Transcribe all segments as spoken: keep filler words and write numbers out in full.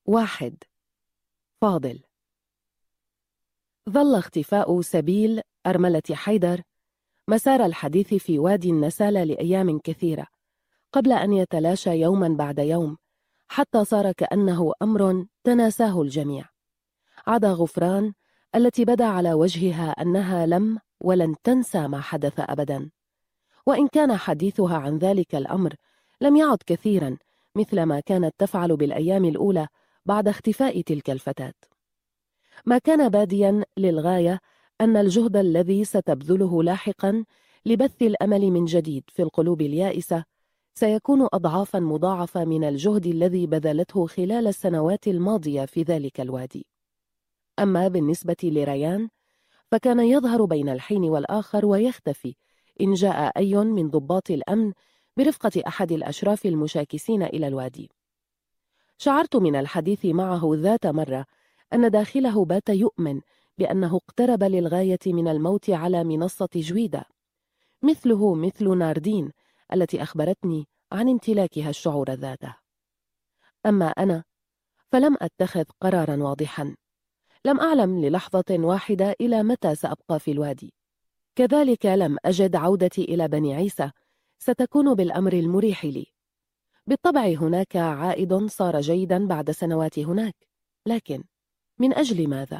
واحد. فاضل. ظل اختفاء سبيل أرملة حيدر مسار الحديث في وادي النسالة لأيام كثيرة قبل أن يتلاشى يوما بعد يوم، حتى صار كأنه أمر تناساه الجميع، عدا غفران التي بدا على وجهها أنها لم ولن تنسى ما حدث أبدا، وإن كان حديثها عن ذلك الأمر لم يعد كثيرا مثل ما كانت تفعل بالأيام الأولى بعد اختفاء تلك الفتاة. ما كان باديا للغاية أن الجهد الذي ستبذله لاحقا لبث الأمل من جديد في القلوب اليائسة سيكون أضعافا مضاعفة من الجهد الذي بذلته خلال السنوات الماضية في ذلك الوادي. أما بالنسبة لريان فكان يظهر بين الحين والآخر ويختفي إن جاء أي من ضباط الأمن برفقة أحد الأشراف المشاكسين إلى الوادي. شعرت من الحديث معه ذات مرة أن داخله بات يؤمن بأنه اقترب للغاية من الموت على منصة جويدة، مثله مثل ناردين التي أخبرتني عن امتلاكها الشعور ذاته. أما أنا فلم أتخذ قرارا واضحا، لم أعلم للحظة واحدة إلى متى سأبقى في الوادي، كذلك لم أجد عودتي إلى بني عيسى ستكون بالأمر المريح لي. بالطبع هناك عائد صار جيدا بعد سنوات هناك، لكن من أجل ماذا؟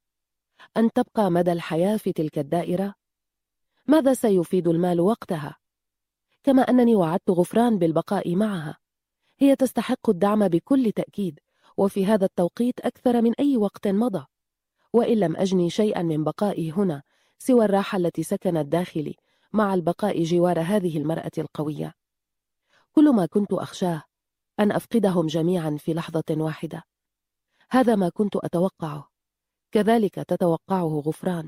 أن تبقى مدى الحياة في تلك الدائرة؟ ماذا سيفيد المال وقتها؟ كما أنني وعدت غفران بالبقاء معها، هي تستحق الدعم بكل تأكيد، وفي هذا التوقيت أكثر من أي وقت مضى، وإن لم أجني شيئا من بقائي هنا سوى الراحة التي سكنت داخلي مع البقاء جوار هذه المرأة القوية. كل ما كنت أخشاه أن أفقدهم جميعا في لحظة واحدة. هذا ما كنت أتوقعه، كذلك تتوقعه غفران.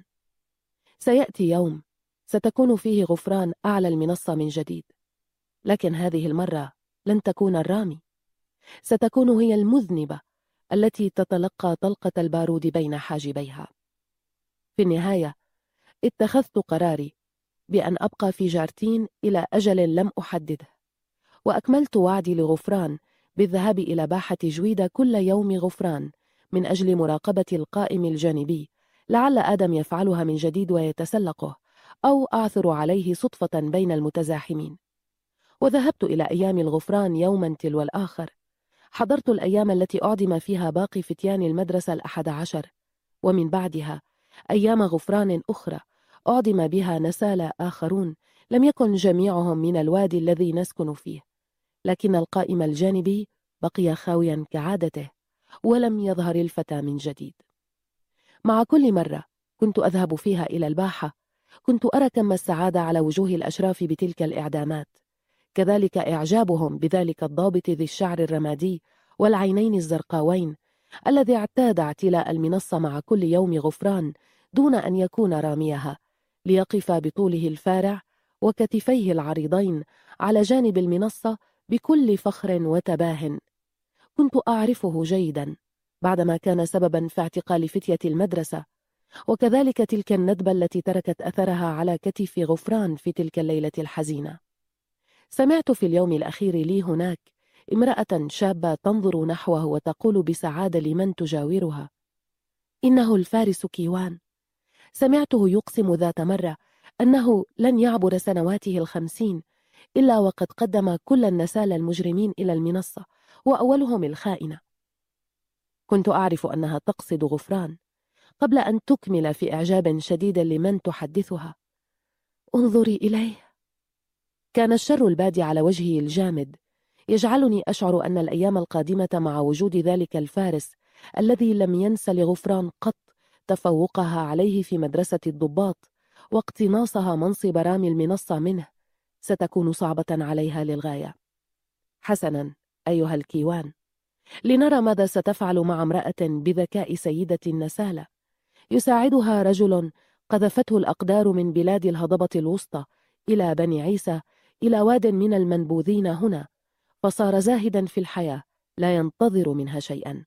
سيأتي يوم ستكون فيه غفران أعلى المنصة من جديد، لكن هذه المرة لن تكون الرامي، ستكون هي المذنبة التي تتلقى طلقة البارود بين حاجبيها. في النهاية اتخذت قراري بأن أبقى في جارتين إلى أجل لم أحدده، وأكملت وعدي لغفران بالذهاب إلى باحة جويدة كل يوم غفران من أجل مراقبة القائم الجانبي، لعل آدم يفعلها من جديد ويتسلقه، أو أعثر عليه صدفة بين المتزاحمين. وذهبت إلى أيام الغفران يوما تلو الآخر. حضرت الأيام التي أعدم فيها باقي فتيان المدرسة الأحد عشر، ومن بعدها أيام غفران أخرى أعدم بها نسالى آخرون لم يكن جميعهم من الوادي الذي نسكن فيه، لكن القائم الجانبي بقي خاويا كعادته، ولم يظهر الفتى من جديد. مع كل مرة كنت أذهب فيها إلى الباحة كنت أرى كم السعادة على وجوه الأشراف بتلك الإعدامات، كذلك إعجابهم بذلك الضابط ذي الشعر الرمادي والعينين الزرقاوين الذي اعتاد اعتلاء المنصة مع كل يوم غفران دون أن يكون راميها، ليقف بطوله الفارع وكتفيه العريضين على جانب المنصة بكل فخر وتباه. كنت أعرفه جيدا بعدما كان سببا في اعتقال فتية المدرسة، وكذلك تلك الندبة التي تركت أثرها على كتف غفران في تلك الليلة الحزينة. سمعت في اليوم الأخير لي هناك امرأة شابة تنظر نحوه وتقول بسعادة لمن تجاورها: إنه الفارس كيوان. سمعته يقسم ذات مرة أنه لن يعبر سنواته الخمسين إلا وقد قدم كل النسالى المجرمين إلى المنصة، وأولهم الخائنة. كنت أعرف أنها تقصد غفران قبل أن تكمل في إعجاب شديد لمن تحدثها: انظري إليه. كان الشر البادي على وجهي الجامد يجعلني أشعر أن الأيام القادمة مع وجود ذلك الفارس الذي لم ينس لغفران قط تفوقها عليه في مدرسة الضباط واقتناصها منصب رامي المنصة منه ستكون صعبة عليها للغاية. حسنا أيها الكيوان، لنرى ماذا ستفعل مع امرأة بذكاء سيدة النسالة يساعدها رجل قذفته الأقدار من بلاد الهضبة الوسطى إلى بني عيسى، إلى واد من المنبوذين هنا، فصار زاهدا في الحياة لا ينتظر منها شيئا.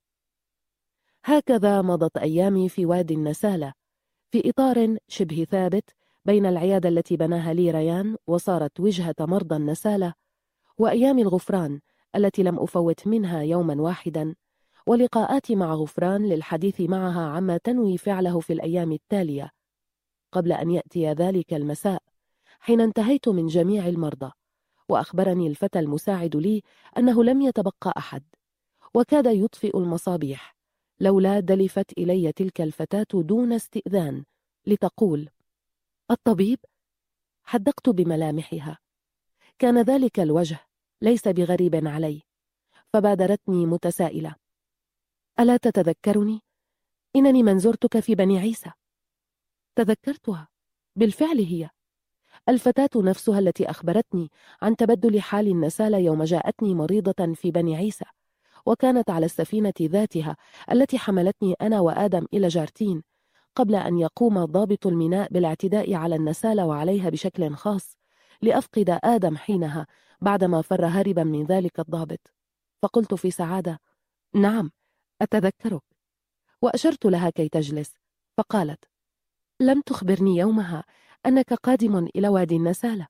هكذا مضت أيامي في وادي النسالة في إطار شبه ثابت بين العيادة التي بناها لي ريان وصارت وجهة مرضى النسالة، وأيام الغفران التي لم أفوت منها يوما واحدا، ولقاءاتي مع غفران للحديث معها عما تنوي فعله في الأيام التالية، قبل أن يأتي ذلك المساء حين انتهيت من جميع المرضى، وأخبرني الفتى المساعد لي أنه لم يتبقى أحد، وكاد يطفئ المصابيح لولا دلفت إلي تلك الفتاة دون استئذان لتقول: الطبيب؟ حدقت بملامحها. كان ذلك الوجه ليس بغريب علي، فبادرتني متسائلة: ألا تتذكرني؟ إنني من زرتك في بني عيسى. تذكرتها، بالفعل هي الفتاة نفسها التي أخبرتني عن تبدل حال النسالة يوم جاءتني مريضة في بني عيسى، وكانت على السفينة ذاتها التي حملتني أنا وآدم إلى جارتين، قبل أن يقوم ضابط الميناء بالاعتداء على النسالة وعليها بشكل خاص، لأفقد آدم حينها بعدما فر هاربا من ذلك الضابط. فقلت في سعادة: نعم، أتذكرك. وأشرت لها كي تجلس، فقالت: لم تخبرني يومها أنك قادم إلى وادي النسالة.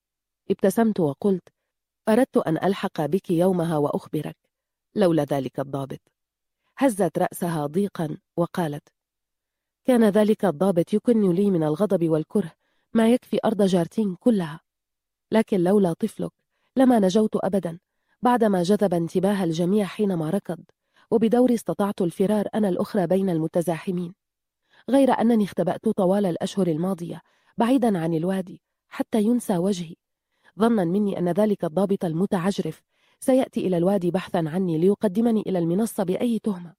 ابتسمت وقلت: أردت أن ألحق بك يومها وأخبرك، لولا ذلك الضابط. هزت رأسها ضيقا وقالت: كان ذلك الضابط يكن لي من الغضب والكره ما يكفي أرض جارتين كلها، لكن لولا طفلك لما نجوت أبدا، بعدما جذب انتباه الجميع حينما ركض، وبدوري استطعت الفرار أنا الأخرى بين المتزاحمين، غير أنني اختبأت طوال الأشهر الماضية بعيدا عن الوادي حتى ينسى وجهي، ظنا مني أن ذلك الضابط المتعجرف سيأتي إلى الوادي بحثا عني ليقدمني إلى المنصة بأي تهمة.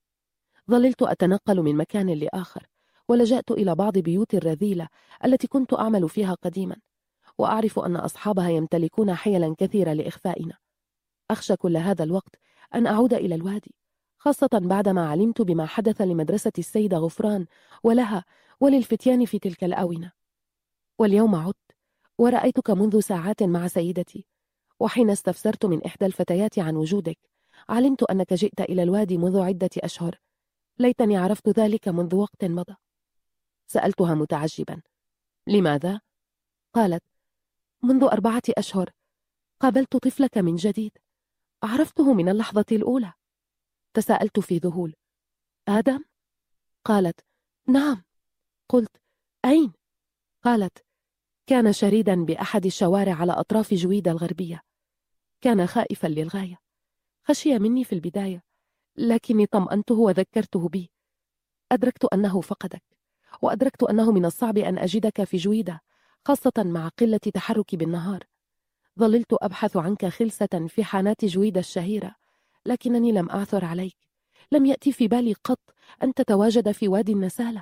ظللت أتنقل من مكان لآخر، ولجأت إلى بعض بيوت الرذيلة التي كنت أعمل فيها قديما، وأعرف أن أصحابها يمتلكون حيلا كثيرة لإخفائنا. أخشى كل هذا الوقت أن أعود إلى الوادي، خاصة بعدما علمت بما حدث لمدرسة السيدة غفران ولها وللفتيان في تلك الآونة. واليوم عدت ورأيتك منذ ساعات مع سيدتي، وحين استفسرت من إحدى الفتيات عن وجودك علمت أنك جئت إلى الوادي منذ عدة أشهر. ليتني عرفت ذلك منذ وقت مضى. سألتها متعجبا: لماذا؟ قالت: منذ أربعة أشهر قابلت طفلك من جديد، عرفته من اللحظة الأولى. تساءلت في ذهول: آدم؟ قالت: نعم. قلت: أين؟ قالت: كان شريدا بأحد الشوارع على أطراف جويدة الغربية. كان خائفا للغاية، خشي مني في البداية، لكني طمأنته وذكرته بي. أدركت أنه فقدك، وأدركت أنه من الصعب أن أجدك في جويدة، خاصة مع قلة تحركي بالنهار. ظللت أبحث عنك خلسة في حانات جويدة الشهيرة، لكنني لم أعثر عليك. لم يأتي في بالي قط أن تتواجد في وادي النسالة.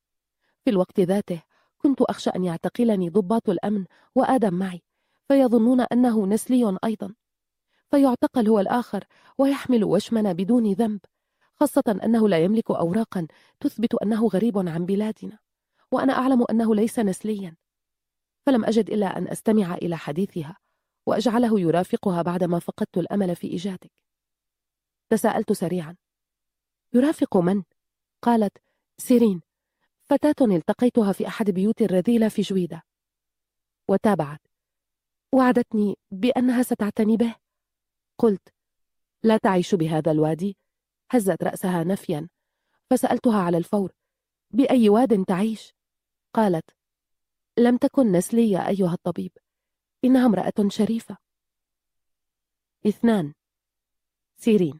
في الوقت ذاته كنت أخشى أن يعتقلني ضباط الأمن وآدم معي، فيظنون أنه نسلي أيضا، فيعتقل هو الآخر ويحمل وشمنا بدون ذنب، خاصة أنه لا يملك أوراقا تثبت أنه غريب عن بلادنا، وأنا أعلم أنه ليس نسليا. فلم أجد إلا أن أستمع إلى حديثها وأجعله يرافقها بعدما فقدت الأمل في إيجادك. تساءلت سريعا: يرافق من؟ قالت: سيرين، فتاة التقيتها في أحد بيوت الرذيلة في جويدة. وتابعت: وعدتني بأنها ستعتني به. قلت: لا تعيش بهذا الوادي؟ هزت رأسها نفيا، فسألتها على الفور: بأي واد تعيش؟ قالت: لم تكن نسلية أيها الطبيب، إنها امرأة شريفة. اثنان. سيرين.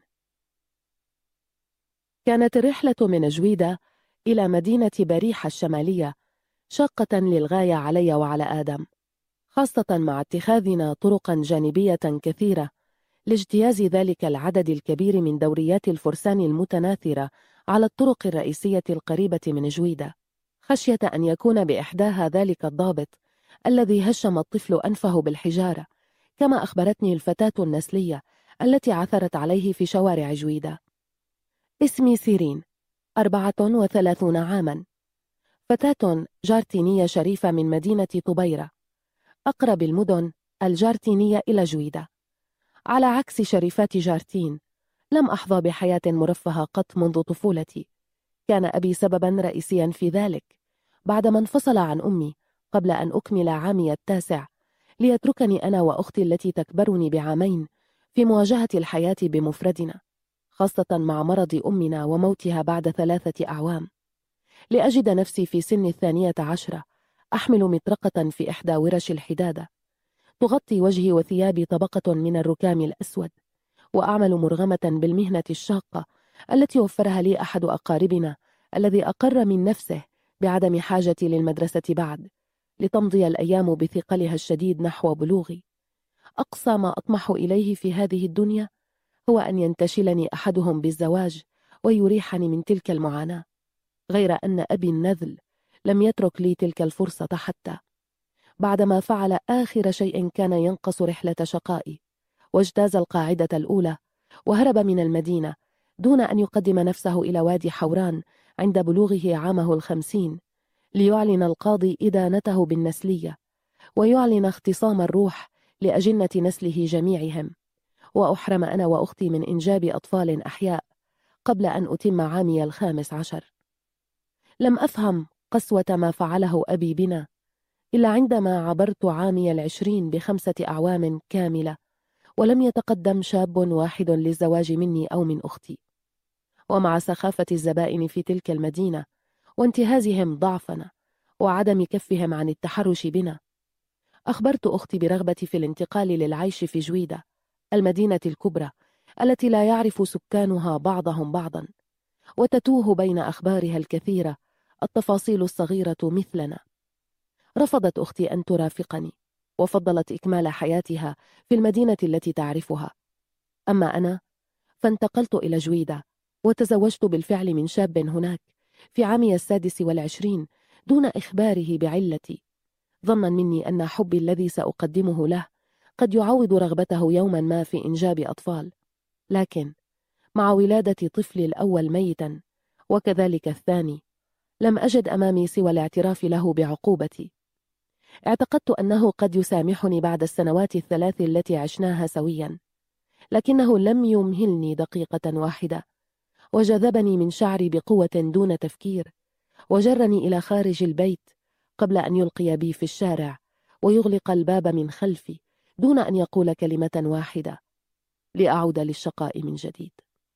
كانت الرحلة من جويدة إلى مدينة بريحة الشمالية شاقة للغاية علي وعلى آدم، خاصة مع اتخاذنا طرقا جانبية كثيرة لاجتياز ذلك العدد الكبير من دوريات الفرسان المتناثرة على الطرق الرئيسية القريبة من جويدة، خشية أن يكون بإحداها ذلك الضابط الذي هشم الطفل أنفه بالحجارة، كما أخبرتني الفتاة النسلية التي عثرت عليه في شوارع جويدة. اسمي سيرين، أربعة وثلاثون عاما، فتاة جارتينية شريفة من مدينة طبيرة، أقرب المدن الجارتينية إلى جويدة. على عكس شريفات جارتين، لم أحظى بحياة مرفهة قط منذ طفولتي. كان أبي سببا رئيسيا في ذلك، بعدما انفصل عن أمي قبل أن أكمل عامي التاسع، ليتركني أنا وأختي التي تكبرني بعامين في مواجهة الحياة بمفردنا، خاصة مع مرض أمنا وموتها بعد ثلاثة أعوام، لأجد نفسي في سن الثانية عشرة أحمل مطرقة في إحدى ورش الحدادة تغطي وجهي وثيابي طبقة من الركام الأسود، وأعمل مرغمة بالمهنة الشاقة التي وفرها لي أحد أقاربنا الذي أقر من نفسه بعدم حاجتي للمدرسة بعد، لتمضي الأيام بثقلها الشديد نحو بلوغي. أقصى ما أطمح إليه في هذه الدنيا هو أن ينتشلني أحدهم بالزواج ويريحني من تلك المعاناة، غير أن أبي النذل لم يترك لي تلك الفرصة حتى بعدما فعل آخر شيء كان ينقص رحلة شقائي، واجتاز القاعدة الأولى وهرب من المدينة دون أن يقدم نفسه إلى وادي حوران عند بلوغه عامه الخمسين، ليعلن القاضي إدانته بالنسلية ويعلن اختصام الروح لأجنة نسله جميعهم، وأحرم أنا وأختي من إنجاب أطفال أحياء قبل أن أتم عامي الخامس عشر. لم أفهم قسوة ما فعله أبي بنا إلا عندما عبرت عامي العشرين بخمسة أعوام كاملة ولم يتقدم شاب واحد للزواج مني أو من أختي. ومع سخافة الزبائن في تلك المدينة وانتهازهم ضعفنا وعدم كفهم عن التحرش بنا، أخبرت أختي برغبتي في الانتقال للعيش في جويدة، المدينة الكبرى التي لا يعرف سكانها بعضهم بعضا، وتتوه بين أخبارها الكثيرة التفاصيل الصغيرة مثلنا. رفضت أختي أن ترافقني، وفضلت إكمال حياتها في المدينة التي تعرفها. أما أنا فانتقلت إلى جويدة، وتزوجت بالفعل من شاب هناك في عامي السادس والعشرين دون إخباره بعلتي، ظنا مني أن حبي الذي سأقدمه له قد يعوض رغبته يوما ما في إنجاب أطفال. لكن مع ولادة طفلي الأول ميتا وكذلك الثاني لم أجد أمامي سوى الاعتراف له بعقوبتي. اعتقدت أنه قد يسامحني بعد السنوات الثلاث التي عشناها سويا، لكنه لم يمهلني دقيقة واحدة، وجذبني من شعري بقوة دون تفكير، وجرني إلى خارج البيت قبل أن يلقي بي في الشارع ويغلق الباب من خلفي دون أن يقول كلمة واحدة، لأعود للشقاء من جديد.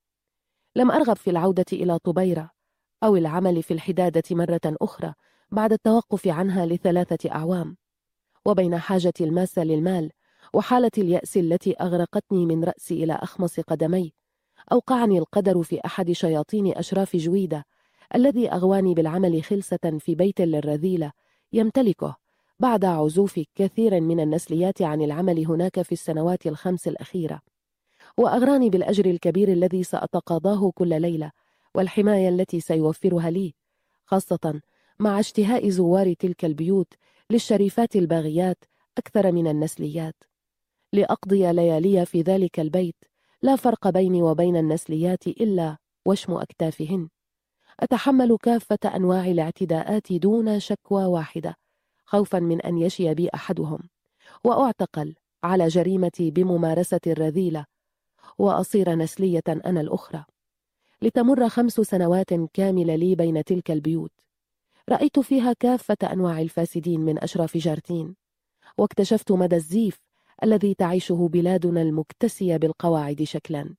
لم أرغب في العودة إلى طبيرة أو العمل في الحدادة مرة أخرى بعد التوقف عنها لثلاثة أعوام، وبين حاجتي الماسة للمال وحالة اليأس التي أغرقتني من رأسي إلى أخمص قدمي، أوقعني القدر في أحد شياطين أشراف جويدة الذي أغواني بالعمل خلسة في بيت للرذيلة يمتلكه بعد عزوف كثير من النسليات عن العمل هناك في السنوات الخمس الأخيرة، وأغراني بالأجر الكبير الذي سأتقاضاه كل ليلة والحماية التي سيوفرها لي، خاصة مع اشتهاء زوار تلك البيوت للشريفات الباغيات أكثر من النسليات، لأقضي ليالي في ذلك البيت لا فرق بيني وبين النسليات إلا وشم أكتافهن، أتحمل كافة أنواع الاعتداءات دون شكوى واحدة، خوفا من أن يشي بي أحدهم وأعتقل على جريمتي بممارسة الرذيلة، وأصير نسلية أنا الأخرى. لتمر خمس سنوات كاملة لي بين تلك البيوت، رأيت فيها كافة أنواع الفاسدين من أشراف جارتين، واكتشفت مدى الزيف الذي تعيشه بلادنا المكتسية بالقواعد شكلا،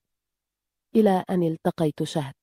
إلى أن التقيت شهد،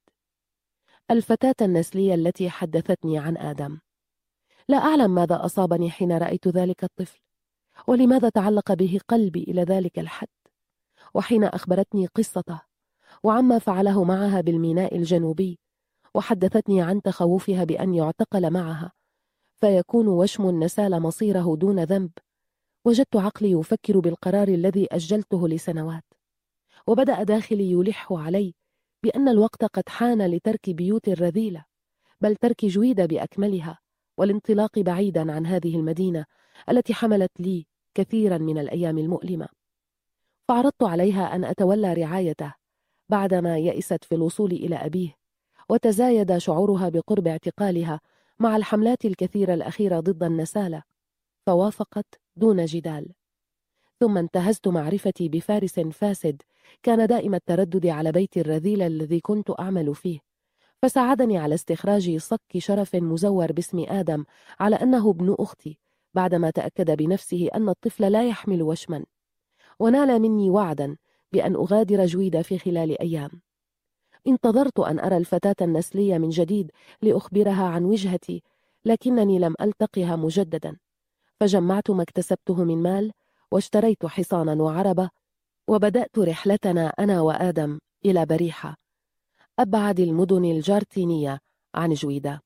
الفتاة النسلية التي حدثتني عن آدم. لا أعلم ماذا أصابني حين رأيت ذلك الطفل، ولماذا تعلق به قلبي إلى ذلك الحد، وحين أخبرتني قصته وعما فعله معها بالميناء الجنوبي، وحدثتني عن تخوفها بأن يعتقل معها فيكون وشم النسال مصيره دون ذنب، وجدت عقلي يفكر بالقرار الذي أجلته لسنوات، وبدأ داخلي يلح علي بأن الوقت قد حان لترك بيوت الرذيلة، بل ترك جويدة بأكملها، والانطلاق بعيدا عن هذه المدينة التي حملت لي كثيرا من الأيام المؤلمة. فعرضت عليها أن أتولى رعايته بعدما يئست في الوصول إلى أبيه، وتزايد شعورها بقرب اعتقالها مع الحملات الكثيرة الأخيرة ضد النسالة، فوافقت دون جدال. ثم انتهزت معرفتي بفارس فاسد كان دائم التردد على بيت الرذيلة الذي كنت أعمل فيه، فساعدني على استخراج صك شرف مزور باسم آدم على أنه ابن أختي، بعدما تأكد بنفسه أن الطفل لا يحمل وشما، ونال مني وعدا بأن أغادر جويدة في خلال أيام. انتظرت أن أرى الفتاة النسلية من جديد لأخبرها عن وجهتي، لكنني لم ألتقها مجددا. فجمعت ما اكتسبته من مال واشتريت حصانا وعربة، وبدأت رحلتنا أنا وآدم إلى بريحة، أبعد المدن الجارتينية عن جويدة.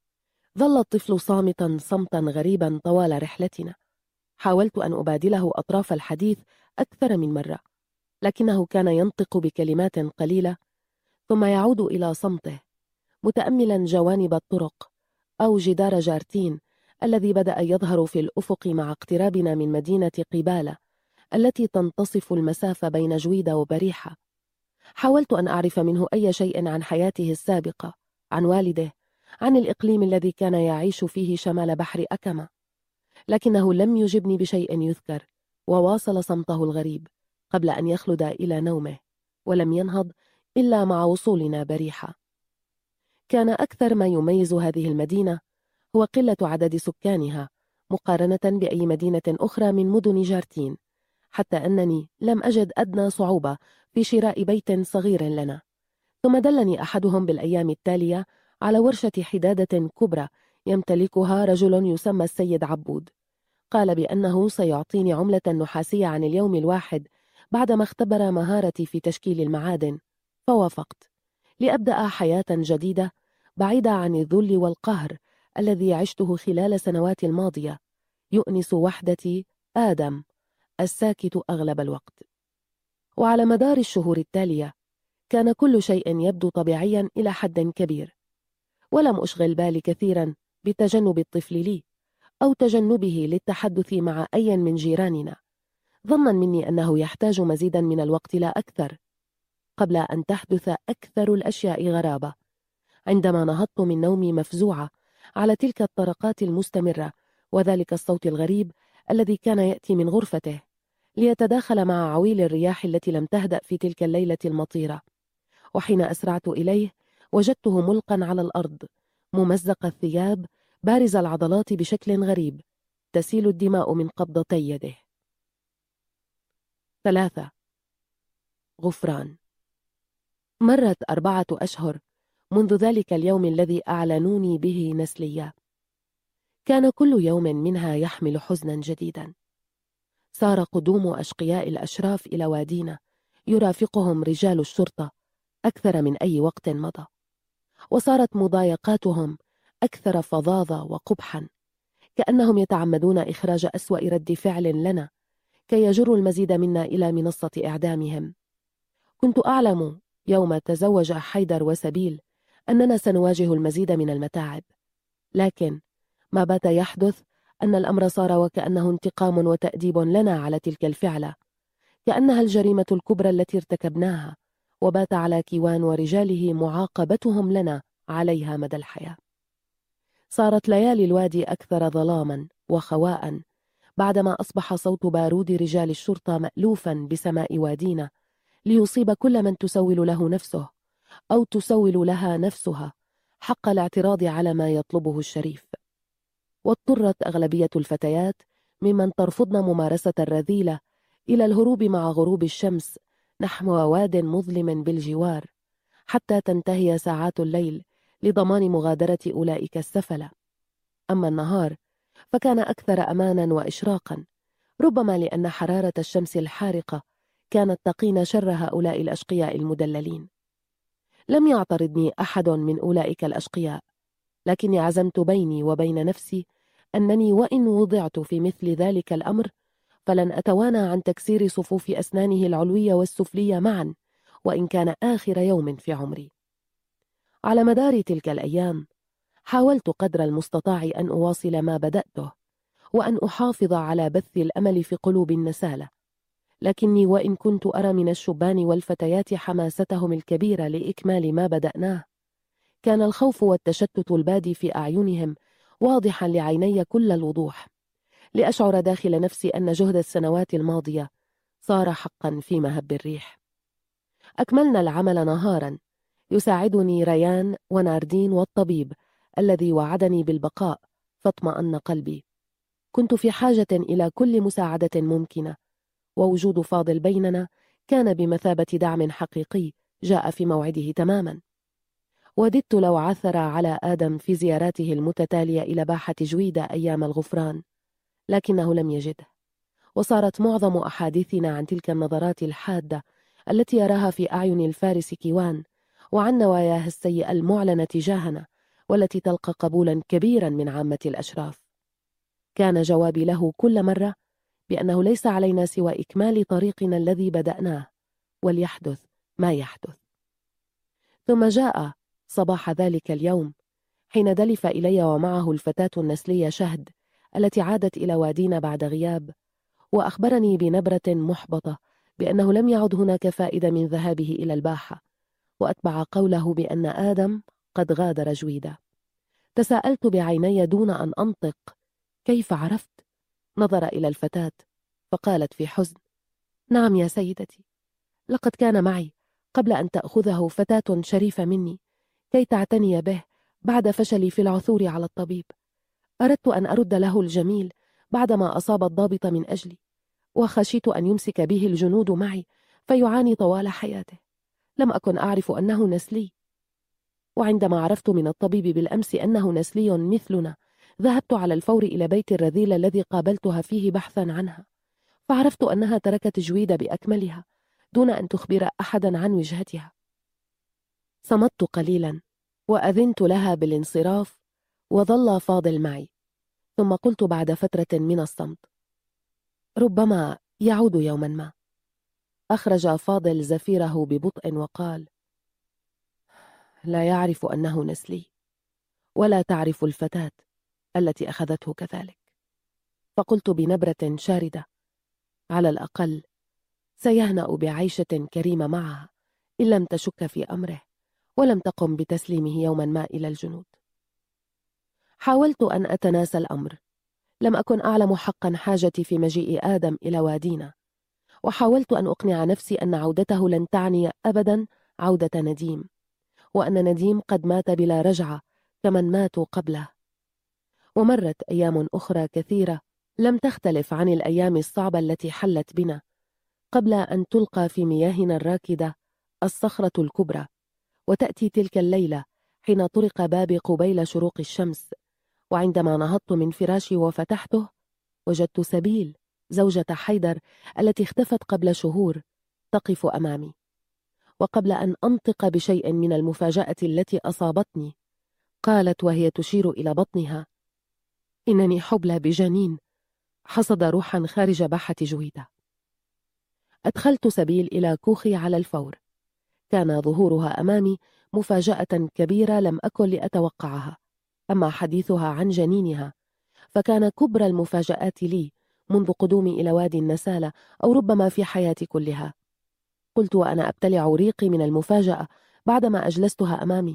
ظل الطفل صامتا صمتا غريبا طوال رحلتنا. حاولت أن أبادله أطراف الحديث أكثر من مرة، لكنه كان ينطق بكلمات قليلة ثم يعود إلى صمته، متأملا جوانب الطرق أو جدار جارتين الذي بدأ يظهر في الأفق مع اقترابنا من مدينة قبالة التي تنتصف المسافة بين جويدة وبريحة. حاولت أن أعرف منه أي شيء عن حياته السابقة، عن والده، عن الإقليم الذي كان يعيش فيه شمال بحر أكما، لكنه لم يجبني بشيء يذكر، وواصل صمته الغريب قبل أن يخلد إلى نومه، ولم ينهض إلا مع وصولنا بريحة. كان أكثر ما يميز هذه المدينة هو قلة عدد سكانها مقارنة بأي مدينة أخرى من مدن جارتين، حتى أنني لم أجد أدنى صعوبة في شراء بيت صغير لنا. ثم دلني أحدهم بالأيام التالية على ورشة حدادة كبرى يمتلكها رجل يسمى السيد عبود. قال بأنه سيعطيني عملة نحاسية عن اليوم الواحد بعدما اختبر مهارتي في تشكيل المعادن، فوافقت لأبدأ حياة جديدة بعيدة عن الذل والقهر الذي عشته خلال سنوات الماضية، يؤنس وحدتي آدم الساكت أغلب الوقت. وعلى مدار الشهور التالية كان كل شيء يبدو طبيعيا إلى حد كبير، ولم أشغل بالي كثيرا بتجنب الطفل لي أو تجنبه للتحدث مع أي من جيراننا، ظنا مني أنه يحتاج مزيدا من الوقت لا أكثر، قبل أن تحدث أكثر الأشياء غرابة. عندما نهضت من نومي مفزوعة على تلك الطرقات المستمرة وذلك الصوت الغريب الذي كان يأتي من غرفته ليتداخل مع عويل الرياح التي لم تهدأ في تلك الليلة المطيرة، وحين أسرعت إليه وجدته ملقا على الأرض، ممزق الثياب، بارز العضلات بشكل غريب، تسيل الدماء من قبضتي يده. ثلاثة. غفران. مرت أربعة أشهر منذ ذلك اليوم الذي أعلنوني به نسليا. كان كل يوم منها يحمل حزنا جديدا. صار قدوم أشقياء الأشراف إلى وادينا يرافقهم رجال الشرطة أكثر من أي وقت مضى، وصارت مضايقاتهم أكثر فظاظة وقبحا، كأنهم يتعمدون إخراج أسوأ رد فعل لنا كي يجروا المزيد منا إلى منصة إعدامهم. كنت أعلم يوم تزوج حيدر وسبيل أننا سنواجه المزيد من المتاعب، لكن ما بات يحدث أن الأمر صار وكأنه انتقام وتأديب لنا على تلك الفعلة، كأنها الجريمة الكبرى التي ارتكبناها، وبات على كيوان ورجاله معاقبتهم لنا عليها مدى الحياة. صارت ليالي الوادي أكثر ظلاما وخواء بعدما أصبح صوت بارود رجال الشرطة مألوفا بسماء وادينا ليصيب كل من تسول له نفسه أو تسول لها نفسها حق الاعتراض على ما يطلبه الشريف. واضطرت أغلبية الفتيات ممن ترفضن ممارسة الرذيلة إلى الهروب مع غروب الشمس نحو واد مظلم بالجوار حتى تنتهي ساعات الليل لضمان مغادرة أولئك السفلة. أما النهار فكان أكثر أمانا وإشراقا، ربما لأن حرارة الشمس الحارقة كانت تقين شر هؤلاء الأشقياء المدللين. لم يعترضني أحد من أولئك الأشقياء، لكني عزمت بيني وبين نفسي أنني وإن وضعت في مثل ذلك الأمر فلن أتوانى عن تكسير صفوف أسنانه العلوية والسفلية معا، وإن كان آخر يوم في عمري. على مدار تلك الأيام حاولت قدر المستطاع أن أواصل ما بدأته وأن أحافظ على بث الأمل في قلوب النسالة، لكني وإن كنت أرى من الشبان والفتيات حماستهم الكبيرة لإكمال ما بدأناه، كان الخوف والتشتت البادي في أعينهم واضحا لعيني كل الوضوح، لأشعر داخل نفسي أن جهد السنوات الماضية صار حقا في مهب الريح. أكملنا العمل نهارا، يساعدني ريان وناردين والطبيب الذي وعدني بالبقاء، فاطمأن قلبي. كنت في حاجة إلى كل مساعدة ممكنة، ووجود فاضل بيننا كان بمثابة دعم حقيقي جاء في موعده تماما. وددت لو عثر على آدم في زياراته المتتالية إلى باحة جويدة أيام الغفران، لكنه لم يجده، وصارت معظم أحاديثنا عن تلك النظرات الحادة التي يراها في أعين الفارس كيوان، وعن نواياه السيئة المعلنة تجاهنا، والتي تلقى قبولا كبيرا من عامة الأشراف. كان جوابي له كل مرة بأنه ليس علينا سوى إكمال طريقنا الذي بدأناه، وليحدث ما يحدث. ثم جاء صباح ذلك اليوم حين دلف إلي ومعه الفتاة النسلية شهد التي عادت إلى وادينا بعد غياب، وأخبرني بنبرة محبطة بأنه لم يعد هناك فائدة من ذهابه إلى الباحة، وأتبع قوله بأن آدم قد غادر جويدة. تساءلت بعيني دون أن أنطق: كيف عرفت؟ نظر إلى الفتاة فقالت في حزن: نعم يا سيدتي، لقد كان معي قبل أن تأخذه فتاة شريفة مني كي تعتني به بعد فشلي في العثور على الطبيب. أردت أن أرد له الجميل بعدما أصاب الضابط من أجلي، وخشيت أن يمسك به الجنود معي فيعاني طوال حياته. لم أكن أعرف أنه نسلي، وعندما عرفت من الطبيب بالأمس أنه نسلي مثلنا ذهبت على الفور إلى بيت الرذيل الذي قابلتها فيه بحثا عنها، فعرفت أنها تركت جويدة بأكملها دون أن تخبر أحدا عن وجهتها. صمت قليلا وأذنت لها بالانصراف، وظل فاضل معي، ثم قلت بعد فترة من الصمت: ربما يعود يوما ما. أخرج فاضل زفيره ببطء وقال: لا يعرف أنه نسلي، ولا تعرف الفتاة التي أخذته كذلك. فقلت بنبرة شاردة: على الأقل سيهنأ بعيشة كريمة معها إن لم تشك في أمره ولم تقم بتسليمه يوما ما إلى الجنود. حاولت أن أتناسى الأمر، لم أكن أعلم حقا حاجتي في مجيء آدم إلى وادينا، وحاولت أن أقنع نفسي أن عودته لن تعني أبدا عودة نديم، وأن نديم قد مات بلا رجعة كمن ماتوا قبله. ومرت أيام أخرى كثيرة لم تختلف عن الأيام الصعبة التي حلت بنا قبل أن تلقى في مياهنا الراكدة الصخرة الكبرى، وتأتي تلك الليلة حين طرق بابي قبيل شروق الشمس، وعندما نهضت من فراشي وفتحته وجدت سبيل زوجة حيدر التي اختفت قبل شهور تقف أمامي. وقبل أن أنطق بشيء من المفاجأة التي أصابتني قالت وهي تشير إلى بطنها: إنني حبلى بجنين حصد روحا خارج باحة جويدة. أدخلت سبيل إلى كوخي على الفور. كان ظهورها أمامي مفاجأة كبيرة لم أكن لأتوقعها، أما حديثها عن جنينها فكان كبرى المفاجآت لي منذ قدومي إلى وادي النسالة، أو ربما في حياتي كلها. قلت وأنا أبتلع ريقي من المفاجأة بعدما أجلستها أمامي: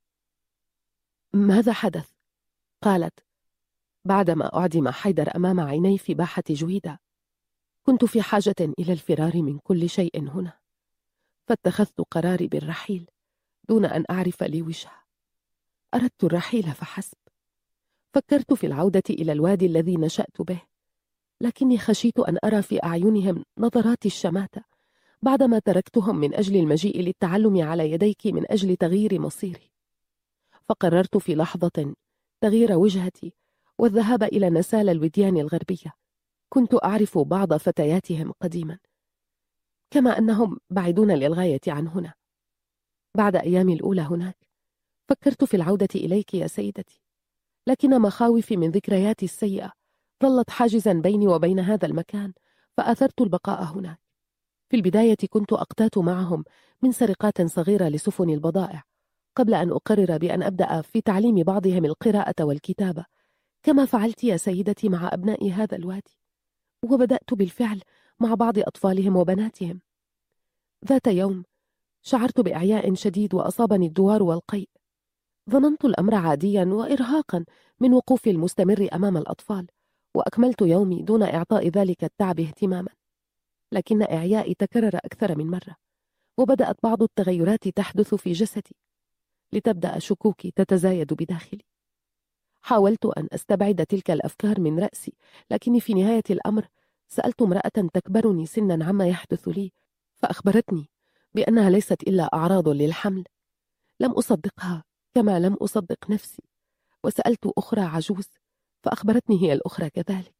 ماذا حدث؟ قالت: بعدما أعدم حيدر أمام عيني في باحة جويدة كنت في حاجة إلى الفرار من كل شيء هنا، فاتخذت قراري بالرحيل دون أن أعرف لي وجهه. أردت الرحيل فحسب. فكرت في العودة إلى الوادي الذي نشأت به، لكني خشيت أن أرى في أعينهم نظرات الشماتة بعدما تركتهم من أجل المجيء للتعلم على يديك من أجل تغيير مصيري. فقررت في لحظة تغيير وجهتي والذهاب إلى نسال الوديان الغربية. كنت أعرف بعض فتياتهم قديما، كما أنهم بعيدون للغاية عن هنا. بعد أيامي الأولى هناك فكرت في العودة إليك يا سيدتي، لكن مخاوفي من ذكرياتي السيئة ظلت حاجزا بيني وبين هذا المكان، فأثرت البقاء هناك. في البداية كنت أقتات معهم من سرقات صغيرة لسفن البضائع، قبل أن أقرر بأن أبدأ في تعليم بعضهم القراءة والكتابة كما فعلت يا سيدتي مع أبناء هذا الوادي، وبدأت بالفعل مع بعض أطفالهم وبناتهم. ذات يوم شعرت بإعياء شديد وأصابني الدوار والقيء. ظننت الأمر عاديا وإرهاقا من وقوفي المستمر أمام الأطفال، وأكملت يومي دون إعطاء ذلك التعب اهتماما. لكن إعيائي تكرر أكثر من مرة، وبدأت بعض التغيرات تحدث في جسدي، لتبدأ شكوكي تتزايد بداخلي. حاولت أن أستبعد تلك الأفكار من رأسي، لكني في نهاية الأمر سألت امرأة تكبرني سنا عما يحدث لي، فأخبرتني بأنها ليست إلا أعراض للحمل. لم أصدقها كما لم أصدق نفسي، وسألت أخرى عجوز فأخبرتني هي الأخرى كذلك.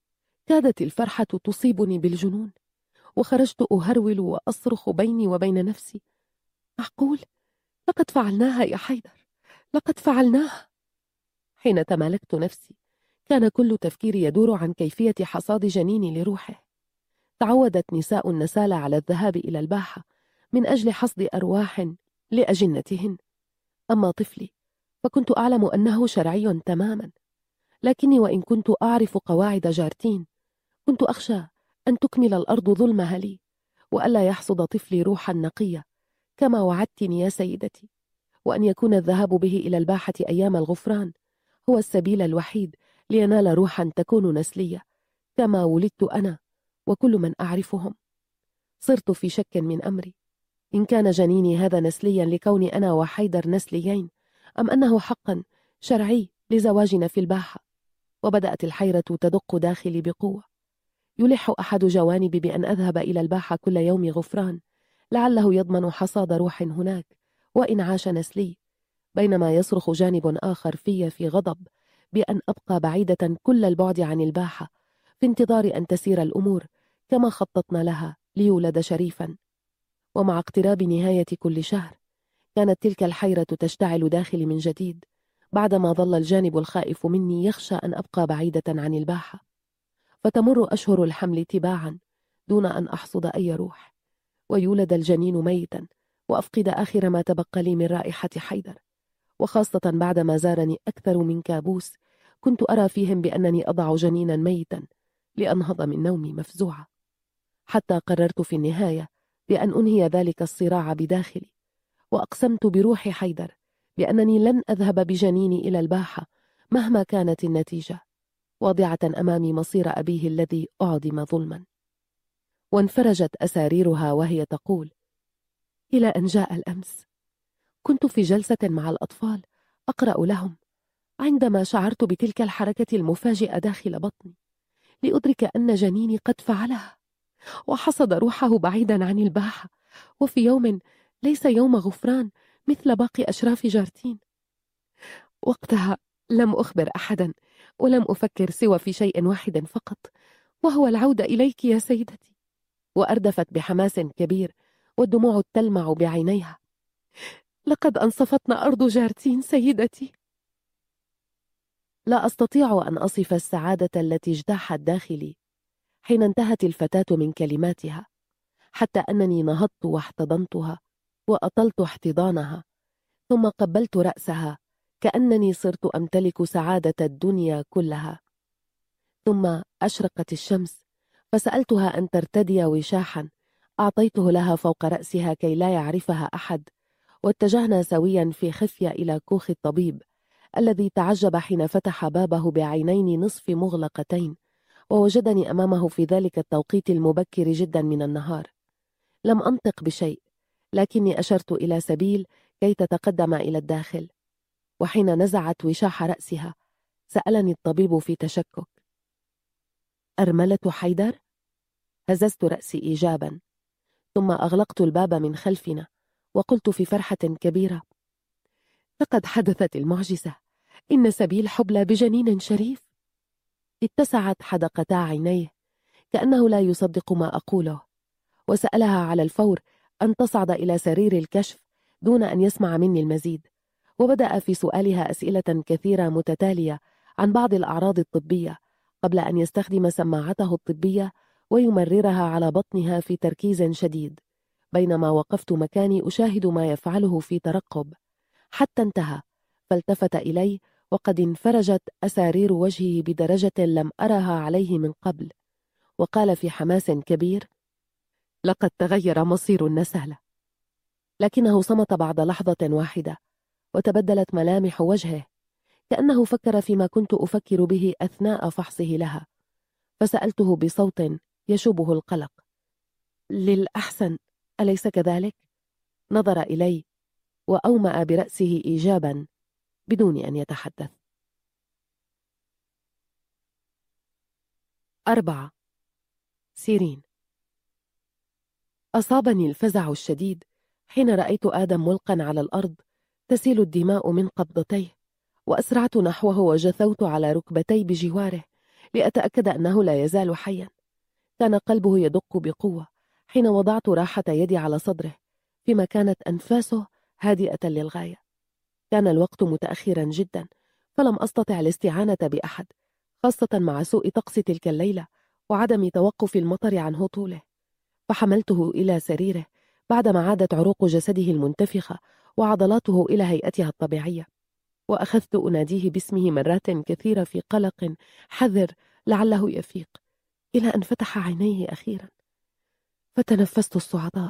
كادت الفرحة تصيبني بالجنون، وخرجت أهرول وأصرخ بيني وبين نفسي: معقول؟ لقد فعلناها يا حيدر، لقد فعلناها. حين تمالكت نفسي كان كل تفكيري يدور عن كيفية حصاد جنيني لروحه. تعودت نساء النسالة على الذهاب إلى الباحة من أجل حصد أرواح لأجنتهن، أما طفلي فكنت أعلم أنه شرعي تماما، لكني وإن كنت أعرف قواعد جارتين كنت أخشى أن تكمل الأرض ظلمها لي، وألا يحصد طفلي روحا نقية كما وعدتني يا سيدتي، وأن يكون الذهاب به إلى الباحة أيام الغفران هو السبيل الوحيد لينال روحا تكون نسلية كما ولدت أنا وكل من أعرفهم. صرت في شك من أمري، إن كان جنيني هذا نسليا لكوني أنا وحيدر نسليين، أم أنه حقا شرعي لزواجنا في الباحة. وبدأت الحيرة تدق داخلي بقوة. يلح أحد جوانبي بأن أذهب إلى الباحة كل يوم غفران، لعله يضمن حصاد روح هناك وإنعاش نسلي، بينما يصرخ جانب آخر في في غضب بأن أبقى بعيدة كل البعد عن الباحة في انتظار أن تسير الأمور كما خططنا لها ليولد شريفا. ومع اقتراب نهاية كل شهر كانت تلك الحيرة تشتعل داخلي من جديد، بعدما ظل الجانب الخائف مني يخشى أن أبقى بعيدة عن الباحة. فتمر أشهر الحمل تباعا دون أن أحصد أي روح، ويولد الجنين ميتا، وأفقد آخر ما تبقى لي من رائحة حيدر، وخاصة بعدما زارني أكثر من كابوس كنت أرى فيهم بأنني أضع جنينا ميتا لأنهض من نومي مفزوعة. حتى قررت في النهاية بأن أنهي ذلك الصراع بداخلي، وأقسمت بروح حيدر بأنني لن أذهب بجنيني إلى الباحة مهما كانت النتيجة، واضعة أمامي مصير أبيه الذي أعدم ظلما. وانفرجت أساريرها وهي تقول: إلى أن جاء الأمس كنت في جلسة مع الأطفال أقرأ لهم، عندما شعرت بتلك الحركة المفاجئة داخل بطني لأدرك أن جنيني قد فعلها وحصد روحه بعيدا عن الباحة، وفي يوم ليس يوم غفران مثل باقي أشراف جارتين. وقتها لم أخبر أحدا، ولم أفكر سوى في شيء واحد فقط، وهو العودة إليك يا سيدتي. وأردفت بحماس كبير والدموع تلمع بعينيها: لقد أنصفتنا أرض جارتين سيدتي. لا أستطيع أن أصف السعادة التي اجتاحت داخلي حين انتهت الفتاة من كلماتها، حتى أنني نهضت واحتضنتها وأطلت احتضانها، ثم قبلت رأسها كأنني صرت أمتلك سعادة الدنيا كلها. ثم أشرقت الشمس فسألتها أن ترتدي وشاحا أعطيته لها فوق رأسها كي لا يعرفها أحد، واتجهنا سويا في خفية إلى كوخ الطبيب الذي تعجب حين فتح بابه بعينين نصف مغلقتين ووجدني أمامه في ذلك التوقيت المبكر جدا من النهار. لم أنطق بشيء، لكني أشرت إلى سبيل كي تتقدم إلى الداخل. وحين نزعت وشاح رأسها سألني الطبيب في تشكك: أرملة حيدر؟ هززت رأسي إيجابا، ثم أغلقت الباب من خلفنا وقلت في فرحة كبيرة: لقد حدثت المعجزة، إن سبيل حبلى بجنين شريف. اتسعت حدقتا عينيه كأنه لا يصدق ما أقوله، وسألها على الفور أن تصعد إلى سرير الكشف دون أن يسمع مني المزيد، وبدأ في سؤالها أسئلة كثيرة متتالية عن بعض الأعراض الطبية قبل أن يستخدم سماعته الطبية ويمررها على بطنها في تركيز شديد، بينما وقفت مكاني أشاهد ما يفعله في ترقب، حتى انتهى فالتفت إلي وقد انفرجت أسارير وجهه بدرجة لم أرها عليه من قبل، وقال في حماس كبير: لقد تغير مصير النسالة. لكنه صمت بعد لحظة واحدة وتبدلت ملامح وجهه كأنه فكر فيما كنت أفكر به أثناء فحصه لها، فسألته بصوت يشوبه القلق: للأحسن أليس كذلك؟ نظر إلي وأومأ برأسه إيجابا بدون أن يتحدث. أربعة. سيرين. أصابني الفزع الشديد حين رأيت آدم ملقا على الأرض تسيل الدماء من قبضتيه، وأسرعت نحوه وجثوت على ركبتي بجواره لأتأكد أنه لا يزال حيا. كان قلبه يدق بقوة حين وضعت راحة يدي على صدره، فيما كانت أنفاسه هادئة للغاية. كان الوقت متأخرا جدا، فلم أستطع الاستعانة بأحد، خاصة مع سوء طقس تلك الليلة وعدم توقف المطر عن هطوله. فحملته إلى سريره بعدما عادت عروق جسده المنتفخة وعضلاته إلى هيئتها الطبيعية، وأخذت أناديه باسمه مرات كثيرة في قلق حذر لعله يفيق، إلى أن فتح عينيه أخيرا فتنفست الصعداء.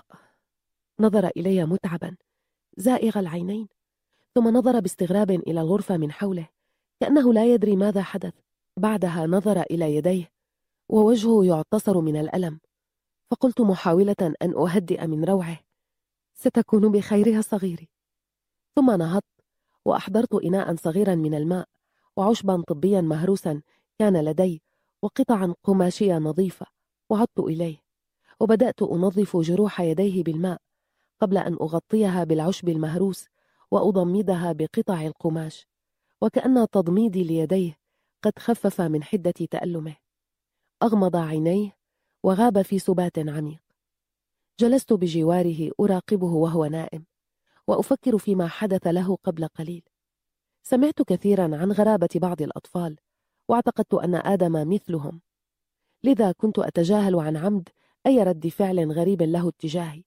نظر إلي متعبا زائغ العينين، ثم نظر باستغراب إلى الغرفة من حوله كأنه لا يدري ماذا حدث. بعدها نظر إلى يديه ووجهه يعتصر من الألم، فقلت محاولة أن أهدئ من روعه: ستكون بخير يا صغيري. ثم نهضت وأحضرت إناء صغيرا من الماء وعشبا طبيا مهروسا كان لدي وقطعا قماشية نظيفة، وعدت إليه وبدأت أنظف جروح يديه بالماء قبل أن أغطيها بالعشب المهروس وأضمدها بقطع القماش، وكأن تضميدي ليديه قد خفف من حدة تألمه. أغمض عينيه وغاب في سبات عميق. جلست بجواره أراقبه وهو نائم وأفكر فيما حدث له قبل قليل. سمعت كثيرا عن غرابة بعض الأطفال، واعتقدت أن آدم مثلهم، لذا كنت أتجاهل عن عمد أي رد فعل غريب له اتجاهي.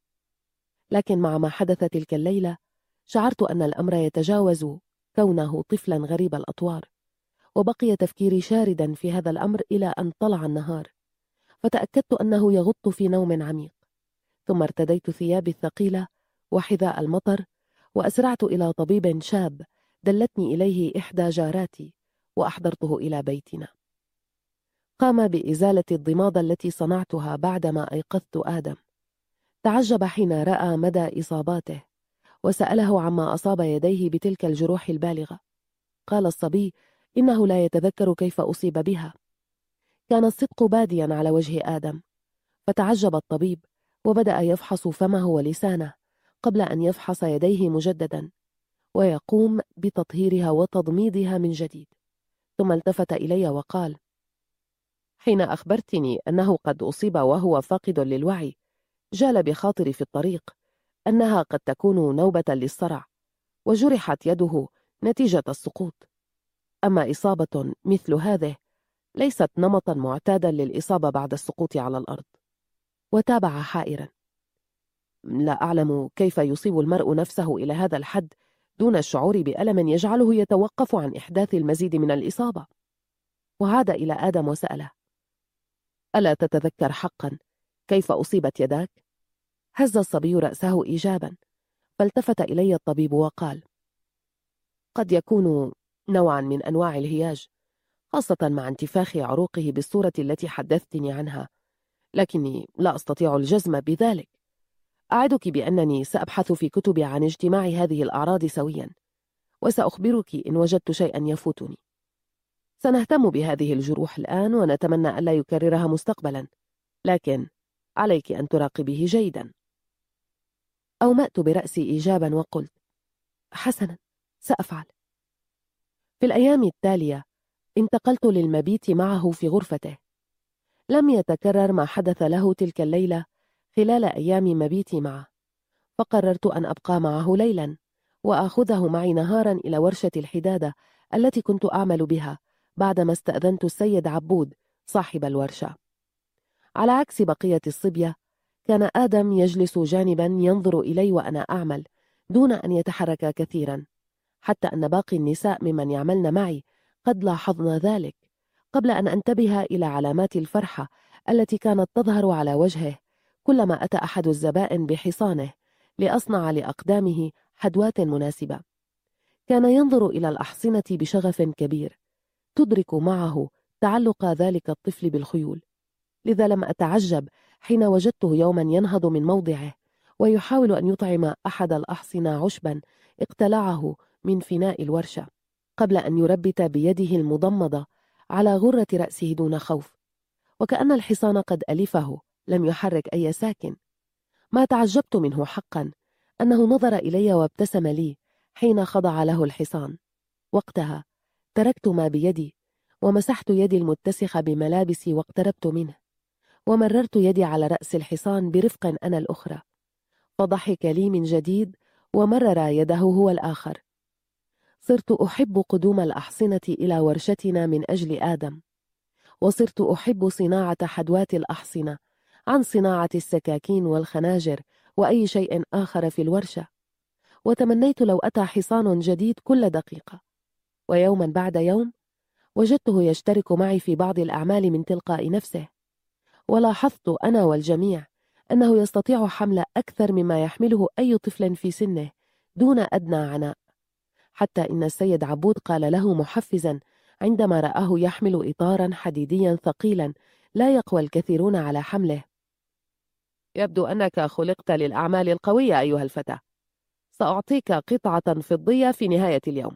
لكن مع ما حدث تلك الليلة شعرت أن الأمر يتجاوز كونه طفلا غريب الأطوار، وبقي تفكيري شاردا في هذا الأمر إلى أن طلع النهار، فتأكدت أنه يغط في نوم عميق. ثم ارتديت ثيابي الثقيلة وحذاء المطر وأسرعت إلى طبيب شاب دلتني إليه إحدى جاراتي وأحضرته إلى بيتنا. قام بإزالة الضمادة التي صنعتها بعدما أيقظت آدم. تعجب حين رأى مدى إصاباته وسأله عما أصاب يديه بتلك الجروح البالغة. قال الصبي إنه لا يتذكر كيف أصيب بها. كان الصدق باديا على وجه آدم، فتعجب الطبيب وبدأ يفحص فمه ولسانه قبل أن يفحص يديه مجددا ويقوم بتطهيرها وتضميدها من جديد. ثم التفت إلي وقال: حين أخبرتني أنه قد أصيب وهو فاقد للوعي، جال بخاطري في الطريق أنها قد تكون نوبة للصرع، وجرحت يده نتيجة السقوط. أما إصابة مثل هذه ليست نمطا معتادا للإصابة بعد السقوط على الأرض. وتابع حائرا: لا أعلم كيف يصيب المرء نفسه إلى هذا الحد دون الشعور بألم يجعله يتوقف عن إحداث المزيد من الإصابة. وعاد إلى آدم وسأله: ألا تتذكر حقا كيف أصيبت يداك؟ هز الصبي رأسه إيجابا، فالتفت إلي الطبيب وقال: قد يكون نوعا من أنواع الهياج، خاصة مع انتفاخ عروقه بالصورة التي حدثتني عنها، لكني لا أستطيع الجزم بذلك. أعدك بأنني سأبحث في كتبي عن اجتماع هذه الأعراض سويا، وسأخبرك إن وجدت شيئا يفوتني. سنهتم بهذه الجروح الآن ونتمنى ألا يكررها مستقبلا، لكن عليك أن تراقبيه جيدا. أومأت برأسي إيجابا وقلت: حسنا، سأفعل. في الأيام التالية انتقلت للمبيت معه في غرفته. لم يتكرر ما حدث له تلك الليلة خلال أيام مبيتي معه، فقررت أن أبقى معه ليلا وآخذه معي نهارا إلى ورشة الحدادة التي كنت أعمل بها بعدما استأذنت السيد عبود صاحب الورشة. على عكس بقية الصبية، كان آدم يجلس جانبا ينظر إلي وأنا أعمل دون أن يتحرك كثيرا، حتى أن باقي النساء ممن يعملن معي قد لاحظن ذلك قبل أن أنتبه إلى علامات الفرحة التي كانت تظهر على وجهه كلما أتى أحد الزبائن بحصانه لأصنع لأقدامه حدوات مناسبة. كان ينظر إلى الأحصنة بشغف كبير، تدرك معه تعلق ذلك الطفل بالخيول. لذا لم أتعجب حين وجدته يوما ينهض من موضعه ويحاول أن يطعم أحد الأحصنة عشبا اقتلعه من فناء الورشة، قبل أن يربت بيده المضمضة على غرة رأسه دون خوف، وكأن الحصان قد ألفه لم يحرك أي ساكن. ما تعجبت منه حقا أنه نظر إلي وابتسم لي حين خضع له الحصان. وقتها تركت ما بيدي ومسحت يدي المتسخة بملابسي واقتربت منه، ومررت يدي على رأس الحصان برفق أنا الأخرى، فضحك لي من جديد ومرر يده هو الآخر. صرت أحب قدوم الأحصنة إلى ورشتنا من أجل آدم، وصرت أحب صناعة حدوات الأحصنة عن صناعة السكاكين والخناجر وأي شيء آخر في الورشة، وتمنيت لو أتى حصان جديد كل دقيقة. ويوما بعد يوم وجدته يشترك معي في بعض الأعمال من تلقاء نفسه، ولاحظت أنا والجميع أنه يستطيع حمل أكثر مما يحمله أي طفل في سنه دون أدنى عناء، حتى إن السيد عبود قال له محفزا عندما رآه يحمل إطارا حديديا ثقيلا لا يقوى الكثيرون على حمله: يبدو أنك خلقت للأعمال القوية أيها الفتى، سأعطيك قطعة فضية في نهاية اليوم.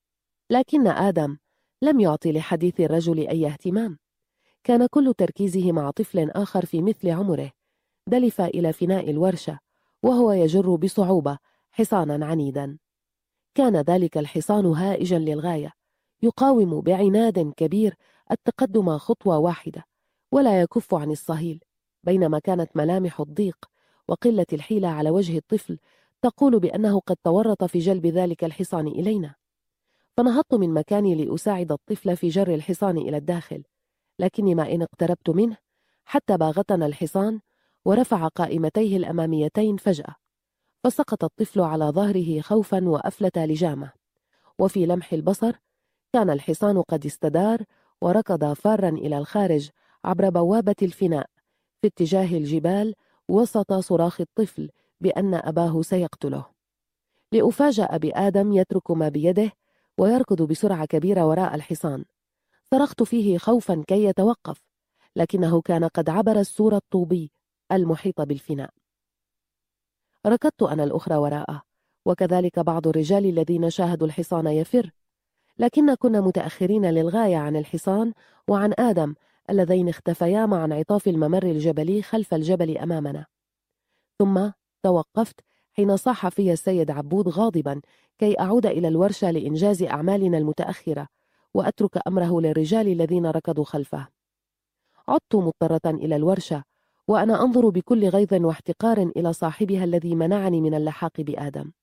لكن آدم لم يعطي لحديث الرجل أي اهتمام، كان كل تركيزه مع طفل آخر في مثل عمره دلف إلى فناء الورشة وهو يجر بصعوبة حصانا عنيدا. كان ذلك الحصان هائجا للغاية، يقاوم بعناد كبير التقدم خطوة واحدة ولا يكف عن الصهيل، بينما كانت ملامح الضيق وقلة الحيلة على وجه الطفل تقول بأنه قد تورط في جلب ذلك الحصان إلينا. فنهضت من مكاني لأساعد الطفل في جر الحصان إلى الداخل، لكني ما إن اقتربت منه حتى باغتنا الحصان ورفع قائمتيه الأماميتين فجأة، فسقط الطفل على ظهره خوفا وأفلت لجامه، وفي لمح البصر كان الحصان قد استدار وركض فارا إلى الخارج عبر بوابة الفناء في اتجاه الجبال وسط صراخ الطفل بأن أباه سيقتله. لأفاجأ بآدم يترك ما بيده ويركض بسرعة كبيرة وراء الحصان. صرخت فيه خوفا كي يتوقف، لكنه كان قد عبر السور الطوبي المحيط بالفناء. ركضت أنا الأخرى وراءه، وكذلك بعض الرجال الذين شاهدوا الحصان يفر، لكن كنا متأخرين للغاية عن الحصان وعن آدم اللذين اختفيا مع انعطاف الممر الجبلي خلف الجبل أمامنا. ثم توقفت حين صاح في السيد عبود غاضبا كي أعود إلى الورشة لإنجاز أعمالنا المتأخرة وأترك أمره للرجال الذين ركضوا خلفه. عدت مضطرة إلى الورشة وأنا أنظر بكل غيظ واحتقار إلى صاحبها الذي منعني من اللحاق بآدم،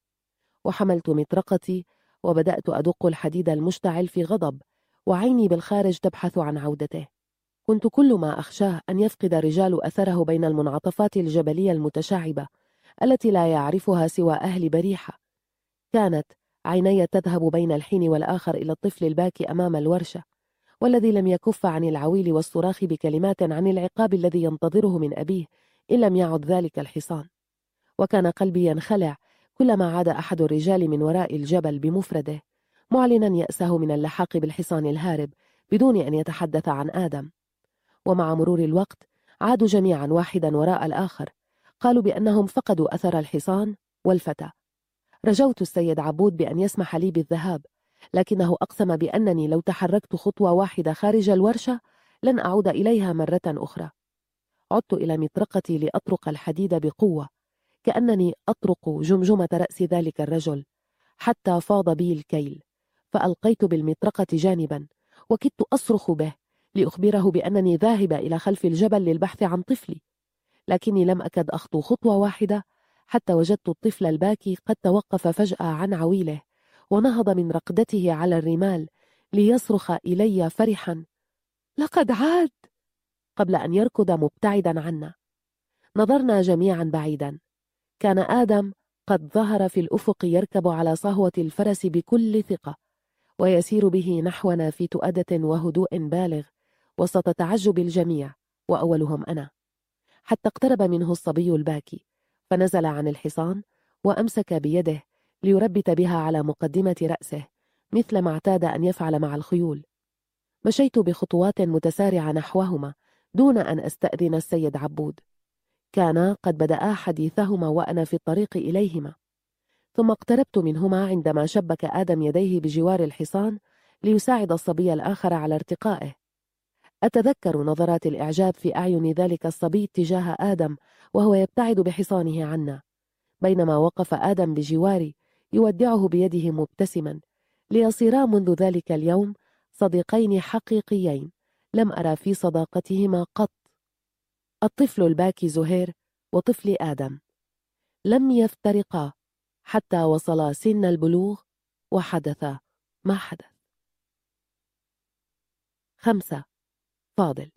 وحملت مطرقتي وبدأت أدق الحديد المشتعل في غضب، وعيني بالخارج تبحث عن عودته. كنت كل ما أخشاه أن يفقد رجال أثره بين المنعطفات الجبلية المتشعبة التي لا يعرفها سوى أهل بريحة. كانت عيني تذهب بين الحين والآخر إلى الطفل الباكي أمام الورشة، والذي لم يكف عن العويل والصراخ بكلمات عن العقاب الذي ينتظره من أبيه إن لم يعد ذلك الحصان. وكان قلبي ينخلع كلما عاد أحد الرجال من وراء الجبل بمفرده معلنا يأسه من اللحاق بالحصان الهارب بدون أن يتحدث عن آدم. ومع مرور الوقت عادوا جميعا واحدا وراء الآخر، قالوا بأنهم فقدوا أثر الحصان والفتى. رجوت السيد عبود بأن يسمح لي بالذهاب، لكنه أقسم بأنني لو تحركت خطوة واحدة خارج الورشة لن أعود إليها مرة أخرى. عدت إلى مطرقتي لأطرق الحديد بقوة كأنني أطرق جمجمة رأس ذلك الرجل، حتى فاض بي الكيل، فألقيت بالمطرقة جانبا وكدت أصرخ به لأخبره بأنني ذاهبة إلى خلف الجبل للبحث عن طفلي، لكني لم أكد أخطو خطوة واحدة حتى وجدت الطفل الباكي قد توقف فجأة عن عويله ونهض من رقدته على الرمال ليصرخ إلي فرحا: لقد عاد! قبل أن يركض مبتعدا عنا. نظرنا جميعا بعيدا. كان آدم قد ظهر في الأفق يركب على صهوة الفرس بكل ثقة ويسير به نحونا في تؤدة وهدوء بالغ وسط تعجب الجميع وأولهم أنا، حتى اقترب منه الصبي الباكي فنزل عن الحصان وأمسك بيده ليربت بها على مقدمة رأسه مثل ما اعتاد أن يفعل مع الخيول. مشيت بخطوات متسارعة نحوهما دون أن أستأذن السيد عبود. كانا قد بدأا حديثهما وأنا في الطريق إليهما، ثم اقتربت منهما عندما شبك آدم يديه بجوار الحصان ليساعد الصبي الآخر على ارتقائه. أتذكر نظرات الإعجاب في أعين ذلك الصبي تجاه آدم وهو يبتعد بحصانه عنا، بينما وقف آدم بجواري يودعه بيده مبتسما، ليصيرا منذ ذلك اليوم صديقين حقيقيين لم أرى في صداقتهما قط. الطفل الباكي زهير وطفلي آدم لم يفترقا حتى وصلا سن البلوغ وحدث ما حدث. خمسة. فاضل.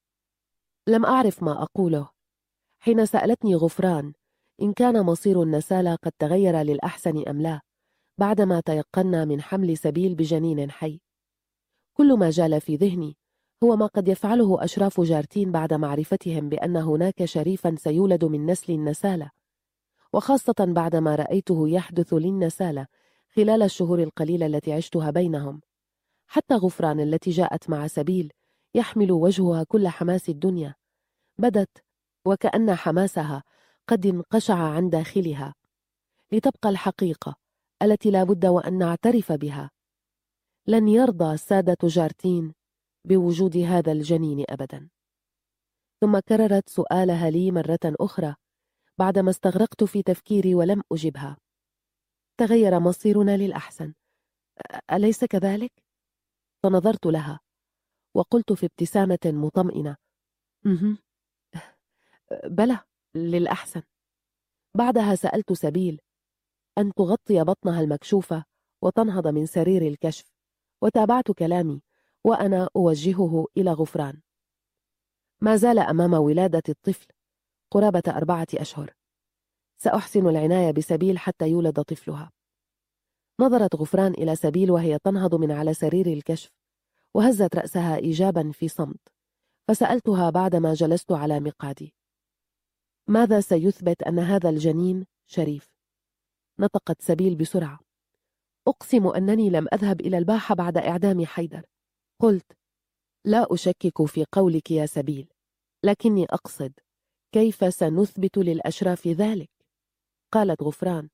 لم أعرف ما أقوله حين سألتني غفران إن كان مصير النسالة قد تغير للأحسن أم لا بعدما تيقنا من حمل سبيل بجنين حي. كل ما جال في ذهني هو ما قد يفعله أشراف جارتين بعد معرفتهم بأن هناك شريفا سيولد من نسل النسالة، وخاصة بعدما رأيته يحدث للنسالة خلال الشهور القليلة التي عشتها بينهم. حتى غفران التي جاءت مع سبيل يحمل وجهها كل حماس الدنيا بدت وكأن حماسها قد انقشع عن داخلها لتبقى الحقيقة التي لا بد وأن نعترف بها. لن يرضى سادة جارتين بوجود هذا الجنين أبدا. ثم كررت سؤالها لي مرة أخرى بعدما استغرقت في تفكيري ولم أجبها: تغير مصيرنا للأحسن، أليس كذلك؟ فنظرت لها وقلت في ابتسامة مطمئنة: مهم. بلى، للأحسن. بعدها سألت سبيل أن تغطي بطنها المكشوفة وتنهض من سرير الكشف، وتابعت كلامي وأنا أوجهه إلى غفران. ما زال أمام ولادة الطفل قرابة أربعة أشهر. سأحسن العناية بسبيل حتى يولد طفلها. نظرت غفران إلى سبيل وهي تنهض من على سرير الكشف وهزت رأسها إيجابا في صمت، فسألتها بعدما جلست على مقعدي: ماذا سيثبت أن هذا الجنين شريف؟ نطقت سبيل بسرعة: أقسم أنني لم أذهب إلى الباحة بعد إعدام حيدر. قلت: لا أشكك في قولك يا سبيل، لكني أقصد كيف سنثبت للأشراف ذلك؟ قالت غفران: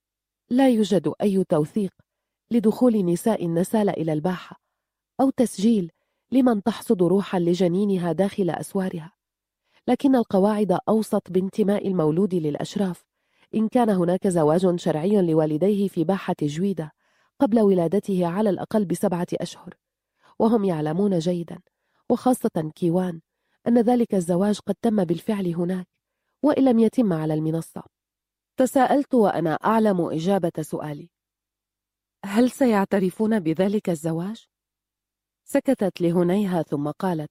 لا يوجد أي توثيق لدخول نساء النسال إلى الباحة أو تسجيل لمن تحصد روحا لجنينها داخل أسوارها، لكن القواعد أوصت بانتماء المولود للأشراف إن كان هناك زواج شرعي لوالديه في باحة جويدة قبل ولادته على الأقل بسبعة أشهر، وهم يعلمون جيدا وخاصة كيوان أن ذلك الزواج قد تم بالفعل هناك وإن لم يتم على المنصة. تساءلت وأنا أعلم إجابة سؤالي: هل سيعترفون بذلك الزواج؟ سكتت لهنيها ثم قالت: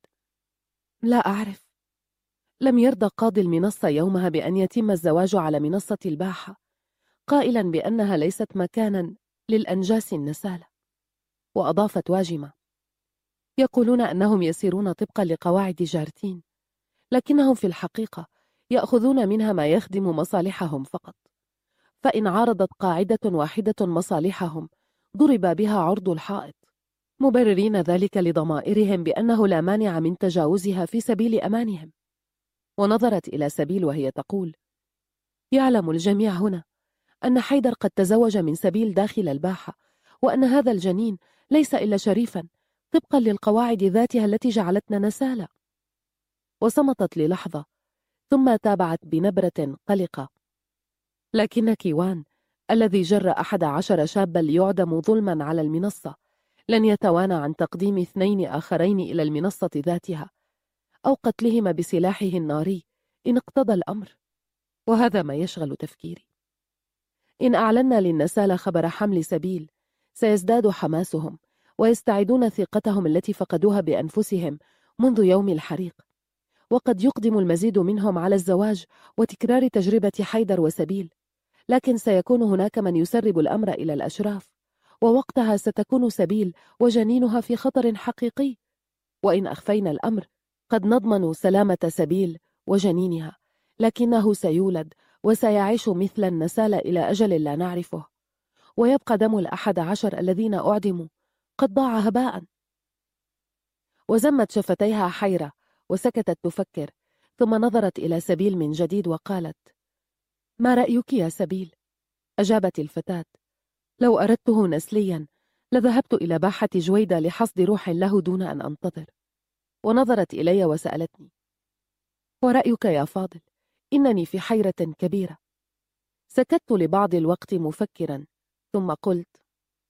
لا أعرف. لم يرضى قاضي المنصة يومها بأن يتم الزواج على منصة الباحة، قائلا بأنها ليست مكانا للأنجاس النسالة. وأضافت واجمة: يقولون أنهم يسيرون طبقا لقواعد جارتين، لكنهم في الحقيقة يأخذون منها ما يخدم مصالحهم فقط، فإن عارضت قاعدة واحدة مصالحهم ضرب بها عرض الحائط، مبررين ذلك لضمائرهم بأنه لا مانع من تجاوزها في سبيل أمانهم. ونظرت إلى سبيل وهي تقول: يعلم الجميع هنا أن حيدر قد تزوج من سبيل داخل الباحة، وأن هذا الجنين ليس إلا شريفا طبقا للقواعد ذاتها التي جعلتنا نسالة. وصمتت للحظة ثم تابعت بنبرة قلقة: لكن كيوان الذي جر أحد عشر شابا ليعدموا ظلما على المنصة لن يتوانى عن تقديم اثنين آخرين إلى المنصة ذاتها أو قتلهما بسلاحه الناري إن اقتضى الأمر، وهذا ما يشغل تفكيري. إن أعلنا للنسالة خبر حمل سبيل سيزداد حماسهم ويستعيدون ثقتهم التي فقدوها بأنفسهم منذ يوم الحريق، وقد يقدم المزيد منهم على الزواج وتكرار تجربة حيدر وسبيل، لكن سيكون هناك من يسرب الأمر إلى الأشراف، ووقتها ستكون سبيل وجنينها في خطر حقيقي، وإن أخفينا الأمر قد نضمن سلامة سبيل وجنينها، لكنه سيولد وسيعيش مثل النسال إلى أجل لا نعرفه، ويبقى دم الأحد عشر الذين أعدموا قد ضاع هباء. وزمت شفتيها حيرة وسكتت تفكر، ثم نظرت إلى سبيل من جديد وقالت: ما رأيك يا سبيل؟ أجابت الفتاة: لو أردته نسليا لذهبت إلى باحة جويدة لحصد روح له دون أن أنتظر. ونظرت إلي وسألتني: ورأيك يا فاضل؟ إنني في حيرة كبيرة. سكت لبعض الوقت مفكرا، ثم قلت: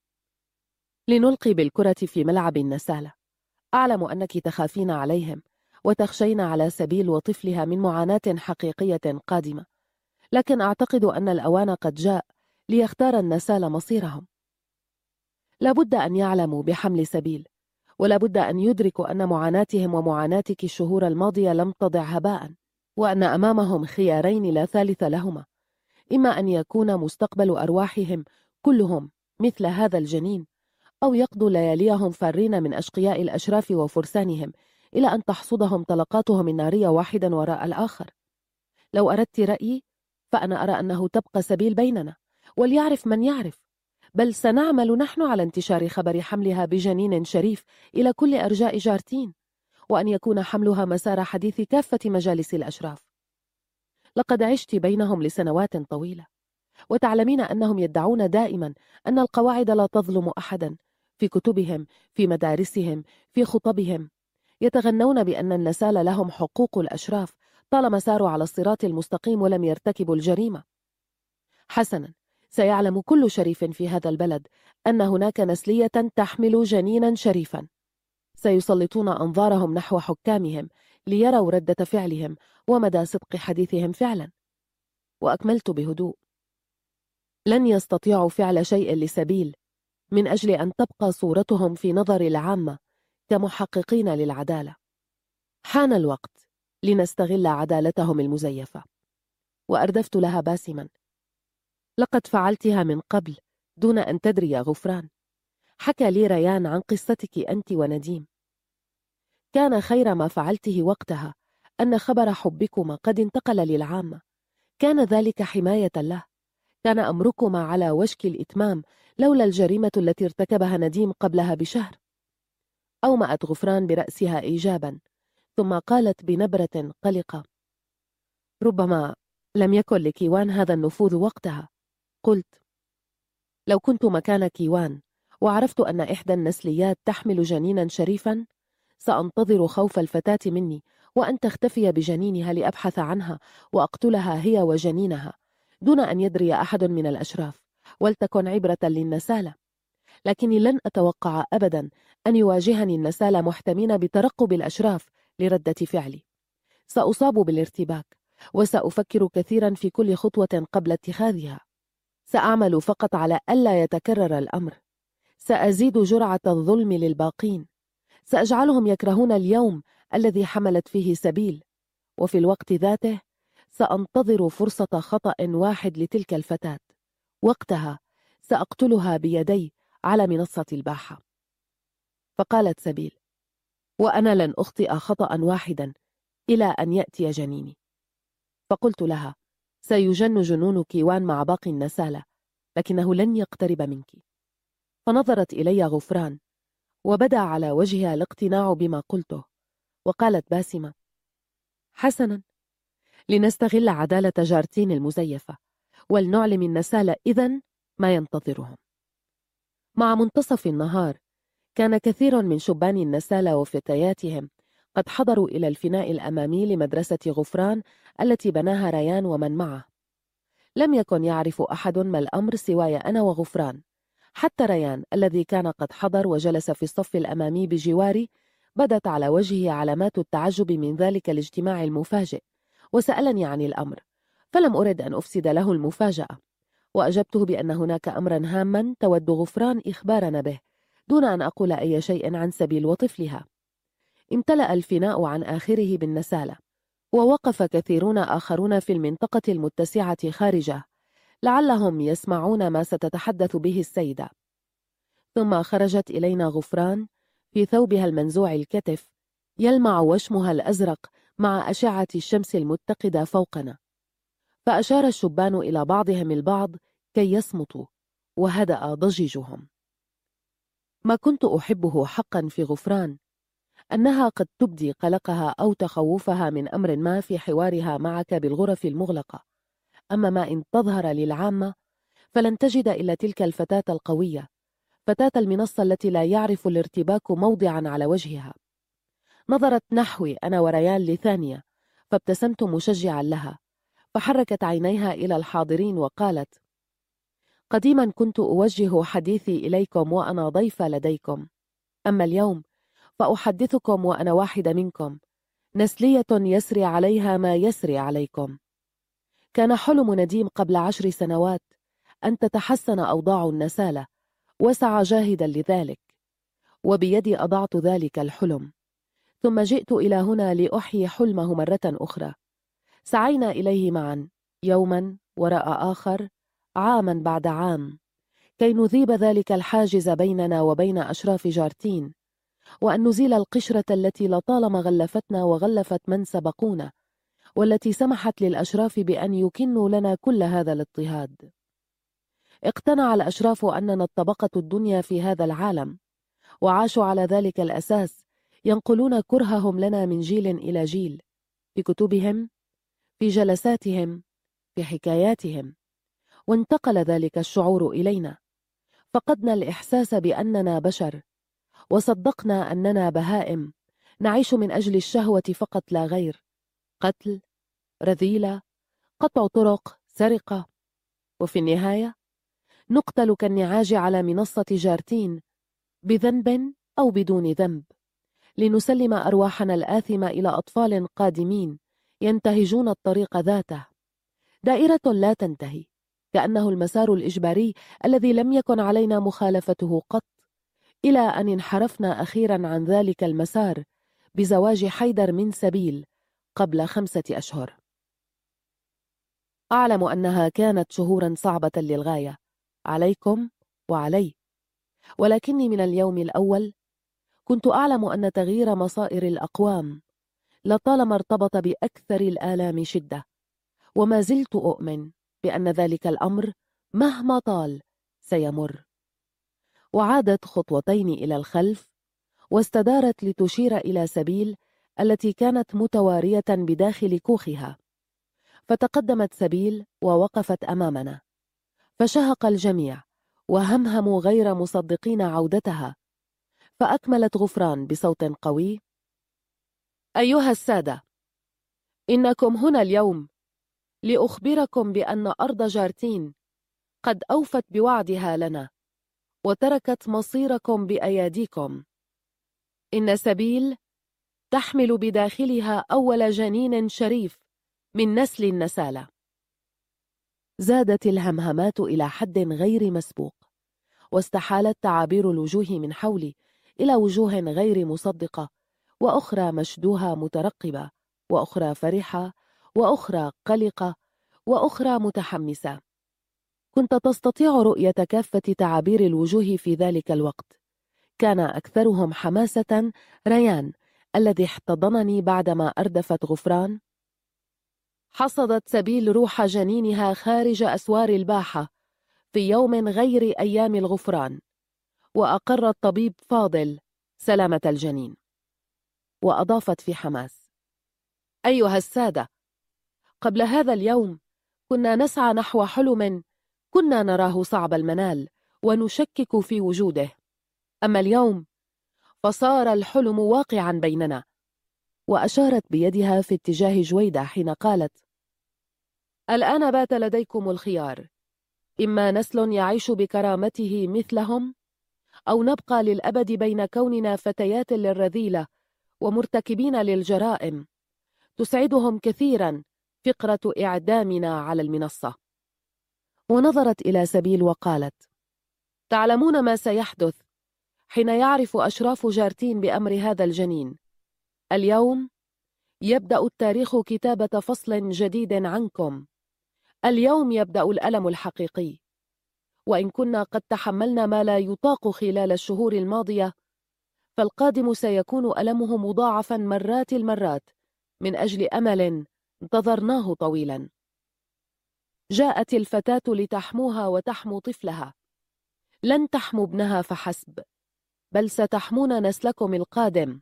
لنلقي بالكرة في ملعب النسالة. أعلم أنك تخافين عليهم وتخشين على سبيل وطفلها من معاناة حقيقية قادمة، لكن أعتقد أن الأوان قد جاء ليختار النسال مصيرهم. لابد أن يعلموا بحمل سبيل، ولابد أن يدركوا أن معاناتهم ومعاناتك الشهور الماضية لم تضع هباء، وأن أمامهم خيارين لا ثالث لهما: إما أن يكون مستقبل أرواحهم كلهم مثل هذا الجنين، أو يقضوا لياليهم فارين من أشقياء الأشراف وفرسانهم إلى أن تحصدهم طلقاتهم النارية واحدا وراء الآخر. لو أردت رأيي فأنا أرى أنه تبقى سبيل بيننا، وليعرف من يعرف، بل سنعمل نحن على انتشار خبر حملها بجنين شريف إلى كل أرجاء جارتين، وأن يكون حملها مسار حديث كافة مجالس الأشراف. لقد عشت بينهم لسنوات طويلة، وتعلمين أنهم يدعون دائما أن القواعد لا تظلم أحدا، في كتبهم، في مدارسهم، في خطبهم. يتغنون بأن النسال لهم حقوق الأشراف طالما ساروا على الصراط المستقيم ولم يرتكبوا الجريمة. حسنا، سيعلم كل شريف في هذا البلد أن هناك نسلية تحمل جنينا شريفا. سيسلطون أنظارهم نحو حكامهم ليروا ردة فعلهم ومدى صدق حديثهم فعلا. وأكملت بهدوء: لن يستطيعوا فعل شيء لسبيل من أجل أن تبقى صورتهم في نظر العامة كمحققين للعدالة. حان الوقت لنستغل عدالتهم المزيفة. وأردفت لها باسما: لقد فعلتها من قبل دون أن تدري يا غفران. حكى لي ريان عن قصتك أنت ونديم. كان خير ما فعلته وقتها أن خبر حبكما قد انتقل للعامة. كان ذلك حماية له. كان أمركما على وشك الإتمام لولا الجريمة التي ارتكبها نديم قبلها بشهر. أومأت غفران برأسها إيجابا، ثم قالت بنبرة قلقة: ربما لم يكن لكيوان هذا النفوذ وقتها. قلت: لو كنت مكان كيوان وعرفت أن إحدى النسليات تحمل جنينا شريفا، سأنتظر خوف الفتاة مني وأن تختفي بجنينها لأبحث عنها وأقتلها هي وجنينها دون أن يدري أحد من الأشراف، ولتكن عبرة للنسالة. لكني لن أتوقع أبدا أن يواجهني النسالة محتمين بترقب الأشراف لردة فعلي. سأصاب بالارتباك، وسأفكر كثيرا في كل خطوة قبل اتخاذها. سأعمل فقط على ألا يتكرر الأمر. سأزيد جرعة الظلم للباقين. سأجعلهم يكرهون اليوم الذي حملت فيه سبيل، وفي الوقت ذاته سأنتظر فرصة خطأ واحد لتلك الفتاة. وقتها سأقتلها بيدي على منصة الباحة. فقالت سبيل: وأنا لن أخطئ خطأ واحدا إلى أن يأتي جنيني. فقلت لها: سيجن جنون كيوان مع باقي النسالة، لكنه لن يقترب منك. فنظرت إلي غفران، وبدا على وجهها الاقتناع بما قلته، وقالت باسمة: حسنا، لنستغل عدالة جارتين المزيفة، ولنعلم النسالة إذن ما ينتظرهم. مع منتصف النهار كان كثير من شبان النسالة وفتياتهم قد حضروا إلى الفناء الأمامي لمدرسة غفران التي بناها ريان ومن معه. لم يكن يعرف أحد ما الأمر سواي أنا وغفران. حتى ريان الذي كان قد حضر وجلس في الصف الأمامي بجواري بدت على وجهه علامات التعجب من ذلك الاجتماع المفاجئ، وسألني عن الأمر، فلم أرد أن أفسد له المفاجأة، وأجبته بأن هناك أمرا هاما تود غفران إخبارنا به دون أن أقول أي شيء عن سبيل وطفلها. امتلأ الفناء عن آخره بالنسالة، ووقف كثيرون آخرون في المنطقة المتسعة خارجه لعلهم يسمعون ما ستتحدث به السيدة. ثم خرجت إلينا غفران في ثوبها المنزوع الكتف يلمع وشمها الأزرق مع أشعة الشمس المتقدة فوقنا، فأشار الشبان إلى بعضهم البعض كي يصمتوا، وهدأ ضجيجهم. ما كنت أحبه حقا في غفران أنها قد تبدي قلقها أو تخوفها من أمر ما في حوارها معك بالغرف المغلقة، أما ما إن تظهر للعامة فلن تجد إلا تلك الفتاة القوية، فتاة المنصة التي لا يعرف الارتباك موضعا على وجهها. نظرت نحوي أنا وريان لثانية، فابتسمت مشجعا لها، فحركت عينيها إلى الحاضرين وقالت: قديما كنت أوجه حديثي إليكم وأنا ضيفة لديكم، أما اليوم فأحدثكم وأنا واحدة منكم، نسلية يسري عليها ما يسري عليكم. كان حلم نديم قبل عشر سنوات أن تتحسن أوضاع النسالة، وسعى جاهدا لذلك، وبيدي أضعت ذلك الحلم، ثم جئت إلى هنا لأحيي حلمه مرة أخرى. سعينا إليه معا، يوما وراء آخر، عاما بعد عام، كي نذيب ذلك الحاجز بيننا وبين أشراف جارتين، وأن نزيل القشرة التي لطالما غلفتنا وغلفت من سبقونا، والتي سمحت للأشراف بأن يكنوا لنا كل هذا الاضطهاد. اقتنع الأشراف أننا الطبقة الدنيا في هذا العالم، وعاشوا على ذلك الأساس، ينقلون كرههم لنا من جيل إلى جيل، في كتبهم، في جلساتهم، في حكاياتهم، وانتقل ذلك الشعور إلينا، فقدنا الإحساس بأننا بشر، وصدقنا أننا بهائم نعيش من أجل الشهوة فقط لا غير، قتل، رذيلة، قطع طرق، سرقة، وفي النهاية نقتل كالنعاج على منصة جارتين بذنب أو بدون ذنب، لنسلم أرواحنا الآثمة إلى أطفال قادمين ينتهجون الطريق ذاته، دائرة لا تنتهي، كأنه المسار الإجباري الذي لم يكن علينا مخالفته قط، إلى أن انحرفنا أخيرا عن ذلك المسار بزواج حيدر من سبيل قبل خمسة أشهر. أعلم أنها كانت شهورا صعبة للغاية عليكم وعلي، ولكني من اليوم الأول كنت أعلم أن تغيير مصائر الأقوام لطالما ارتبط بأكثر الآلام شدة، وما زلت أؤمن بأن ذلك الأمر مهما طال سيمر. وعادت خطوتين إلى الخلف، واستدارت لتشير إلى سبيل التي كانت متوارية بداخل كوخها، فتقدمت سبيل ووقفت أمامنا، فشهق الجميع وهمهموا غير مصدقين عودتها، فأكملت غفران بصوت قوي: أيها السادة، إنكم هنا اليوم لأخبركم بأن أرض جارتين قد أوفت بوعدها لنا، وتركت مصيركم بأياديكم. إن سبيل تحمل بداخلها أول جنين شريف من نسل النسالة. زادت الهمهمات إلى حد غير مسبوق، واستحالت تعابير الوجوه من حولي إلى وجوه غير مصدقة، وأخرى مشدوها مترقبة، وأخرى فرحة، وأخرى قلقة، وأخرى متحمسة. كنت تستطيع رؤية كافة تعابير الوجوه في ذلك الوقت. كان أكثرهم حماسة ريان الذي احتضنني بعدما أردفت غفران. حصدت سبيل روح جنينها خارج أسوار الباحة في يوم غير أيام الغفران، وأقر الطبيب فاضل سلامة الجنين. وأضافت في حماس: أيها السادة، قبل هذا اليوم كنا نسعى نحو حلم كنا نراه صعب المنال ونشكك في وجوده، أما اليوم فصار الحلم واقعا بيننا. وأشارت بيدها في اتجاه جويدة حين قالت: الآن بات لديكم الخيار، إما نسل يعيش بكرامته مثلهم، أو نبقى للأبد بين كوننا فتيات للرذيلة ومرتكبين للجرائم تسعدهم كثيرا فقرة إعدامنا على المنصة. ونظرت إلى سبيل وقالت: تعلمون ما سيحدث حين يعرف أشراف جارتين بأمر هذا الجنين. اليوم يبدأ التاريخ كتابة فصل جديد عنكم. اليوم يبدأ الألم الحقيقي، وإن كنا قد تحملنا ما لا يطاق خلال الشهور الماضية، فالقادم سيكون ألمه مضاعفا مرات المرات من أجل أمل انتظرناه طويلا. جاءت الفتاة لتحموها وتحمو طفلها، لن تحمو ابنها فحسب، بل ستحمون نسلكم القادم.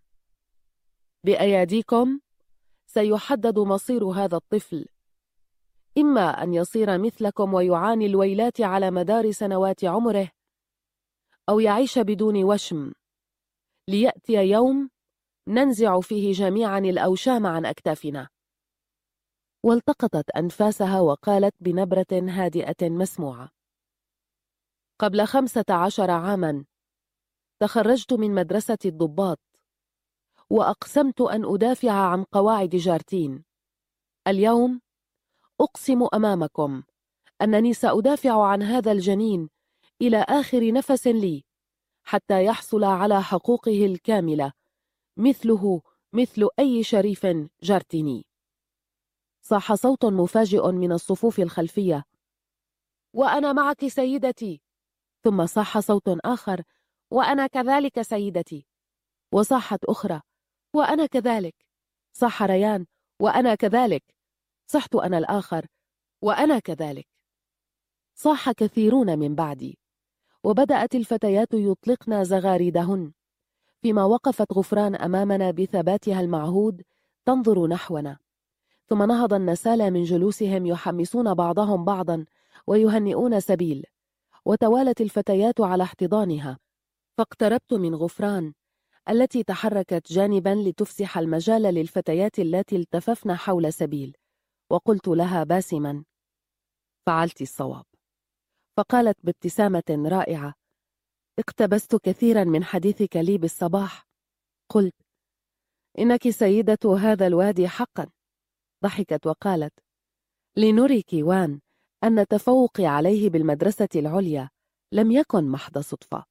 بأياديكم سيحدد مصير هذا الطفل، إما أن يصير مثلكم ويعاني الويلات على مدار سنوات عمره، أو يعيش بدون وشم، ليأتي يوم ننزع فيه جميعا الأوشام عن أكتافنا. والتقطت أنفاسها وقالت بنبرة هادئة مسموعة: قبل خمسة عشر عاما تخرجت من مدرسة الضباط، وأقسمت أن أدافع عن قواعد جارتين. اليوم أقسم أمامكم أنني سأدافع عن هذا الجنين إلى آخر نفس لي، حتى يحصل على حقوقه الكاملة مثله مثل أي شريف جارتيني. صاح صوت مفاجئ من الصفوف الخلفية: وأنا معك سيدتي. ثم صاح صوت آخر: وأنا كذلك سيدتي. وصاحت أخرى: وأنا كذلك. صاح ريان: وأنا كذلك. صحت أنا الآخر: وأنا كذلك. صاح كثيرون من بعدي، وبدأت الفتيات يطلقن زغاريدهن، فيما وقفت غفران أمامنا بثباتها المعهود تنظر نحونا. ثم نهض النسالى من جلوسهم يحمسون بعضهم بعضا ويهنئون سبيل، وتوالت الفتيات على احتضانها، فاقتربت من غفران التي تحركت جانبا لتفسح المجال للفتيات التي التففن حول سبيل، وقلت لها باسما: فعلت الصواب. فقالت بابتسامة رائعة: اقتبست كثيرا من حديثك لي بالصباح. قلت: إنك سيدة هذا الوادي حقا. ضحكت وقالت: لنري كيوان أن تفوقي عليه بالمدرسة العليا لم يكن محض صدفة.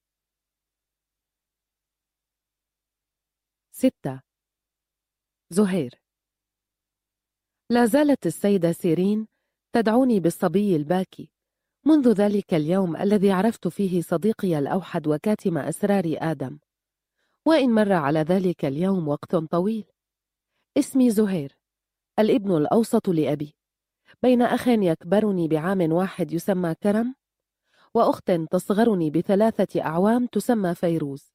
ستة. زهير. لا زالت السيدة سيرين تدعوني بالصبي الباكي منذ ذلك اليوم الذي عرفت فيه صديقي الأوحد وكاتم أسرار آدم، وإن مر على ذلك اليوم وقت طويل. اسمي زهير، الابن الأوسط لأبي، بين أخ يكبرني بعام واحد يسمى كرم، وأخت تصغرني بثلاثة أعوام تسمى فيروز.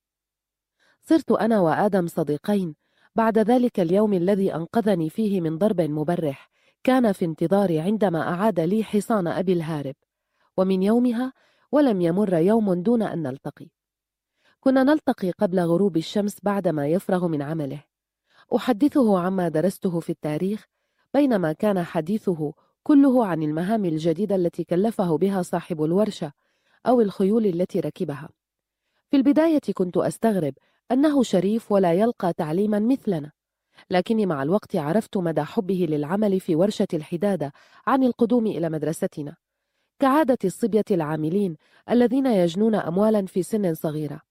صرت أنا وآدم صديقين بعد ذلك اليوم الذي أنقذني فيه من ضرب مبرح كان في انتظاري عندما أعاد لي حصان أبي الهارب، ومن يومها ولم يمر يوم دون أن نلتقي. كنا نلتقي قبل غروب الشمس بعدما يفرغ من عمله، أحدثه عما درسته في التاريخ، بينما كان حديثه كله عن المهام الجديدة التي كلفه بها صاحب الورشة أو الخيول التي ركبها. في البداية كنت أستغرب أنه شريف ولا يلقى تعليما مثلنا، لكني مع الوقت عرفت مدى حبه للعمل في ورشة الحدادة عن القدوم إلى مدرستنا، كعادة الصبية العاملين الذين يجنون أموالا في سن صغيرة.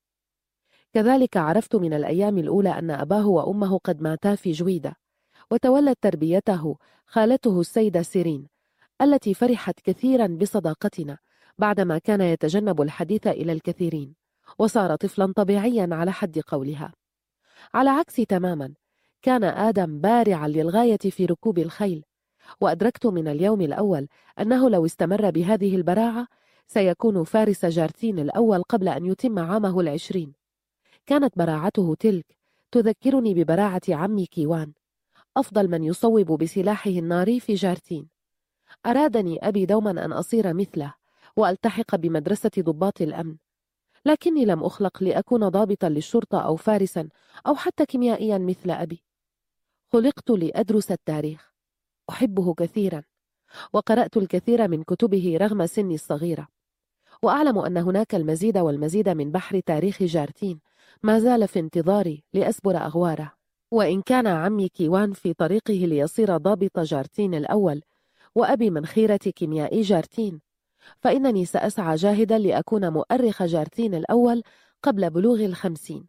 كذلك عرفت من الأيام الأولى أن أباه وأمه قد ماتا في جويدة، وتولت تربيته خالته السيدة سيرين التي فرحت كثيرا بصداقتنا بعدما كان يتجنب الحديث إلى الكثيرين، وصار طفلا طبيعيا على حد قولها. على عكس تماما، كان آدم بارعا للغاية في ركوب الخيل، وأدركت من اليوم الأول أنه لو استمر بهذه البراعة سيكون فارس جارتين الأول قبل أن يتم عامه العشرين. كانت براعته تلك تذكرني ببراعة عمي كيوان، أفضل من يصوب بسلاحه الناري في جارتين. أرادني أبي دوما أن أصير مثله وألتحق بمدرسة ضباط الأمن، لكني لم أخلق لأكون ضابطا للشرطة أو فارسا أو حتى كيميائيا مثل أبي. خلقت لأدرس التاريخ، أحبه كثيرا، وقرأت الكثير من كتبه رغم سني الصغيرة، وأعلم أن هناك المزيد والمزيد من بحر تاريخ جارتين ما زال في انتظاري لأسبر أغواره. وإن كان عمي كيوان في طريقه ليصير ضابط جارتين الأول وأبي من خيرة كيميائي جارتين، فإنني سأسعى جاهدا لأكون مؤرخ جارتين الأول قبل بلوغ الخمسين.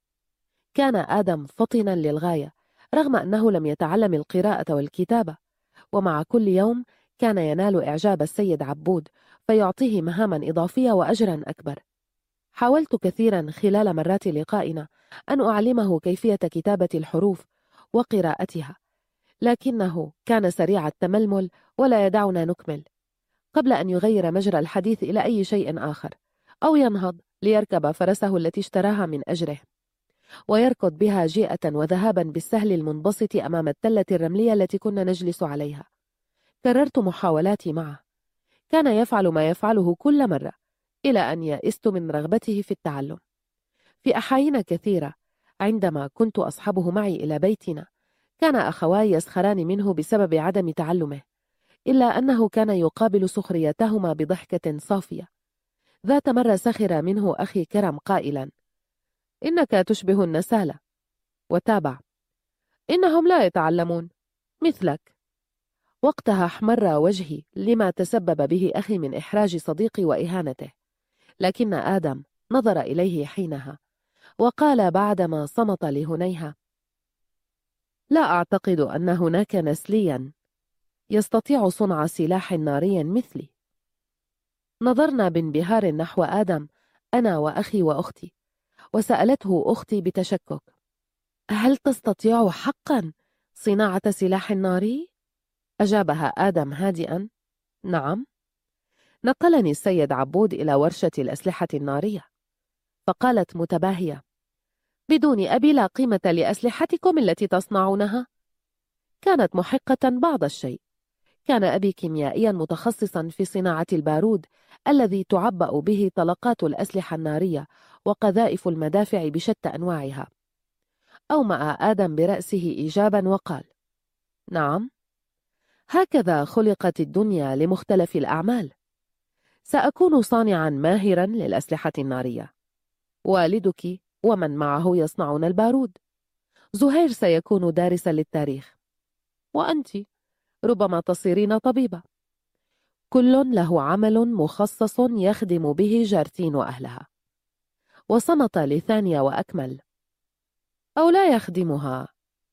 كان آدم فطنا للغاية رغم أنه لم يتعلم القراءة والكتابة، ومع كل يوم كان ينال إعجاب السيد عبود فيعطيه مهاما إضافية وأجرا أكبر. حاولت كثيرا خلال مرات لقائنا أن أعلمه كيفية كتابة الحروف وقراءتها، لكنه كان سريع التململ ولا يدعنا نكمل قبل أن يغير مجرى الحديث إلى أي شيء آخر، أو ينهض ليركب فرسه التي اشتراها من أجره ويركض بها جيئة وذهابا بالسهل المنبسط أمام التلة الرملية التي كنا نجلس عليها. كررت محاولاتي معه، كان يفعل ما يفعله كل مرة إلى أن يئست من رغبته في التعلم. في أحايين كثيرة عندما كنت أصحبه معي إلى بيتنا كان أخواي يسخران منه بسبب عدم تعلمه، إلا أنه كان يقابل سخريتهما بضحكة صافية. ذات مرة سخر منه أخي كرم قائلا: إنك تشبه النسالة. وتابع: إنهم لا يتعلمون مثلك. وقتها احمر وجهي لما تسبب به أخي من إحراج صديقي وإهانته، لكن آدم نظر إليه حينها وقال بعدما صمت لهنيهة: لا أعتقد أن هناك نسليا يستطيع صنع سلاح ناري مثلي. نظرنا بانبهار نحو آدم أنا وأخي وأختي، وسألته أختي بتشكك: هل تستطيع حقا صناعة سلاح ناري؟ أجابها آدم هادئا: نعم. نقلني السيد عبود إلى ورشة الأسلحة النارية، فقالت متباهية: بدون أبي لا قيمة لأسلحتكم التي تصنعونها. كانت محقة بعض الشيء. كان أبي كيميائيا متخصصا في صناعة البارود الذي تعبأ به طلقات الأسلحة النارية وقذائف المدافع بشتى أنواعها. أومأ آدم برأسه إيجابا وقال: نعم، هكذا خلقت الدنيا لمختلف الأعمال. سأكون صانعا ماهرا للأسلحة النارية، والدك ومن معه يصنعون البارود، زهير سيكون دارسا للتاريخ، وأنت ربما تصيرين طبيبة. كل له عمل مخصص يخدم به جارتين وأهلها. وصمت لثانية وأكمل: أو لا يخدمها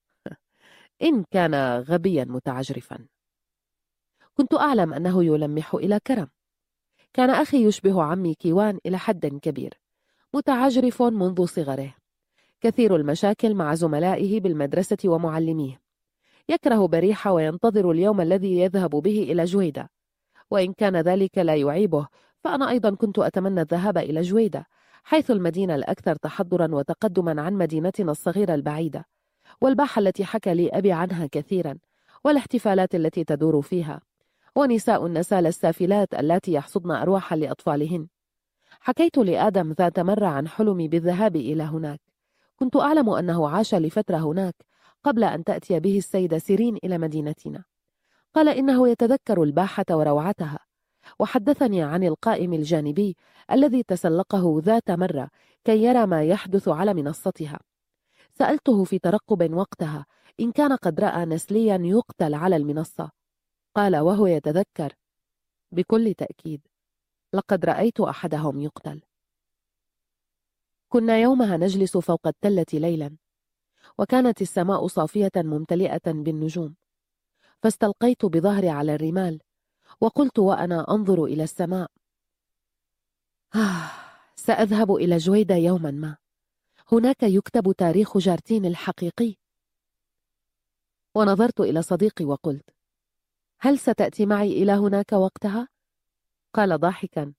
إن كان غبيا متعجرفا. كنت أعلم أنه يلمح إلى كرم. كان أخي يشبه عمي كيوان إلى حد كبير، متعجرف منذ صغره، كثير المشاكل مع زملائه بالمدرسة ومعلميه، يكره بريحة وينتظر اليوم الذي يذهب به إلى جويدة. وإن كان ذلك لا يعيبه، فأنا أيضا كنت أتمنى الذهاب إلى جويدة، حيث المدينة الأكثر تحضرا وتقدما عن مدينتنا الصغيرة البعيدة، والباحة التي حكى لي أبي عنها كثيرا، والاحتفالات التي تدور فيها، ونساء النسال السافلات اللاتي يحصدن أرواحا لأطفالهن. حكيت لآدم ذات مرة عن حلمي بالذهاب إلى هناك. كنت أعلم أنه عاش لفترة هناك قبل أن تأتي به السيدة سيرين إلى مدينتنا. قال إنه يتذكر الباحة وروعتها، وحدثني عن القائم الجانبي الذي تسلقه ذات مرة كي يرى ما يحدث على منصتها. سألته في ترقب وقتها إن كان قد رأى نسليا يقتل على المنصة. قال وهو يتذكر: بكل تأكيد، لقد رأيت أحدهم يقتل. كنا يومها نجلس فوق التلة ليلا، وكانت السماء صافية ممتلئة بالنجوم، فاستلقيت بظهري على الرمال وقلت وأنا أنظر إلى السماء: آه، سأذهب إلى جويدة يوما ما، هناك يكتب تاريخ جارتين الحقيقي. ونظرت إلى صديقي وقلت: هل ستأتي معي إلى هناك وقتها؟ قال ضاحكا: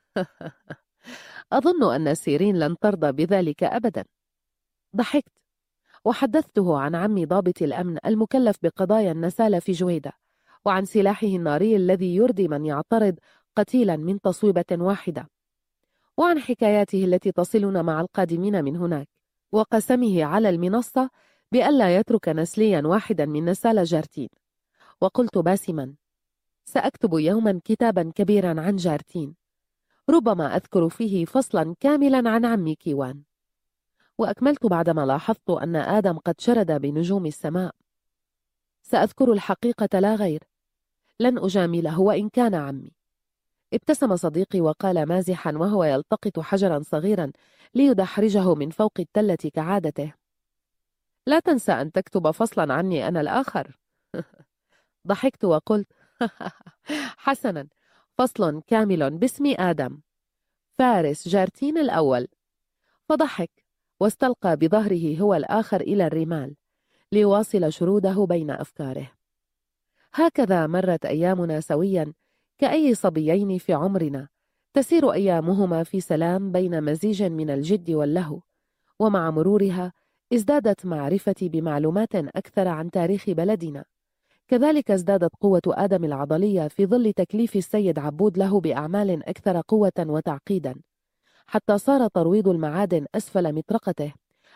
أظن أن سيرين لن ترضى بذلك أبدا. ضحكت وحدثته عن عمي ضابط الأمن المكلف بقضايا النسالة في جويدة، وعن سلاحه الناري الذي يردي من يعترض قتيلا من تصويبة واحدة، وعن حكاياته التي تصلنا مع القادمين من هناك، وقسمه على المنصة بألا يترك نسليا واحدا من نسال جارتين. وقلت باسما: سأكتب يوما كتابا كبيرا عن جارتين، ربما أذكر فيه فصلا كاملا عن عمي كيوان. وأكملت بعدما لاحظت أن آدم قد شرد بنجوم السماء: سأذكر الحقيقة لا غير، لن أجامله وإن كان عمي. ابتسم صديقي وقال مازحا وهو يلتقط حجرا صغيرا ليدحرجه من فوق التلة كعادته: لا تنسى أن تكتب فصلا عني أنا الآخر. ضحكت وقلت: حسنا، فصل كامل باسم آدم، فارس جارتين الأول. فضحك واستلقى بظهره هو الآخر إلى الرمال ليواصل شروده بين أفكاره. هكذا مرت أيامنا سويا كأي صبيين في عمرنا، تسير أيامهما في سلام بين مزيج من الجد واللهو. ومع مرورها ازدادت معرفتي بمعلومات أكثر عن تاريخ بلدنا. كذلك ازدادت قوة آدم العضلية في ظل تكليف السيد عبود له بأعمال أكثر قوة وتعقيدا، حتى صار ترويض المعادن أسفل مطرقته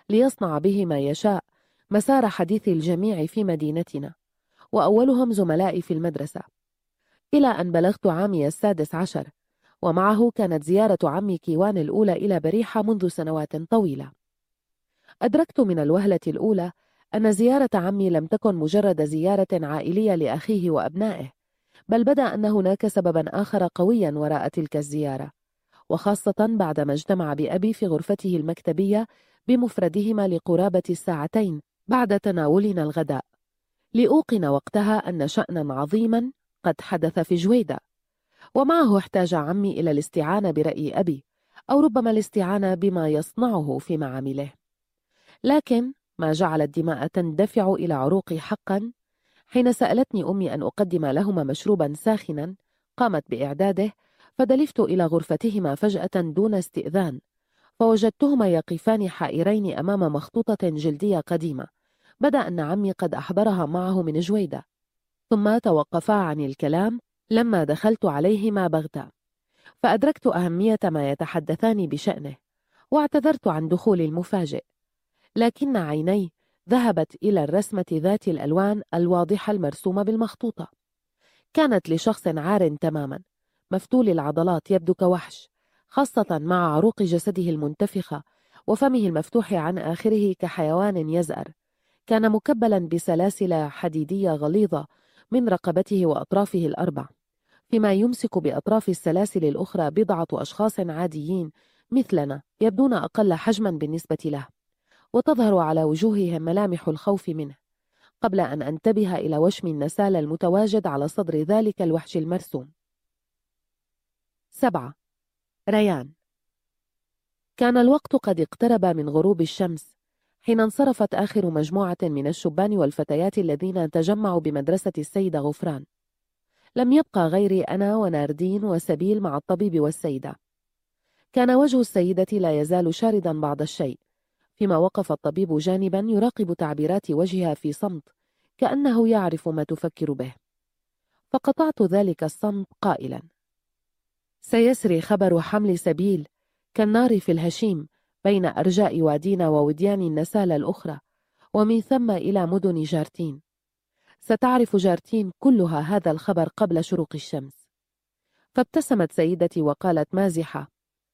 ليصنع به ما يشاء مسار حديث الجميع في مدينتنا، وأولهم زملائي في المدرسة، إلى أن بلغت عامي السادس عشر، ومعه كانت زيارة عمي كيوان الأولى إلى بريحة منذ سنوات طويلة. أدركت من الوهلة الأولى أن زيارة عمي لم تكن مجرد زيارة عائلية لأخيه وأبنائه، بل بدأ أن هناك سببا آخر قويا وراء تلك الزيارة، وخاصة بعدما اجتمع بأبي في غرفته المكتبية بمفردهما لقرابة الساعتين بعد تناولنا الغداء، لأوقن وقتها أن شأنا عظيما قد حدث في جويدة. ومعه احتاج عمي إلى الاستعانة برأي أبي، أو ربما الاستعانة بما يصنعه في معامله. لكن ما جعل الدماء تندفع إلى عروقي حقا حين سألتني أمي أن أقدم لهما مشروبا ساخنا قامت بإعداده، فدلفت إلى غرفتهما فجأة دون استئذان، فوجدتهما يقفان حائرين أمام مخطوطة جلدية قديمة بدا أن عمي قد أحضرها معه من جويدة، ثم توقفا عن الكلام لما دخلت عليهما بغتة، فأدركت أهمية ما يتحدثان بشأنه، واعتذرت عن دخولي المفاجئ، لكن عيني ذهبت إلى الرسمة ذات الألوان الواضحة المرسومة بالمخطوطة. كانت لشخص عار تماما، مفتول العضلات، يبدو كوحش، خاصة مع عروق جسده المنتفخة وفمه المفتوح عن آخره كحيوان يزأر. كان مكبلا بسلاسل حديدية غليظة من رقبته وأطرافه الأربع، فيما يمسك بأطراف السلاسل الأخرى بضعة أشخاص عاديين مثلنا يبدون أقل حجما بالنسبة له، وتظهر على وجوههم ملامح الخوف منه، قبل أن أنتبه إلى وشم النسال المتواجد على صدر ذلك الوحش المرسوم. سبعة. ريان. كان الوقت قد اقترب من غروب الشمس حين انصرفت آخر مجموعة من الشبان والفتيات الذين تجمعوا بمدرسة السيدة غفران. لم يبقى غيري أنا وناردين وسبيل مع الطبيب والسيدة. كان وجه السيدة لا يزال شاردا بعض الشيء، فيما وقف الطبيب جانبا يراقب تعبيرات وجهها في صمت كأنه يعرف ما تفكر به. فقطعت ذلك الصمت قائلا: سيسري خبر حمل سبيل كالنار في الهشيم بين أرجاء وادينا ووديان النسال الأخرى، ومن ثم إلى مدن جارتين. ستعرف جارتين كلها هذا الخبر قبل شروق الشمس. فابتسمت سيدتي وقالت مازحة: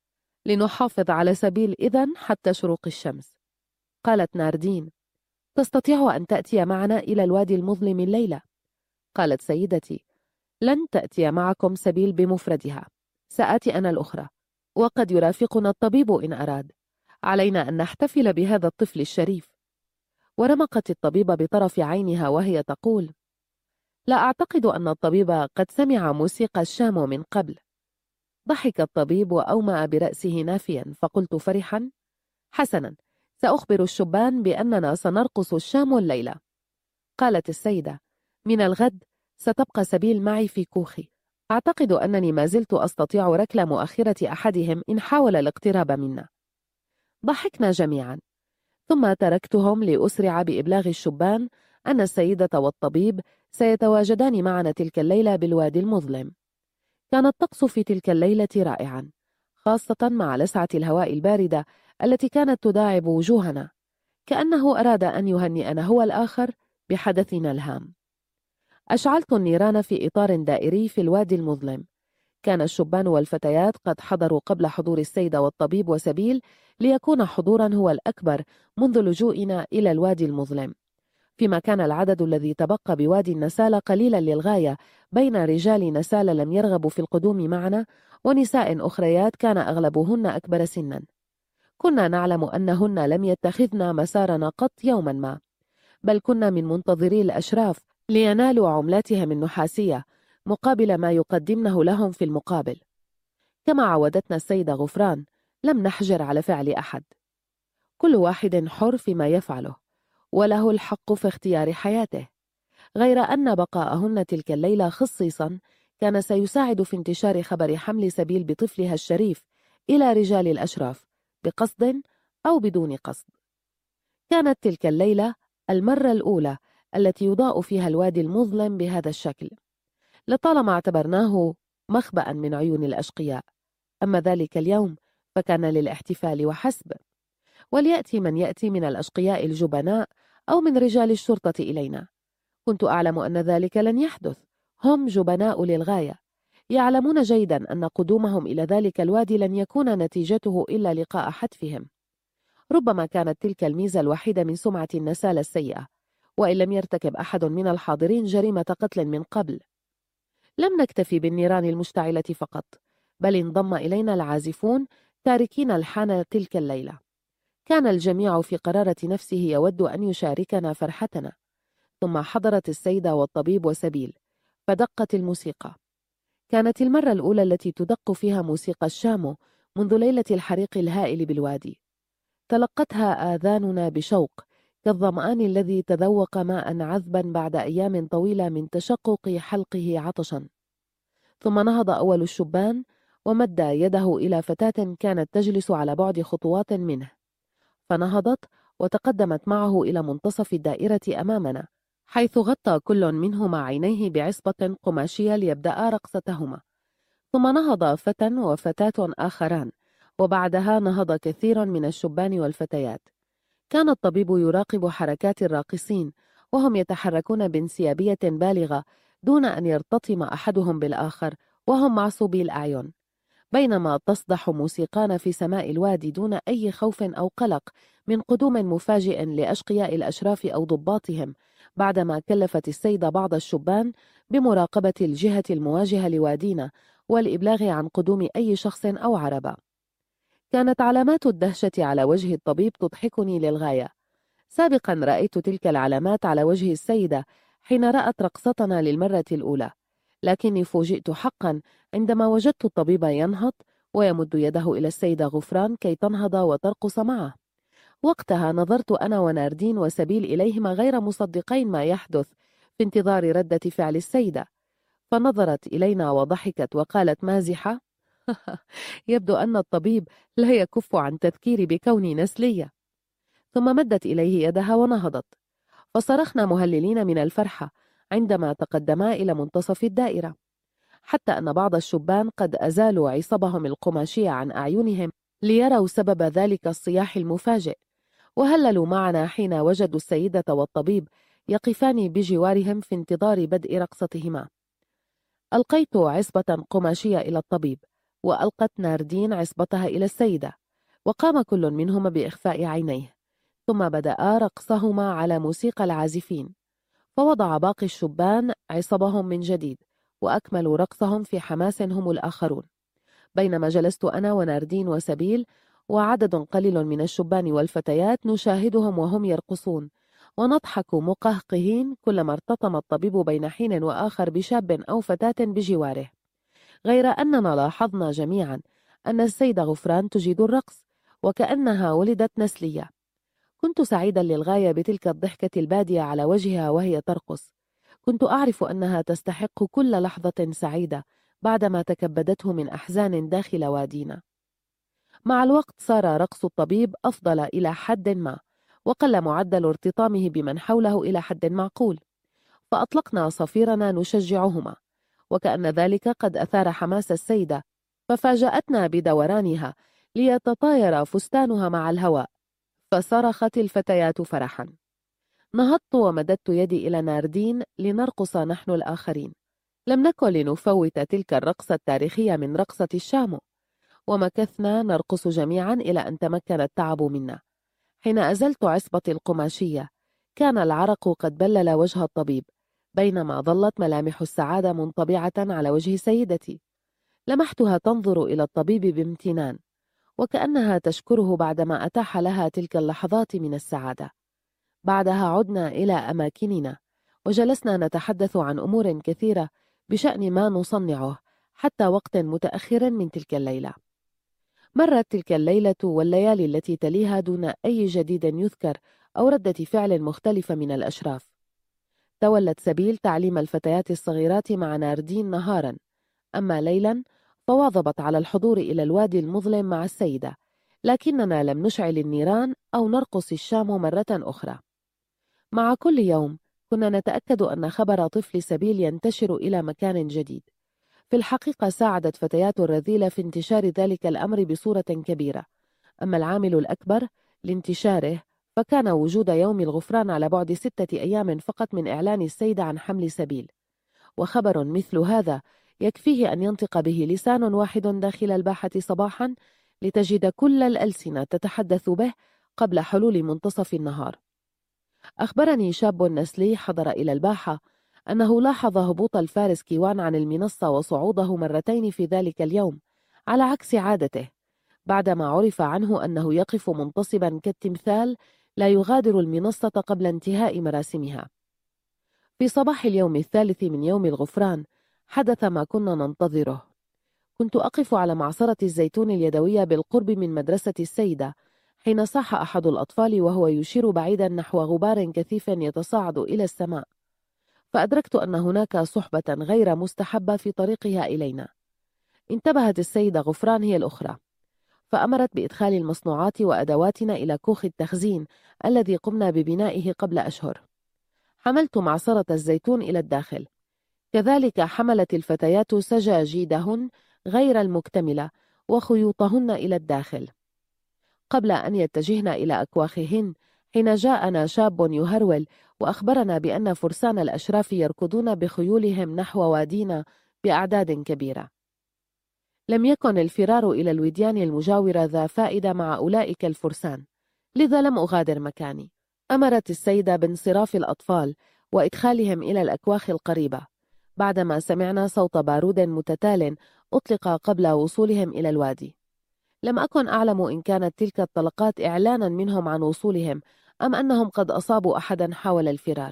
لنحافظ على سبيل إذن حتى شروق الشمس. قالت ناردين: تستطيع أن تأتي معنا إلى الوادي المظلم الليلة؟ قالت سيدتي: لن تأتي معكم سبيل بمفردها، سآتي أنا الأخرى، وقد يرافقنا الطبيب إن أراد. علينا أن نحتفل بهذا الطفل الشريف. ورمقت الطبيبة بطرف عينها وهي تقول: لا أعتقد أن الطبيب قد سمع موسيقى الشامو من قبل. ضحك الطبيب وأومأ برأسه نافيا، فقلت فرحا: حسنا، سأخبر الشبان بأننا سنرقص الشامو الليلة. قالت السيدة: من الغد ستبقى سبيل معي في كوخي. أعتقد أنني ما زلت أستطيع ركل مؤخرة أحدهم إن حاول الاقتراب منا. ضحكنا جميعا، ثم تركتهم لأسرع بإبلاغ الشبان أن السيدة والطبيب سيتواجدان معنا تلك الليلة بالوادي المظلم. كان الطقس في تلك الليلة رائعا، خاصة مع لسعة الهواء الباردة التي كانت تداعب وجوهنا، كأنه أراد أن يهنئنا هو الآخر بحدثنا الهام. أشعلت النيران في إطار دائري في الوادي المظلم. كان الشبان والفتيات قد حضروا قبل حضور السيدة والطبيب وسبيل، ليكون حضورا هو الأكبر منذ لجوئنا إلى الوادي المظلم، فيما كان العدد الذي تبقى بوادي النسال قليلا للغاية، بين رجال نسال لم يرغبوا في القدوم معنا ونساء أخريات كان أغلبهن أكبر سنا. كنا نعلم أنهن لم يتخذن مسارنا قط يوما ما، بل كنا من منتظري الأشراف لينالوا عملاتهم النحاسية مقابل ما يقدمنه لهم في المقابل. كما عودتنا السيدة غفران، لم نحجر على فعل أحد. كل واحد حر فيما يفعله، وله الحق في اختيار حياته، غير أن بقاءهن تلك الليلة خصيصا كان سيساعد في انتشار خبر حمل سبيل بطفلها الشريف إلى رجال الأشراف بقصد أو بدون قصد. كانت تلك الليلة المرة الأولى التي يضاء فيها الوادي المظلم بهذا الشكل. لطالما اعتبرناه مخبأ من عيون الأشقياء، أما ذلك اليوم فكان للاحتفال وحسب. وليأتي من يأتي من الأشقياء الجبناء أو من رجال الشرطة إلينا. كنت أعلم أن ذلك لن يحدث، هم جبناء للغاية، يعلمون جيدا أن قدومهم إلى ذلك الوادي لن يكون نتيجته إلا لقاء حتفهم. ربما كانت تلك الميزة الوحيدة من سمعة النسالة السيئة، وإن لم يرتكب أحد من الحاضرين جريمة قتل من قبل. لم نكتفي بالنيران المشتعلة فقط، بل انضم إلينا العازفون تاركين الحان تلك الليلة. كان الجميع في قرارة نفسه يود أن يشاركنا فرحتنا. ثم حضرت السيدة والطبيب وسبيل، فدقت الموسيقى. كانت المرة الأولى التي تدق فيها موسيقى الشامو منذ ليلة الحريق الهائل بالوادي. تلقتها آذاننا بشوق، كالظمآن الذي تذوق ماء عذبا بعد أيام طويلة من تشقق حلقه عطشا. ثم نهض أول الشبان ومد يده إلى فتاة كانت تجلس على بعد خطوات منه، فنهضت وتقدمت معه إلى منتصف الدائرة أمامنا، حيث غطى كل منهما عينيه بعصبة قماشية ليبدأ رقصتهما. ثم نهض فتى وفتاة آخران، وبعدها نهض كثير من الشبان والفتيات. كان الطبيب يراقب حركات الراقصين وهم يتحركون بانسيابية بالغة دون أن يرتطم أحدهم بالآخر وهم معصوبي الأعين، بينما تصدح موسيقانا في سماء الوادي دون أي خوف أو قلق من قدوم مفاجئ لأشقياء الأشراف أو ضباطهم، بعدما كلفت السيدة بعض الشبان بمراقبة الجهة المواجهة لوادينا والإبلاغ عن قدوم أي شخص أو عربة. كانت علامات الدهشة على وجه الطبيب تضحكني للغاية. سابقا رأيت تلك العلامات على وجه السيدة حين رأت رقصتنا للمرة الأولى، لكني فوجئت حقا عندما وجدت الطبيب ينهض ويمد يده إلى السيدة غفران كي تنهض وترقص معه. وقتها نظرت أنا وناردين وسبيل إليهما غير مصدقين ما يحدث، في انتظار ردة فعل السيدة، فنظرت إلينا وضحكت وقالت مازحة: يبدو أن الطبيب لا يكف عن تذكيري بكوني نسلية. ثم مدت إليه يدها ونهضت، فصرخنا مهللين من الفرحة عندما تقدما إلى منتصف الدائرة، حتى أن بعض الشبان قد أزالوا عصبهم القماشية عن أعينهم ليروا سبب ذلك الصياح المفاجئ، وهللوا معنا حين وجدوا السيدة والطبيب يقفان بجوارهم في انتظار بدء رقصتهما. ألقيت عصبة قماشية إلى الطبيب، وألقت ناردين عصبتها إلى السيدة، وقام كل منهما بإخفاء عينيه، ثم بدأ رقصهما على موسيقى العازفين، فوضع باقي الشبان عصبهم من جديد وأكملوا رقصهم في حماس هم الآخرون، بينما جلست أنا وناردين وسبيل وعدد قليل من الشبان والفتيات نشاهدهم وهم يرقصون ونضحك مقهقهين كلما ارتطم الطبيب بين حين وآخر بشاب أو فتاة بجواره، غير أننا لاحظنا جميعا أن السيدة غفران تجيد الرقص وكأنها ولدت نسلية. كنت سعيدا للغاية بتلك الضحكة البادية على وجهها وهي ترقص. كنت أعرف أنها تستحق كل لحظة سعيدة بعدما تكبدته من أحزان داخل وادينا. مع الوقت صار رقص الطبيب أفضل إلى حد ما، وقل معدل ارتطامه بمن حوله إلى حد معقول، فأطلقنا صفيرنا نشجعهما، وكأن ذلك قد أثار حماس السيدة، ففاجأتنا بدورانها ليتطاير فستانها مع الهواء، فصرخت الفتيات فرحا. نهضت ومددت يدي إلى ناردين لنرقص نحن الآخرين. لم نكن لنفوت تلك الرقصة التاريخية من رقصة الشامو، ومكثنا نرقص جميعا إلى أن تمكن التعب منا. حين أزلت عصبتي القماشية كان العرق قد بلل وجه الطبيب، بينما ظلت ملامح السعادة منطبعة على وجه سيدتي. لمحتها تنظر إلى الطبيب بامتنان، وكأنها تشكره بعدما أتاح لها تلك اللحظات من السعادة. بعدها عدنا إلى أماكننا وجلسنا نتحدث عن أمور كثيرة بشأن ما نصنعه حتى وقت متأخر من تلك الليلة. مرت تلك الليلة والليالي التي تليها دون أي جديد يذكر أو ردة فعل مختلفة من الأشراف. تولت سبيل تعليم الفتيات الصغيرات مع ناردين نهارا، أما ليلا فواظبت على الحضور إلى الوادي المظلم مع السيدة، لكننا لم نشعل النيران أو نرقص الشام مرة أخرى. مع كل يوم كنا نتأكد أن خبر طفل سبيل ينتشر إلى مكان جديد. في الحقيقة ساعدت فتيات الرذيلة في انتشار ذلك الأمر بصورة كبيرة، أما العامل الأكبر لانتشاره، فكان وجود يوم الغفران على بعد ستة أيام فقط من إعلان السيد عن حمل سبيل، وخبر مثل هذا يكفيه أن ينطق به لسان واحد داخل الباحة صباحا لتجد كل الألسنة تتحدث به قبل حلول منتصف النهار. أخبرني شاب نسلي حضر إلى الباحة أنه لاحظ هبوط الفارس كيوان عن المنصة وصعوده مرتين في ذلك اليوم على عكس عادته، بعدما عرف عنه أنه يقف منتصبا كالتمثال لا يغادر المنصة قبل انتهاء مراسمها. في صباح اليوم الثالث من يوم الغفران حدث ما كنا ننتظره. كنت أقف على معصرة الزيتون اليدوية بالقرب من مدرسة السيدة حين صاح أحد الأطفال وهو يشير بعيدا نحو غبار كثيف يتصاعد إلى السماء، فأدركت أن هناك صحبة غير مستحبة في طريقها إلينا. انتبهت السيدة غفران هي الأخرى، فأمرت بإدخال المصنوعات وأدواتنا إلى كوخ التخزين الذي قمنا ببنائه قبل أشهر. حملت معصرة الزيتون إلى الداخل، كذلك حملت الفتيات سجاجيدهن غير المكتملة وخيوطهن إلى الداخل، قبل أن يتجهن إلى أكواخهن حين جاءنا شاب يهرول وأخبرنا بأن فرسان الأشراف يركضون بخيولهم نحو وادينا بأعداد كبيرة. لم يكن الفرار إلى الوديان المجاورة ذا فائدة مع أولئك الفرسان، لذا لم أغادر مكاني. أمرت السيدة بانصراف الأطفال وإدخالهم إلى الأكواخ القريبة، بعدما سمعنا صوت بارود متتال أطلق قبل وصولهم إلى الوادي. لم أكن أعلم إن كانت تلك الطلقات إعلانا منهم عن وصولهم أم أنهم قد أصابوا أحدا حاول الفرار.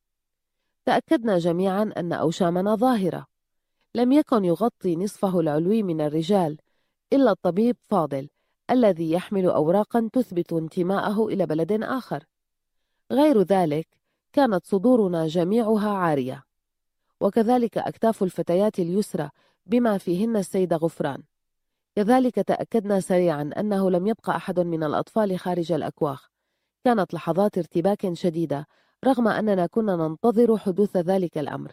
تأكدنا جميعا أن أوشامنا ظاهرة، لم يكن يغطي نصفه العلوي من الرجال إلا الطبيب فاضل الذي يحمل أوراقا تثبت انتماءه إلى بلد آخر. غير ذلك كانت صدورنا جميعها عارية، وكذلك أكتاف الفتيات اليسرى بما فيهن السيدة غفران. كذلك تأكدنا سريعا أنه لم يبقى أحد من الأطفال خارج الأكواخ. كانت لحظات ارتباك شديدة رغم أننا كنا ننتظر حدوث ذلك الأمر.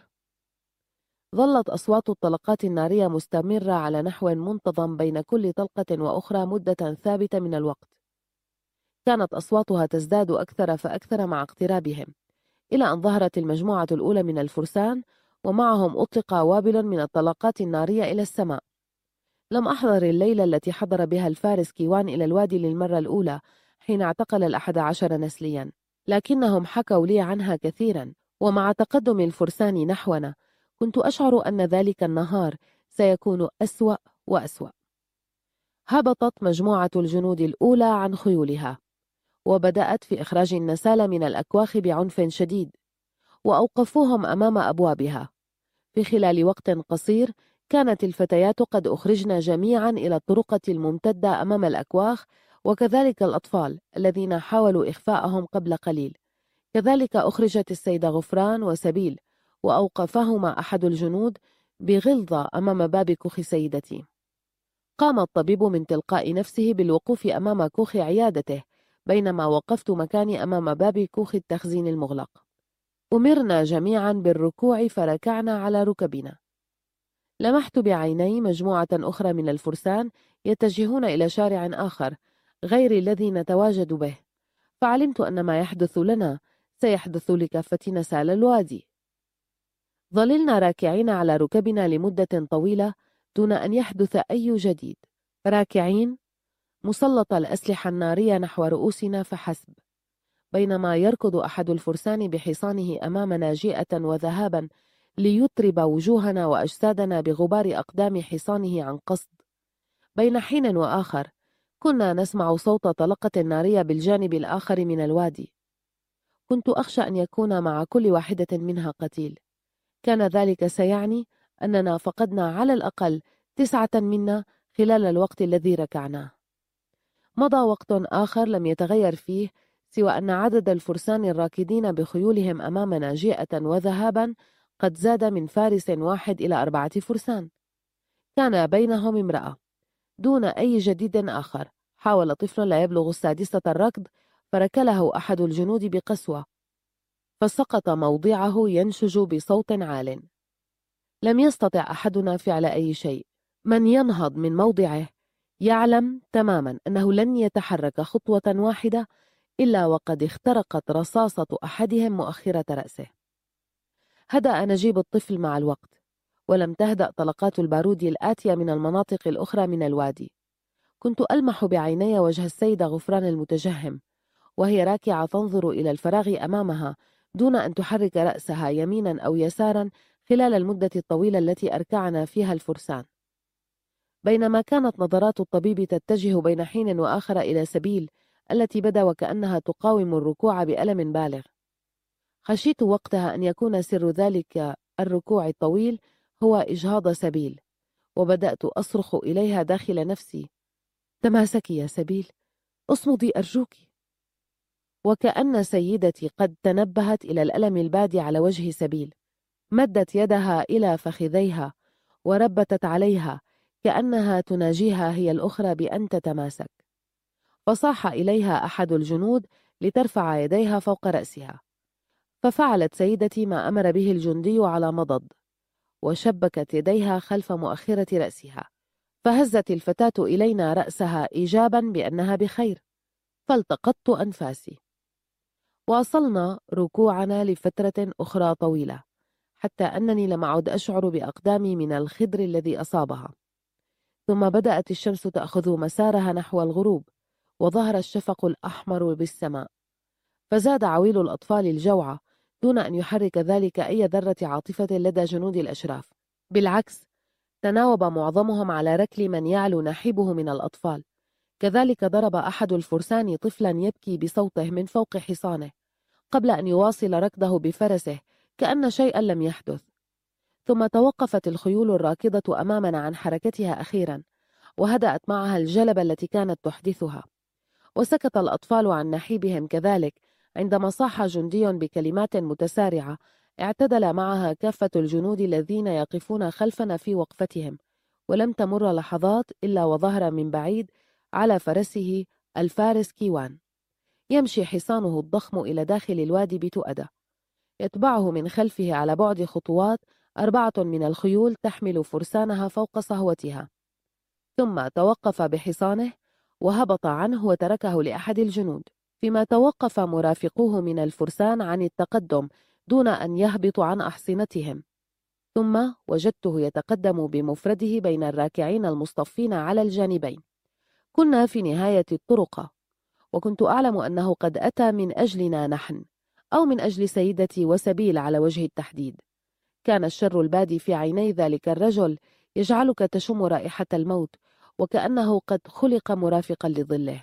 ظلت أصوات الطلقات النارية مستمرة على نحو منتظم بين كل طلقة وأخرى مدة ثابتة من الوقت. كانت أصواتها تزداد أكثر فأكثر مع اقترابهم، إلى أن ظهرت المجموعة الأولى من الفرسان ومعهم أطلق وابل من الطلقات النارية إلى السماء. لم أحضر الليلة التي حضر بها الفارس كيوان إلى الوادي للمرة الأولى حين اعتقل الأحد عشر نسليا، لكنهم حكوا لي عنها كثيرا، ومع تقدم الفرسان نحونا كنت أشعر أن ذلك النهار سيكون أسوأ وأسوأ. هبطت مجموعة الجنود الأولى عن خيولها وبدأت في إخراج النسال من الأكواخ بعنف شديد، وأوقفوهم أمام أبوابها. في خلال وقت قصير كانت الفتيات قد أخرجن جميعا إلى الطرقة الممتدة أمام الأكواخ، وكذلك الأطفال الذين حاولوا إخفاءهم قبل قليل. كذلك أخرجت السيدة غفران وسبيل، وأوقفهما أحد الجنود بغلظة أمام باب كوخ سيدتي. قام الطبيب من تلقاء نفسه بالوقوف أمام كوخ عيادته، بينما وقفت مكاني أمام باب كوخ التخزين المغلق. أمرنا جميعا بالركوع فركعنا على ركبنا. لمحت بعيني مجموعة أخرى من الفرسان يتجهون إلى شارع آخر غير الذي نتواجد به، فعلمت أن ما يحدث لنا سيحدث لكافتنا سال الوادي. ظللنا راكعين على ركبنا لمدة طويلة دون أن يحدث أي جديد، راكعين مسلط الأسلحة النارية نحو رؤوسنا فحسب، بينما يركض أحد الفرسان بحصانه أمامنا جيئة وذهابا ليطرب وجوهنا وأجسادنا بغبار أقدام حصانه عن قصد. بين حين وآخر كنا نسمع صوت طلقة نارية بالجانب الآخر من الوادي. كنت أخشى أن يكون مع كل واحدة منها قتيل. كان ذلك سيعني أننا فقدنا على الأقل تسعة منا خلال الوقت الذي ركعناه. مضى وقت آخر لم يتغير فيه سوى أن عدد الفرسان الراكدين بخيولهم أمامنا جيئة وذهابا قد زاد من فارس واحد إلى أربعة فرسان. كان بينهم امرأة. دون أي جديد آخر حاول طفل لا يبلغ السادسة الركض فركله أحد الجنود بقسوة، فسقط موضعه ينشج بصوت عال. لم يستطع أحدنا فعل أي شيء. من ينهض من موضعه يعلم تماما أنه لن يتحرك خطوة واحدة إلا وقد اخترقت رصاصة أحدهم مؤخرة رأسه. هدأ نجيب الطفل مع الوقت، ولم تهدأ طلقات البارود الآتية من المناطق الأخرى من الوادي. كنت ألمح بعيني وجه السيدة غفران المتجهم، وهي راكعة تنظر إلى الفراغ أمامها دون أن تحرك رأسها يمينا أو يسارا خلال المدة الطويلة التي أركعنا فيها الفرسان. بينما كانت نظرات الطبيب تتجه بين حين وآخر إلى سبيل التي بدا وكأنها تقاوم الركوع بألم بالغ، خشيت وقتها أن يكون سر ذلك الركوع الطويل هو إجهاض سبيل، وبدأت أصرخ إليها داخل نفسي: تماسكي يا سبيل، اصمدي أرجوك. وكأن سيدتي قد تنبهت إلى الألم البادي على وجه سبيل، مدت يدها إلى فخذيها وربتت عليها كأنها تناجيها هي الأخرى بأن تتماسك. فصاح إليها أحد الجنود لترفع يديها فوق رأسها، ففعلت سيدتي ما أمر به الجندي على مضض، وشبكت يديها خلف مؤخرة رأسها، فهزت الفتاة إلينا رأسها إيجابا بأنها بخير، فالتقطت أنفاسي. واصلنا ركوعنا لفترة أخرى طويلة، حتى أنني لم أعد أشعر بأقدامي من الخضر الذي أصابها. ثم بدأت الشمس تأخذ مسارها نحو الغروب، وظهر الشفق الأحمر بالسماء، فزاد عويل الأطفال الجوعى دون أن يحرك ذلك أي ذرة عاطفة لدى جنود الأشراف. بالعكس، تناوب معظمهم على ركل من يعلو نحيبه من الأطفال. كذلك ضرب أحد الفرسان طفلا يبكي بصوته من فوق حصانه، قبل أن يواصل ركضه بفرسه كأن شيئا لم يحدث. ثم توقفت الخيول الراكضة أمامنا عن حركتها أخيرا، وهدأت معها الجلبة التي كانت تحدثها، وسكت الأطفال عن نحيبهم كذلك عندما صاح جندي بكلمات متسارعة اعتدل معها كافة الجنود الذين يقفون خلفنا في وقفتهم. ولم تمر لحظات إلا وظهر من بعيد على فرسه الفارس كيوان، يمشي حصانه الضخم إلى داخل الوادي بتؤدة، يتبعه من خلفه على بعد خطوات أربعة من الخيول تحمل فرسانها فوق صهوتها. ثم توقف بحصانه وهبط عنه وتركه لأحد الجنود، فيما توقف مرافقوه من الفرسان عن التقدم دون أن يهبطوا عن أحصنتهم. ثم وجدته يتقدم بمفرده بين الراكعين المصطفين على الجانبين. كنا في نهاية الطرقة، وكنت أعلم أنه قد أتى من أجلنا نحن، أو من أجل سيدتي وسبيل على وجه التحديد. كان الشر البادي في عيني ذلك الرجل يجعلك تشم رائحة الموت، وكأنه قد خلق مرافقا لظله.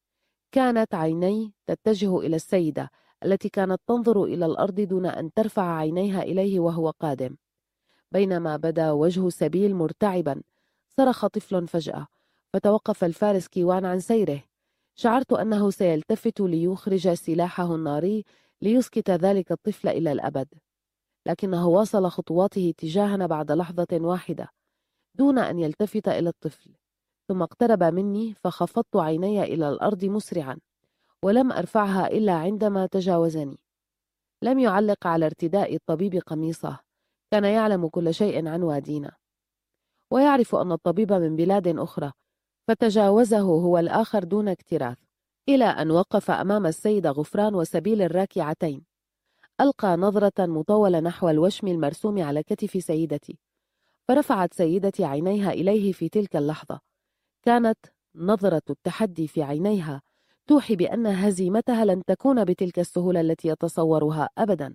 كانت عيني تتجه إلى السيدة التي كانت تنظر إلى الأرض دون أن ترفع عينيها إليه وهو قادم. بينما بدا وجه سبيل مرتعبا، صرخ طفل فجأة، فتوقف الفارس كيوان عن سيره. شعرت أنه سيلتفت ليخرج سلاحه الناري ليسكت ذلك الطفل إلى الأبد، لكنه واصل خطواته تجاهنا بعد لحظة واحدة دون أن يلتفت إلى الطفل. ثم اقترب مني، فخفضت عيني إلى الأرض مسرعا، ولم أرفعها إلا عندما تجاوزني. لم يعلق على ارتداء الطبيب قميصه، كان يعلم كل شيء عن وادينا، ويعرف أن الطبيب من بلاد أخرى، فتجاوزه هو الآخر دون اكتراث، إلى أن وقف أمام السيدة غفران وسبيل الراكعتين. ألقى نظرة مطولة نحو الوشم المرسوم على كتف سيدتي، فرفعت سيدتي عينيها إليه في تلك اللحظة. كانت نظرة التحدي في عينيها توحي بأن هزيمتها لن تكون بتلك السهولة التي يتصورها أبدا.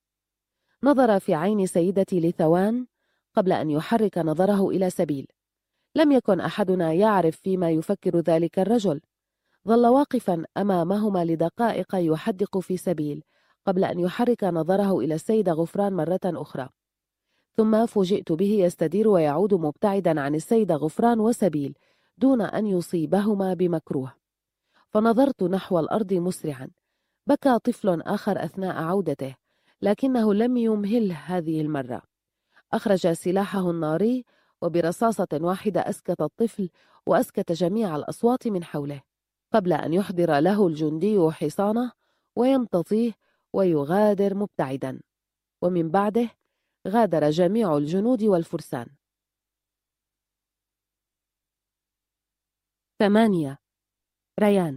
نظر في عين سيدتي لثوان قبل أن يحرك نظره إلى سبيل. لم يكن أحدنا يعرف فيما يفكر ذلك الرجل. ظل واقفا أمامهما لدقائق يحدق في سبيل قبل أن يحرك نظره إلى السيدة غفران مرة أخرى. ثم فوجئت به يستدير ويعود مبتعدا عن السيدة غفران وسبيل دون أن يصيبهما بمكروه. فنظرت نحو الأرض مسرعا. بكى طفل آخر أثناء عودته، لكنه لم يمهل هذه المرة. أخرج سلاحه الناري، وبرصاصة واحدة أسكت الطفل وأسكت جميع الأصوات من حوله، قبل أن يحضر له الجندي حصانه ويمتطيه ويغادر مبتعدا. ومن بعده غادر جميع الجنود والفرسان. ثمانية. ريان.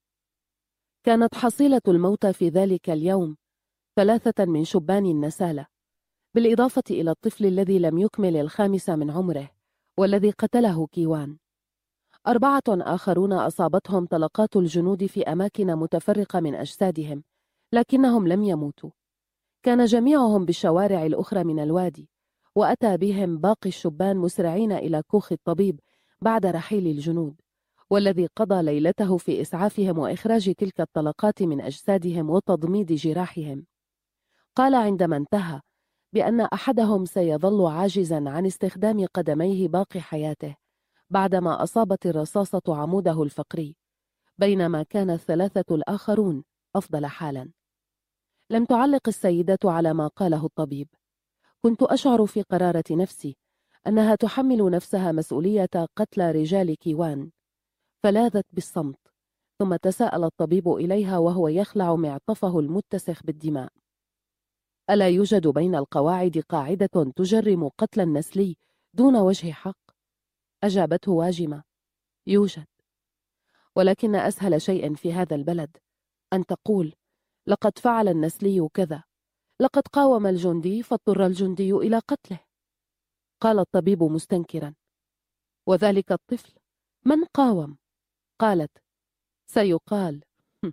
كانت حصيلة الموتى في ذلك اليوم ثلاثة من شبان النسالة، بالإضافة إلى الطفل الذي لم يكمل الخامس من عمره والذي قتله كيوان. أربعة آخرون أصابتهم طلقات الجنود في أماكن متفرقة من أجسادهم، لكنهم لم يموتوا. كان جميعهم بالشوارع الأخرى من الوادي، وأتى بهم باقي الشبان مسرعين إلى كوخ الطبيب بعد رحيل الجنود، والذي قضى ليلته في إسعافهم وإخراج تلك الطلقات من أجسادهم وتضميد جراحهم. قال عندما انتهى بأن أحدهم سيظل عاجزا عن استخدام قدميه باقي حياته بعدما أصابت الرصاصة عموده الفقري، بينما كان الثلاثة الآخرون أفضل حالا. لم تعلق السيدة على ما قاله الطبيب. كنت أشعر في قرارة نفسي أنها تحمل نفسها مسؤولية قتل رجال كيوان، فلاذت بالصمت، ثم تساءل الطبيب إليها وهو يخلع معطفه المتسخ بالدماء: ألا يوجد بين القواعد قاعدة تجرم قتل النسلي دون وجه حق؟ أجابته واجمة: يوجد، ولكن أسهل شيء في هذا البلد أن تقول لقد فعل النسلي كذا، لقد قاوم الجندي فاضطر الجندي إلى قتله. قال الطبيب مستنكرا: وذلك الطفل من قاوم؟ قالت: سيقال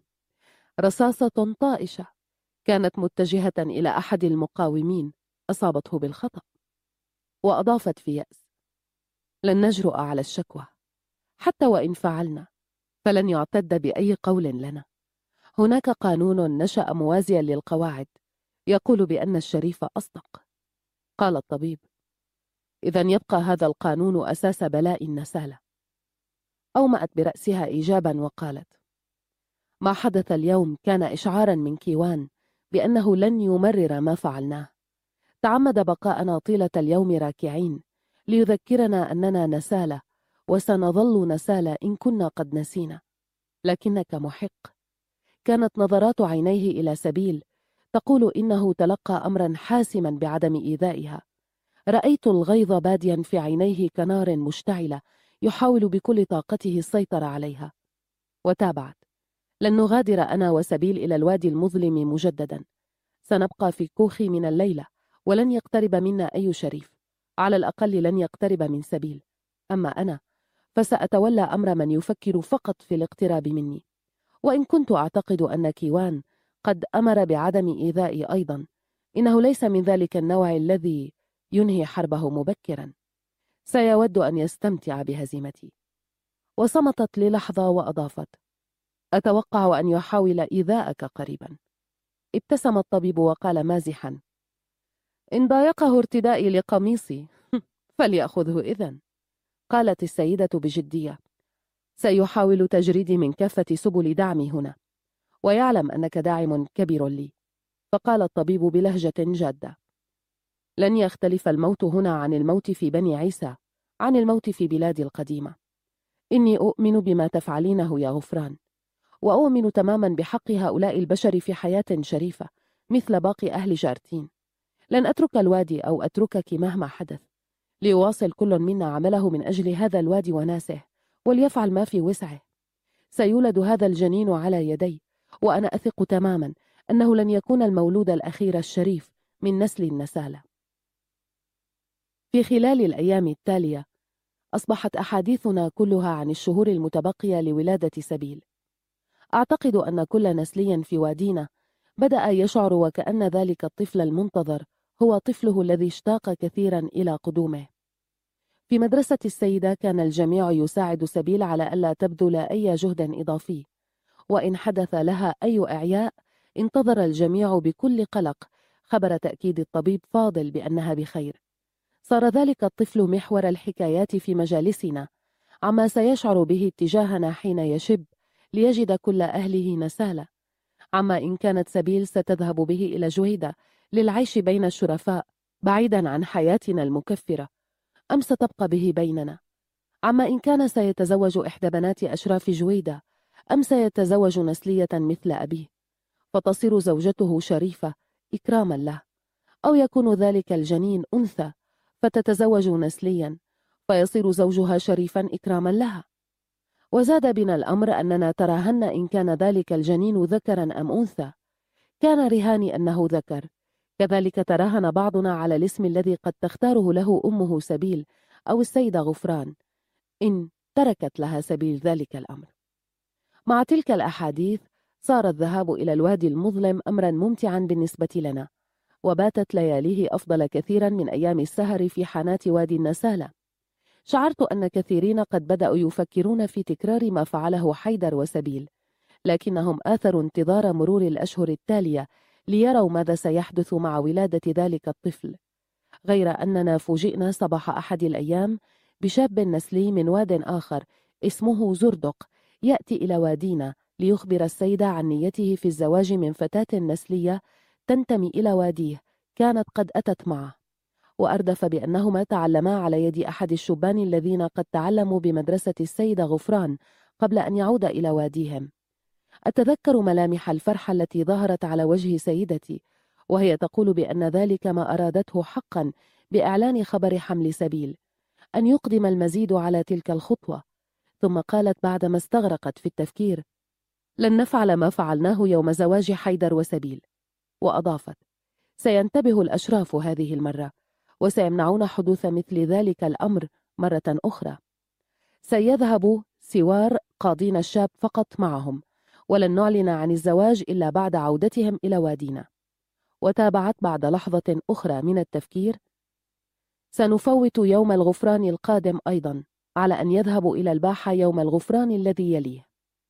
رصاصة طائشة كانت متجهة إلى أحد المقاومين أصابته بالخطأ. وأضافت في يأس: لن نجرؤ على الشكوى، حتى وإن فعلنا فلن يعتد بأي قول لنا. هناك قانون نشأ موازيا للقواعد يقول بأن الشريف أصدق. قال الطبيب: إذن يبقى هذا القانون أساس بلاء النسالة. أومأت برأسها إيجابا وقالت: ما حدث اليوم كان إشعارا من كيوان بأنه لن يمرر ما فعلناه. تعمد بقاءنا طيلة اليوم راكعين ليذكرنا أننا نسالة، وسنظل نسالة إن كنا قد نسينا. لكنك محق. كانت نظرات عينيه إلى سبيل تقول إنه تلقى أمرا حاسما بعدم إيذائها. رأيت الغيظ باديا في عينيه كنار مشتعلة يحاول بكل طاقته السيطرة عليها. وتابعت: لن نغادر أنا وسبيل إلى الوادي المظلم مجددا. سنبقى في كوخي من الليلة، ولن يقترب منا أي شريف، على الأقل لن يقترب من سبيل. أما أنا فسأتولى أمر من يفكر فقط في الاقتراب مني. وإن كنت أعتقد أن كيوان قد أمر بعدم إيذائي أيضا، إنه ليس من ذلك النوع الذي ينهي حربه مبكرا. سيود أن يستمتع بهزيمتي. وصمتت للحظة وأضافت: أتوقع أن يحاول إيذاءك قريبا. ابتسم الطبيب وقال مازحا: إن ضايقه ارتدائي لقميصي فليأخذه إذن. قالت السيدة بجدية: سيحاول تجريدي من كافة سبل دعمي هنا، ويعلم أنك داعم كبير لي. فقال الطبيب بلهجة جادة: لن يختلف الموت هنا عن الموت في بني عيسى، عن الموت في بلادي القديمة. إني أؤمن بما تفعلينه يا غفران، وأؤمن تماما بحق هؤلاء البشر في حياة شريفة مثل باقي أهل جارتين. لن أترك الوادي أو أتركك مهما حدث. ليواصل كل منا عمله من أجل هذا الوادي وناسه، وليفعل ما في وسعه. سيولد هذا الجنين على يدي، وأنا أثق تماما أنه لن يكون المولود الأخير الشريف من نسل النسالة. في خلال الأيام التالية أصبحت أحاديثنا كلها عن الشهور المتبقية لولادة سبيل. أعتقد أن كل نسلي في وادينا بدأ يشعر وكأن ذلك الطفل المنتظر هو طفله الذي اشتاق كثيرا إلى قدومه. في مدرسة السيدة كان الجميع يساعد سبيل على ألا تبذل أي جهد إضافي، وإن حدث لها أي إعياء انتظر الجميع بكل قلق خبر تأكيد الطبيب فاضل بأنها بخير. صار ذلك الطفل محور الحكايات في مجالسنا عما سيشعر به اتجاهنا حين يشب ليجد كل أهله نسالة، عما إن كانت سبيل ستذهب به إلى جويدة للعيش بين الشرفاء بعيدا عن حياتنا المكفرة، أم ستبقى به بيننا، عما إن كان سيتزوج إحدى بنات أشراف جويدة أم سيتزوج نسلية مثل أبيه فتصير زوجته شريفة إكراما له، أو يكون ذلك الجنين أنثى فتتزوج نسليا فيصير زوجها شريفا إكراما لها. وزاد بنا الأمر أننا تراهن إن كان ذلك الجنين ذكرا أم أنثى. كان رهاني أنه ذكر. كذلك تراهن بعضنا على الاسم الذي قد تختاره له أمه سبيل أو السيدة غفران إن تركت لها سبيل ذلك الأمر. مع تلك الأحاديث صار الذهاب إلى الوادي المظلم أمرا ممتعا بالنسبة لنا، وباتت لياليه أفضل كثيرا من أيام السهر في حانات وادي النسالة. شعرت أن كثيرين قد بدأوا يفكرون في تكرار ما فعله حيدر وسبيل، لكنهم آثروا انتظار مرور الأشهر التالية ليروا ماذا سيحدث مع ولادة ذلك الطفل، غير أننا فوجئنا صباح أحد الأيام بشاب نسلي من واد آخر اسمه زردق يأتي إلى وادينا ليخبر السيدة عن نيته في الزواج من فتاة نسلية تنتمي إلى واديه كانت قد أتت معه، وأردف بأنهما تعلما على يد أحد الشبان الذين قد تعلموا بمدرسة السيدة غفران قبل أن يعود إلى واديهم. أتذكر ملامح الفرحة التي ظهرت على وجه سيدتي وهي تقول بأن ذلك ما أرادته حقا بإعلان خبر حمل سبيل، أن يقدم المزيد على تلك الخطوة. ثم قالت بعدما استغرقت في التفكير: لن نفعل ما فعلناه يوم زواج حيدر وسبيل. وأضافت: سينتبه الأشراف هذه المرة وسيمنعون حدوث مثل ذلك الأمر مرة أخرى. سيذهب سوار قاضين الشاب فقط معهم، ولن نعلن عن الزواج إلا بعد عودتهم إلى وادينا. وتابعت بعد لحظة أخرى من التفكير: سنفوت يوم الغفران القادم أيضا على أن يذهبوا إلى الباحة يوم الغفران الذي يليه.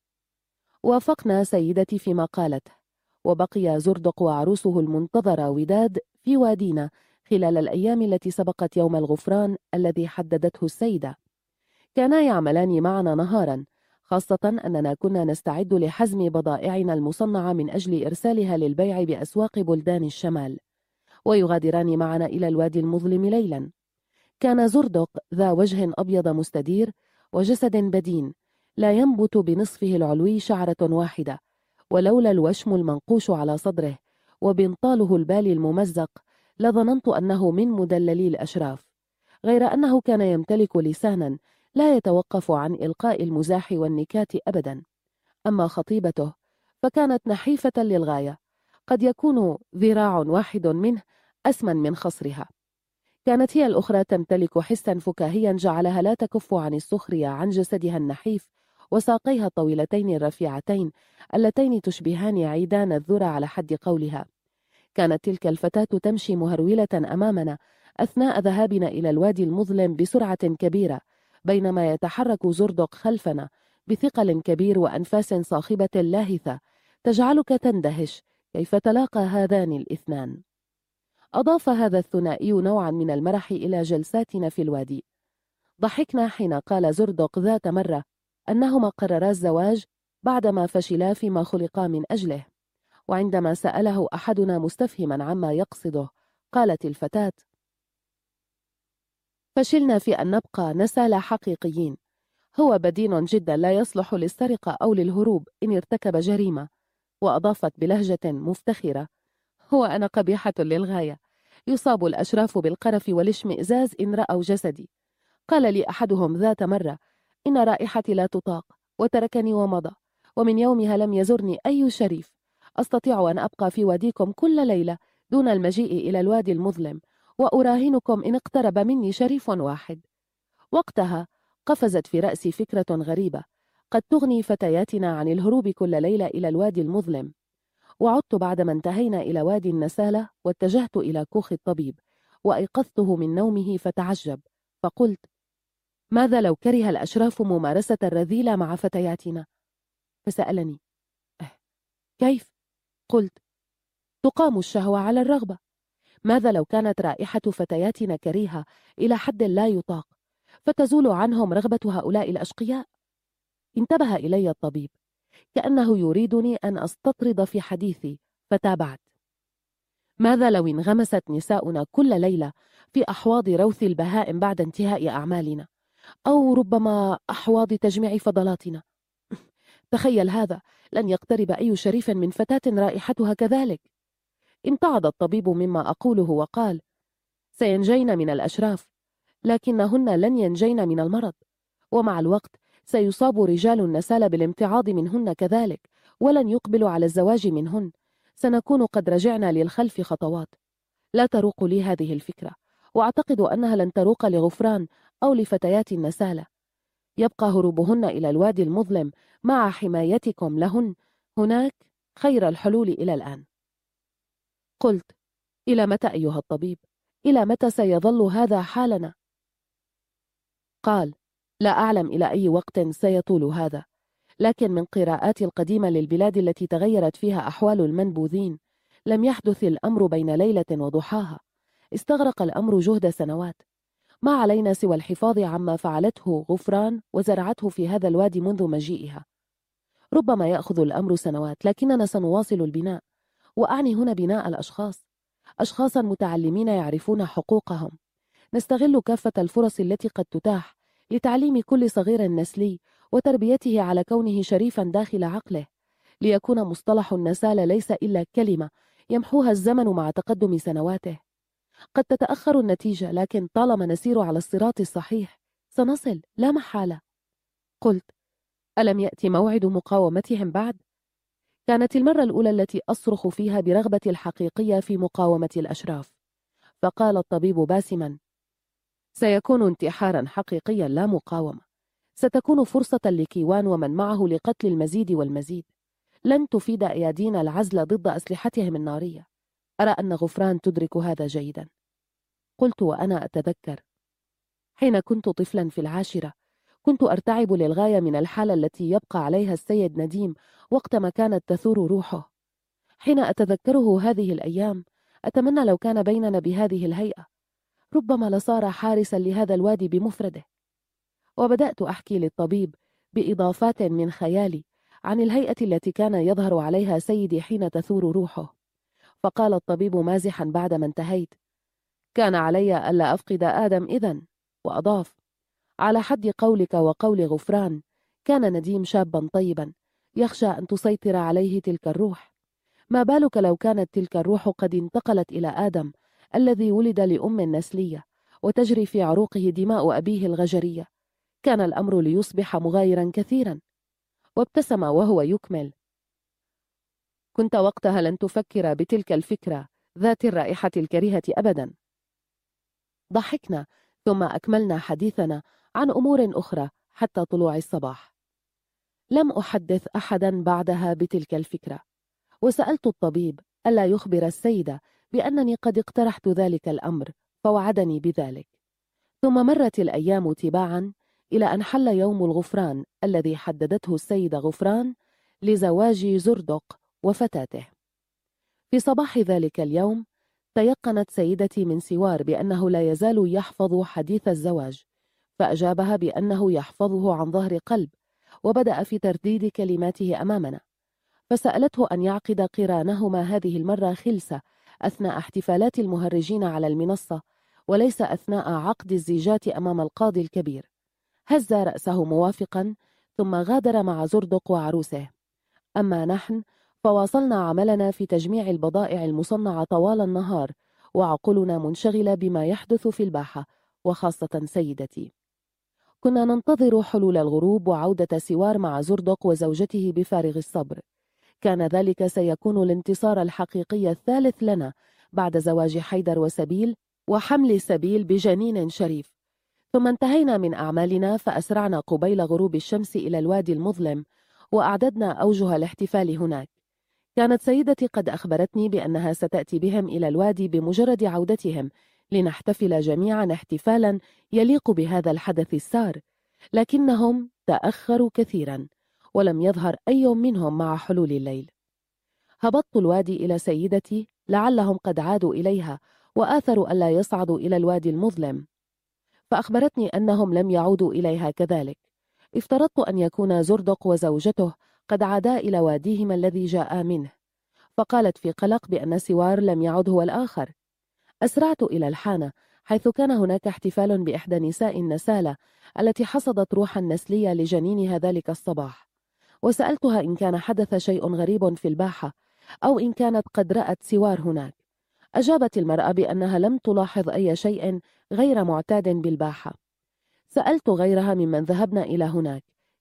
وافقنا سيدتي فيما قالته، وبقي زردق وعروسه المنتظرة وداد في وادينا خلال الأيام التي سبقت يوم الغفران الذي حددته السيدة. كانا يعملان معنا نهارا، خاصة أننا كنا نستعد لحزم بضائعنا المصنعة من أجل إرسالها للبيع بأسواق بلدان الشمال، ويغادران معنا إلى الوادي المظلم ليلا. كان زردق ذا وجه أبيض مستدير وجسد بدين لا ينبت بنصفه العلوي شعرة واحدة، ولولا الوشم المنقوش على صدره وبنطاله البالي الممزق لظننت أنه من مدللي الأشراف، غير أنه كان يمتلك لسانا لا يتوقف عن إلقاء المزاح والنكات أبدا. أما خطيبته فكانت نحيفة للغاية، قد يكون ذراع واحد منه أسمن من خصرها. كانت هي الأخرى تمتلك حسا فكاهيا جعلها لا تكف عن السخرية عن جسدها النحيف وساقيها الطويلتين الرفيعتين اللتين تشبهان عيدان الذرة على حد قولها. كانت تلك الفتاة تمشي مهرولة أمامنا أثناء ذهابنا إلى الوادي المظلم بسرعة كبيرة، بينما يتحرك زردق خلفنا بثقل كبير وأنفاس صاخبة لاهثة تجعلك تندهش كيف تلاقى هذان الاثنان. أضاف هذا الثنائي نوعا من المرح إلى جلساتنا في الوادي. ضحكنا حين قال زردق ذات مرة أنهما قررا الزواج بعدما فشلا فيما خلقا من أجله، وعندما سأله أحدنا مستفهما عما يقصده قالت الفتاة: فشلنا في أن نبقى نسالة حقيقيين، هو بدين جدا لا يصلح للسرقة أو للهروب إن ارتكب جريمة. وأضافت بلهجة مفتخرة: هو أنا قبيحة للغاية، يصاب الأشراف بالقرف والاشمئزاز إن رأوا جسدي. قال لي أحدهم ذات مرة إن رائحتي لا تطاق، وتركني ومضى، ومن يومها لم يزرني أي شريف. أستطيع أن أبقى في واديكم كل ليلة دون المجيء إلى الوادي المظلم، وأراهنكم إن اقترب مني شريف واحد. وقتها قفزت في رأسي فكرة غريبة قد تغني فتياتنا عن الهروب كل ليلة إلى الوادي المظلم. وعدت بعدما انتهينا إلى وادي النسالة واتجهت إلى كوخ الطبيب، وأيقظته من نومه فتعجب، فقلت: ماذا لو كره الأشراف ممارسة الرذيلة مع فتياتنا؟ فسألني: أه كيف؟ قلت: تقام الشهوة على الرغبة. ماذا لو كانت رائحة فتياتنا كريهة إلى حد لا يطاق، فتزول عنهم رغبة هؤلاء الأشقياء؟ انتبه إلي الطبيب كأنه يريدني أن أستطرد في حديثي، فتابعت: ماذا لو انغمست نساؤنا كل ليلة في أحواض روث البهائم بعد انتهاء أعمالنا، أو ربما أحواض تجميع فضلاتنا؟ تخيل هذا، لن يقترب أي شريف من فتاة رائحتها كذلك. امتعض الطبيب مما أقوله وقال: سينجين من الأشراف، لكنهن لن ينجين من المرض، ومع الوقت سيصاب رجال النسال بالامتعاض منهن كذلك، ولن يقبلوا على الزواج منهن. سنكون قد رجعنا للخلف خطوات. لا تروق لي هذه الفكرة، وأعتقد أنها لن تروق لغفران أو لفتيات النسالة. يبقى هروبهن إلى الوادي المظلم مع حمايتكم لهن هناك خير الحلول إلى الآن. قلت: إلى متى أيها الطبيب؟ إلى متى سيظل هذا حالنا؟ قال: لا أعلم إلى أي وقت سيطول هذا، لكن من قراءات القديمة للبلاد التي تغيرت فيها أحوال المنبوذين لم يحدث الأمر بين ليلة وضحاها. استغرق الأمر جهد سنوات. ما علينا سوى الحفاظ عما فعلته غفران وزرعته في هذا الوادي منذ مجيئها. ربما يأخذ الأمر سنوات، لكننا سنواصل البناء، وأعني هنا بناء الأشخاص، أشخاصا متعلمين يعرفون حقوقهم. نستغل كافة الفرص التي قد تتاح لتعليم كل صغير نسلي وتربيته على كونه شريفا داخل عقله، ليكون مصطلح النسال ليس إلا كلمة يمحوها الزمن مع تقدم سنواته. قد تتأخر النتيجة، لكن طالما نسير على الصراط الصحيح سنصل لا محالة. قلت: ألم يأتي موعد مقاومتهم بعد؟ كانت المرة الأولى التي أصرخ فيها برغبتي الحقيقية في مقاومة الأشراف. فقال الطبيب باسما: سيكون انتحارا حقيقيا لا مقاومة. ستكون فرصة لكيوان ومن معه لقتل المزيد والمزيد. لن تفيد أيادينا العزل ضد أسلحتهم النارية. أرى أن غفران تدرك هذا جيدا. قلت وأنا أتذكر حين كنت طفلا في العاشرة، كنت أرتعب للغاية من الحالة التي يبقى عليها السيد نديم وقتما كانت تثور روحه. حين أتذكره هذه الأيام أتمنى لو كان بيننا بهذه الهيئة، ربما لصار حارسا لهذا الوادي بمفرده. وبدأت أحكي للطبيب بإضافات من خيالي عن الهيئة التي كان يظهر عليها سيدي حين تثور روحه. فقال الطبيب مازحا بعدما انتهيت: كان علي ألا أفقد آدم إذن. وأضاف: على حد قولك وقول غفران، كان نديم شابا طيبا يخشى أن تسيطر عليه تلك الروح. ما بالك لو كانت تلك الروح قد انتقلت إلى آدم الذي ولد لأم نسلية وتجري في عروقه دماء أبيه الغجرية؟ كان الأمر ليصبح مغايرا كثيرا. وابتسم وهو يكمل: كنت وقتها لن تفكر بتلك الفكرة ذات الرائحة الكريهة أبدا. ضحكنا ثم أكملنا حديثنا عن أمور أخرى حتى طلوع الصباح. لم أحدث أحدا بعدها بتلك الفكرة، وسألت الطبيب ألا يخبر السيدة بأنني قد اقترحت ذلك الأمر، فوعدني بذلك. ثم مرت الأيام تباعا إلى أن حل يوم الغفران الذي حددته السيدة غفران لزواج زردق وفتاته. في صباح ذلك اليوم تيقنت سيدتي من سوار بأنه لا يزال يحفظ حديث الزواج، فأجابها بأنه يحفظه عن ظهر قلب، وبدأ في ترديد كلماته أمامنا. فسألته أن يعقد قرانهما هذه المرة خلسة أثناء احتفالات المهرجين على المنصة، وليس أثناء عقد الزيجات أمام القاضي الكبير. هز رأسه موافقا، ثم غادر مع زردق وعروسه. أما نحن فواصلنا عملنا في تجميع البضائع المصنعة طوال النهار، وعقولنا منشغلة بما يحدث في الباحة، وخاصة سيدتي. كنا ننتظر حلول الغروب وعودة سوار مع زردق وزوجته بفارغ الصبر. كان ذلك سيكون الانتصار الحقيقي الثالث لنا بعد زواج حيدر وسبيل وحمل سبيل بجنين شريف. ثم انتهينا من أعمالنا فأسرعنا قبيل غروب الشمس إلى الوادي المظلم، وأعددنا أوجه الاحتفال هناك. كانت سيدتي قد أخبرتني بأنها ستأتي بهم إلى الوادي بمجرد عودتهم لنحتفل جميعا احتفالا يليق بهذا الحدث السار، لكنهم تأخروا كثيرا ولم يظهر أي منهم مع حلول الليل. هبطت الوادي إلى سيدتي لعلهم قد عادوا إليها وآثروا ألا يصعدوا إلى الوادي المظلم، فأخبرتني أنهم لم يعودوا إليها كذلك. افترضت أن يكون زردق وزوجته قد عادا إلى واديهما الذي جاء منه، فقالت في قلق بأن سوار لم يعد هو الآخر. أسرعت إلى الحانة حيث كان هناك احتفال بإحدى نساء النسالة التي حصدت روحا نسلية لجنينها ذلك الصباح، وسألتها إن كان حدث شيء غريب في الباحة أو إن كانت قد رأت سوار هناك. أجابت المرأة بأنها لم تلاحظ أي شيء غير معتاد بالباحة. سألت غيرها ممن ذهبنا إلى هناك،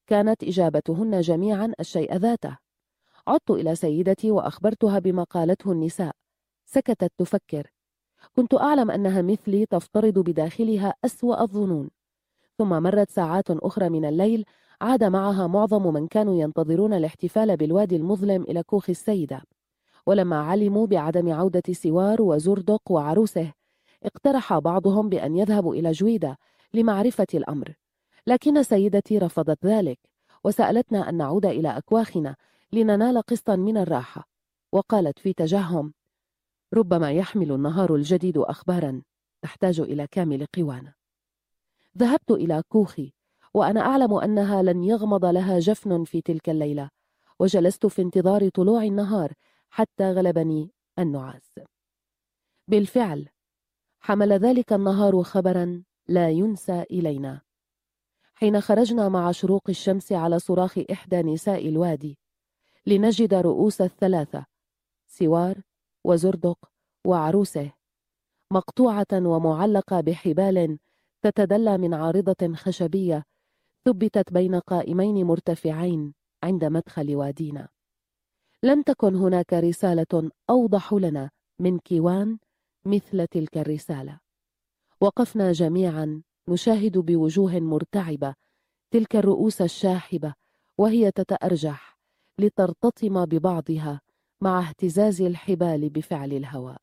كانت إجابتهن جميعا الشيء ذاته. عدت إلى سيدتي وأخبرتها بما قالته النساء. سكتت تفكر. كنت أعلم أنها مثلي تفترض بداخلها أسوأ الظنون. ثم مرت ساعات أخرى من الليل، عاد معها معظم من كانوا ينتظرون الاحتفال بالوادي المظلم إلى كوخ السيدة، ولما علموا بعدم عودة سوار وزردق وعروسه اقترح بعضهم بأن يذهبوا إلى جويدة لمعرفة الأمر، لكن سيدتي رفضت ذلك وسألتنا أن نعود إلى أكواخنا لننال قسطا من الراحة، وقالت في تجهم: ربما يحمل النهار الجديد أخبارا تحتاج إلى كامل قوانا. ذهبت إلى كوخي وأنا أعلم أنها لن يغمض لها جفن في تلك الليلة، وجلست في انتظار طلوع النهار حتى غلبني النعاس. بالفعل حمل ذلك النهار خبرا لا ينسى إلينا. حين خرجنا مع شروق الشمس على صراخ إحدى نساء الوادي لنجد رؤوس الثلاثة، سوار وزردق وعروسه، مقطوعة ومعلقة بحبال تتدلى من عارضة خشبية ثبتت بين قائمين مرتفعين عند مدخل وادينا. لم تكن هناك رسالة أوضح لنا من كيوان مثل تلك الرسالة. وقفنا جميعا نشاهد بوجوه مرتعبة تلك الرؤوس الشاحبة وهي تتأرجح لترتطم ببعضها مع اهتزاز الحبال بفعل الهواء.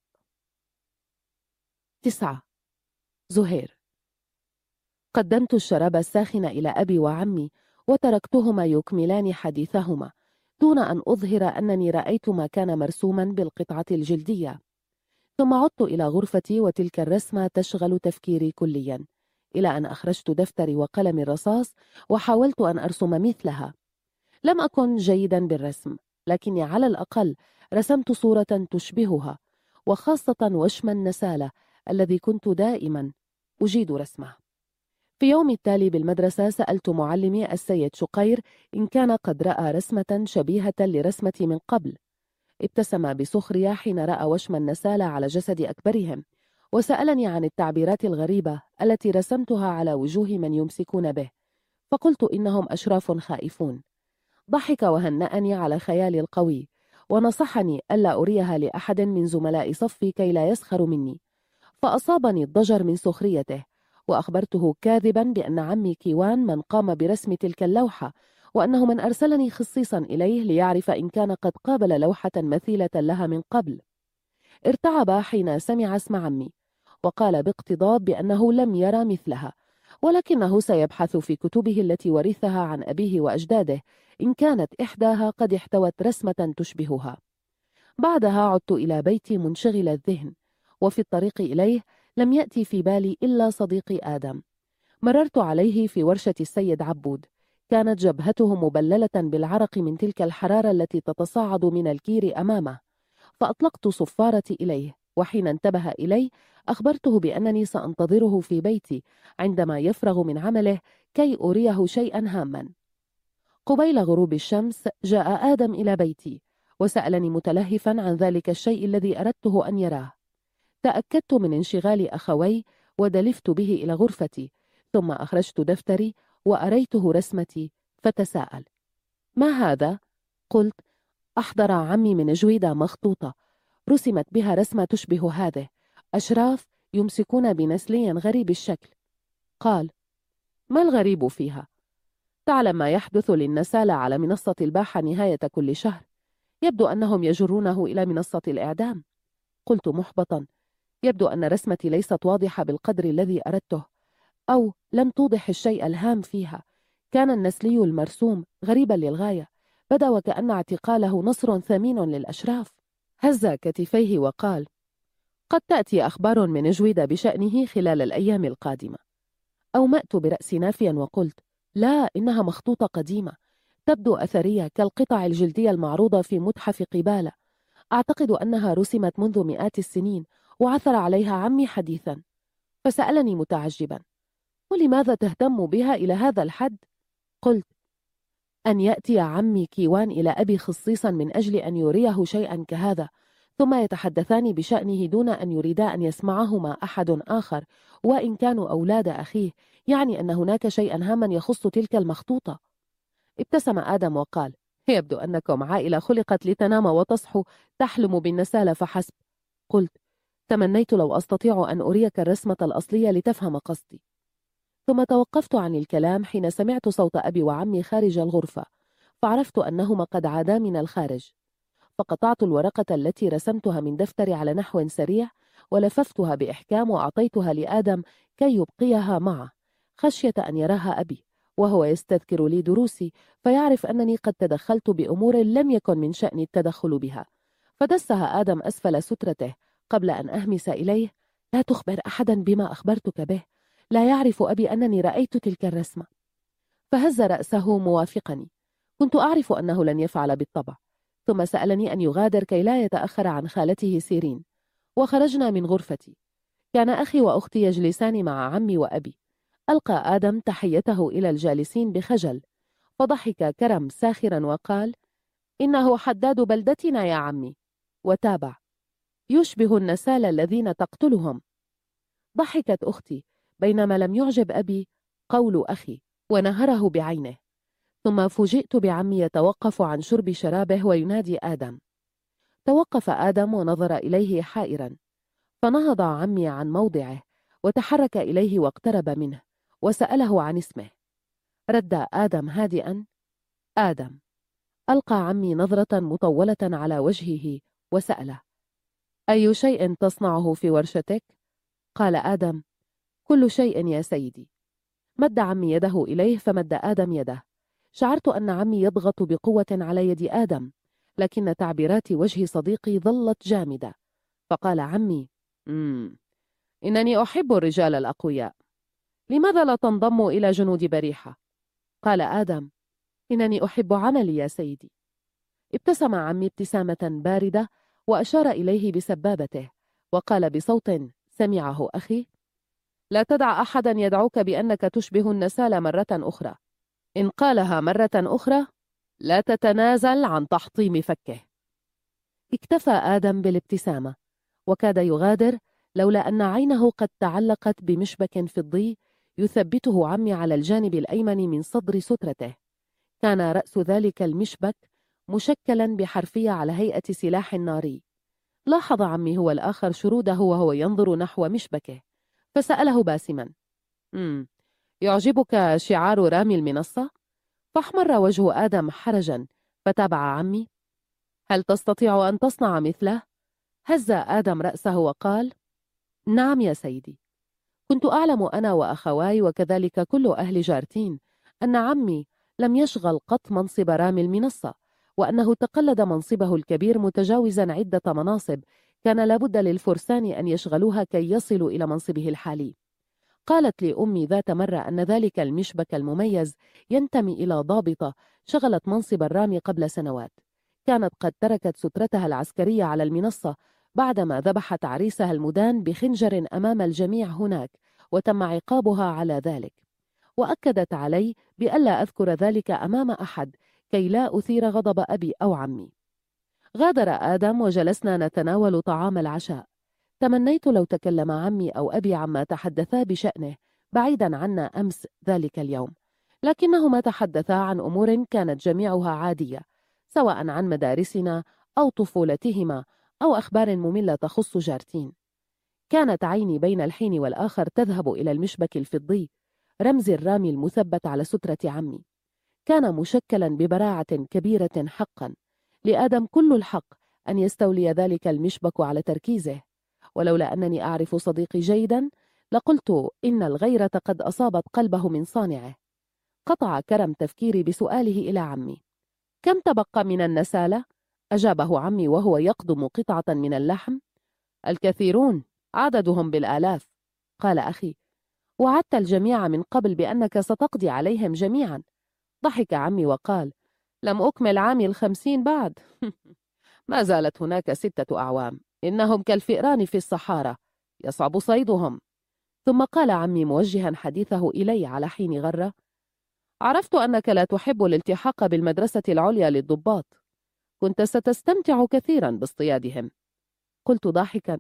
تسعة. زهير. قدمت الشراب الساخن إلى أبي وعمي وتركتهما يكملان حديثهما دون أن أظهر أنني رأيت ما كان مرسوما بالقطعة الجلدية. ثم عدت إلى غرفتي وتلك الرسمة تشغل تفكيري كليا، إلى أن أخرجت دفتري وقلم الرصاص وحاولت أن أرسم مثلها. لم أكن جيدا بالرسم، لكني على الأقل رسمت صورة تشبهها، وخاصة وشم النسالة الذي كنت دائما أجيد رسمه. في يوم التالي بالمدرسة سألت معلمي السيد شقير إن كان قد رأى رسمة شبيهة لرسمتي من قبل. ابتسم بسخرية حين رأى وشم النسالة على جسد أكبرهم، وسألني عن التعبيرات الغريبة التي رسمتها على وجوه من يمسكون به، فقلت إنهم أشراف خائفون. ضحك وهنأني على خيالي القوي، ونصحني ألا أريها لأحد من زملاء صفي كي لا يسخر مني، فأصابني الضجر من سخريته، وأخبرته كاذبا بأن عمي كيوان من قام برسم تلك اللوحة، وأنه من أرسلني خصيصا إليه ليعرف إن كان قد قابل لوحة مثيلة لها من قبل. ارتعب حين سمع اسم عمي، وقال باقتضاب بأنه لم يرى مثلها، ولكنه سيبحث في كتبه التي ورثها عن أبيه وأجداده إن كانت إحداها قد احتوت رسمة تشبهها. بعدها عدت إلى بيتي منشغل الذهن، وفي الطريق إليه لم يأتي في بالي إلا صديقي آدم. مررت عليه في ورشة السيد عبود، كانت جبهته مبللة بالعرق من تلك الحرارة التي تتصاعد من الكير أمامه، فأطلقت صفارتي إليه، وحين انتبه إلي أخبرته بأنني سأنتظره في بيتي عندما يفرغ من عمله كي أريه شيئا هاما. قبيل غروب الشمس جاء آدم إلى بيتي وسألني متلهفا عن ذلك الشيء الذي أردته أن يراه. تأكدت من انشغال أخوي ودلفت به إلى غرفتي، ثم أخرجت دفتري وأريته رسمتي فتساءل: ما هذا؟ قلت: أحضر عمي من جويدة مخطوطة رسمت بها رسمة تشبه هذه، أشراف يمسكون بنسلي غريب الشكل. قال: ما الغريب فيها؟ تعلم ما يحدث للنسالة على منصة الباحة نهاية كل شهر، يبدو أنهم يجرونه إلى منصة الإعدام. قلت محبطا: يبدو أن رسمتي ليست واضحة بالقدر الذي أردته، أو لم توضح الشيء الهام فيها. كان النسلي المرسوم غريبا للغاية، بدا وكأن اعتقاله نصر ثمين للأشراف. هز كتفيه وقال: قد تأتي أخبار من جويدة بشأنه خلال الأيام القادمة. أومأت برأسي نافيا وقلت: لا، إنها مخطوطة قديمة، تبدو أثرية كالقطع الجلدية المعروضة في متحف قبالة. أعتقد أنها رسمت منذ مئات السنين وعثر عليها عمي حديثا. فسألني متعجبا: ولماذا تهتم بها إلى هذا الحد؟ قلت: أن يأتي عمي كيوان إلى أبي خصيصا من أجل أن يريه شيئا كهذا، ثم يتحدثان بشأنه دون أن يريدا أن يسمعهما أحد آخر، وإن كانوا أولاد أخيه، يعني أن هناك شيئا هاما يخص تلك المخطوطة. ابتسم آدم وقال: يبدو أنكم عائلة خلقت لتنام وتصحو تحلم بالنسالة فحسب. قلت: تمنيت لو أستطيع أن أريك الرسمة الأصلية لتفهم قصدي. ثم توقفت عن الكلام حين سمعت صوت أبي وعمي خارج الغرفة، فعرفت أنهما قد عادا من الخارج. فقطعت الورقة التي رسمتها من دفتري على نحو سريع ولففتها بإحكام وأعطيتها لآدم كي يبقيها معه، خشية أن يراها أبي وهو يستذكر لي دروسي فيعرف أنني قد تدخلت بأمور لم يكن من شأني التدخل بها. فدسها آدم أسفل سترته قبل أن أهمس إليه: لا تخبر أحدا بما أخبرتك به، لا يعرف أبي أنني رأيت تلك الرسمة. فهز رأسه موافقني. كنت أعرف أنه لن يفعل بالطبع. ثم سألني أن يغادر كي لا يتأخر عن خالته سيرين، وخرجنا من غرفتي. كان أخي وأختي يجلسان مع عمي وأبي. ألقى آدم تحيته إلى الجالسين بخجل، فضحك كرم ساخرا وقال: إنه حداد بلدتنا يا عمي. وتابع: يشبه النسال الذين تقتلهم. ضحكت أختي، بينما لم يعجب أبي قول أخي ونهره بعينه. ثم فوجئت بعمي يتوقف عن شرب شرابه وينادي آدم. توقف آدم ونظر إليه حائرا، فنهض عمي عن موضعه وتحرك إليه واقترب منه وسأله عن اسمه. رد آدم هادئا: آدم. ألقى عمي نظرة مطولة على وجهه وسأله: أي شيء تصنعه في ورشتك؟ قال آدم: كل شيء يا سيدي. مد عمي يده إليه فمد آدم يده. شعرت أن عمي يضغط بقوة على يد آدم، لكن تعبيرات وجه صديقي ظلت جامدة. فقال عمي: مم. إنني أحب الرجال الأقوياء. لماذا لا تنضم إلى جنود بريحة؟ قال آدم: إنني أحب عملي يا سيدي. ابتسم عمي ابتسامة باردة وأشار إليه بسبابته وقال بصوت سمعه أخي: لا تدع أحدا يدعوك بأنك تشبه النسال مرة أخرى. إن قالها مرة أخرى لا تتنازل عن تحطيم فكه. اكتفى آدم بالابتسامة وكاد يغادر، لولا أن عينه قد تعلقت بمشبك فضي يثبته عمي على الجانب الأيمن من صدر سترته. كان رأس ذلك المشبك مشكلا بحرفية على هيئة سلاح ناري. لاحظ عمي هو الآخر شروده وهو ينظر نحو مشبكه، فسأله باسما: مم. يعجبك شعار رامي المنصة؟ فاحمر وجه آدم حرجا، فتابع عمي: هل تستطيع أن تصنع مثله؟ هز آدم رأسه وقال: نعم يا سيدي. كنت أعلم أنا وأخواي وكذلك كل أهل جارتين أن عمي لم يشغل قط منصب رامي المنصة، وأنه تقلد منصبه الكبير متجاوزا عدة مناصب كان لابد للفرسان أن يشغلوها كي يصلوا إلى منصبه الحالي. قالت لي أمي ذات مرة أن ذلك المشبك المميز ينتمي إلى ضابطة شغلت منصب الرامي قبل سنوات. كانت قد تركت سترتها العسكرية على المنصة بعدما ذبحت عريسها المدان بخنجر أمام الجميع هناك، وتم عقابها على ذلك. وأكدت علي بألا أذكر ذلك أمام أحد كي لا أثير غضب أبي أو عمي. غادر آدم وجلسنا نتناول طعام العشاء. تمنيت لو تكلم عمي أو أبي عما تحدثا بشأنه بعيدا عنا أمس ذلك اليوم، لكنهما تحدثا عن أمور كانت جميعها عادية، سواء عن مدارسنا أو طفولتهما أو أخبار مملة تخص جارتين. كانت عيني بين الحين والآخر تذهب إلى المشبك الفضي، رمز الرامي المثبت على سترة عمي. كان مشكلا ببراعة كبيرة حقا. لآدم كل الحق أن يستولي ذلك المشبك على تركيزه، ولولا أنني أعرف صديقي جيدا لقلت إن الغيرة قد أصابت قلبه من صانعه. قطع كرم تفكيري بسؤاله إلى عمي: كم تبقى من النسالة؟ أجابه عمي وهو يقضم قطعة من اللحم: الكثيرون، عددهم بالآلاف. قال أخي: وعدت الجميع من قبل بأنك ستقضي عليهم جميعا. ضحك عمي وقال: لم أكمل عامي الخمسين بعد. ما زالت هناك ستة أعوام، إنهم كالفئران في الصحارى، يصعب صيدهم. ثم قال عمي موجها حديثه إلي على حين غرة: عرفت أنك لا تحب الالتحاق بالمدرسة العليا للضباط، كنت ستستمتع كثيرا باصطيادهم. قلت ضاحكا: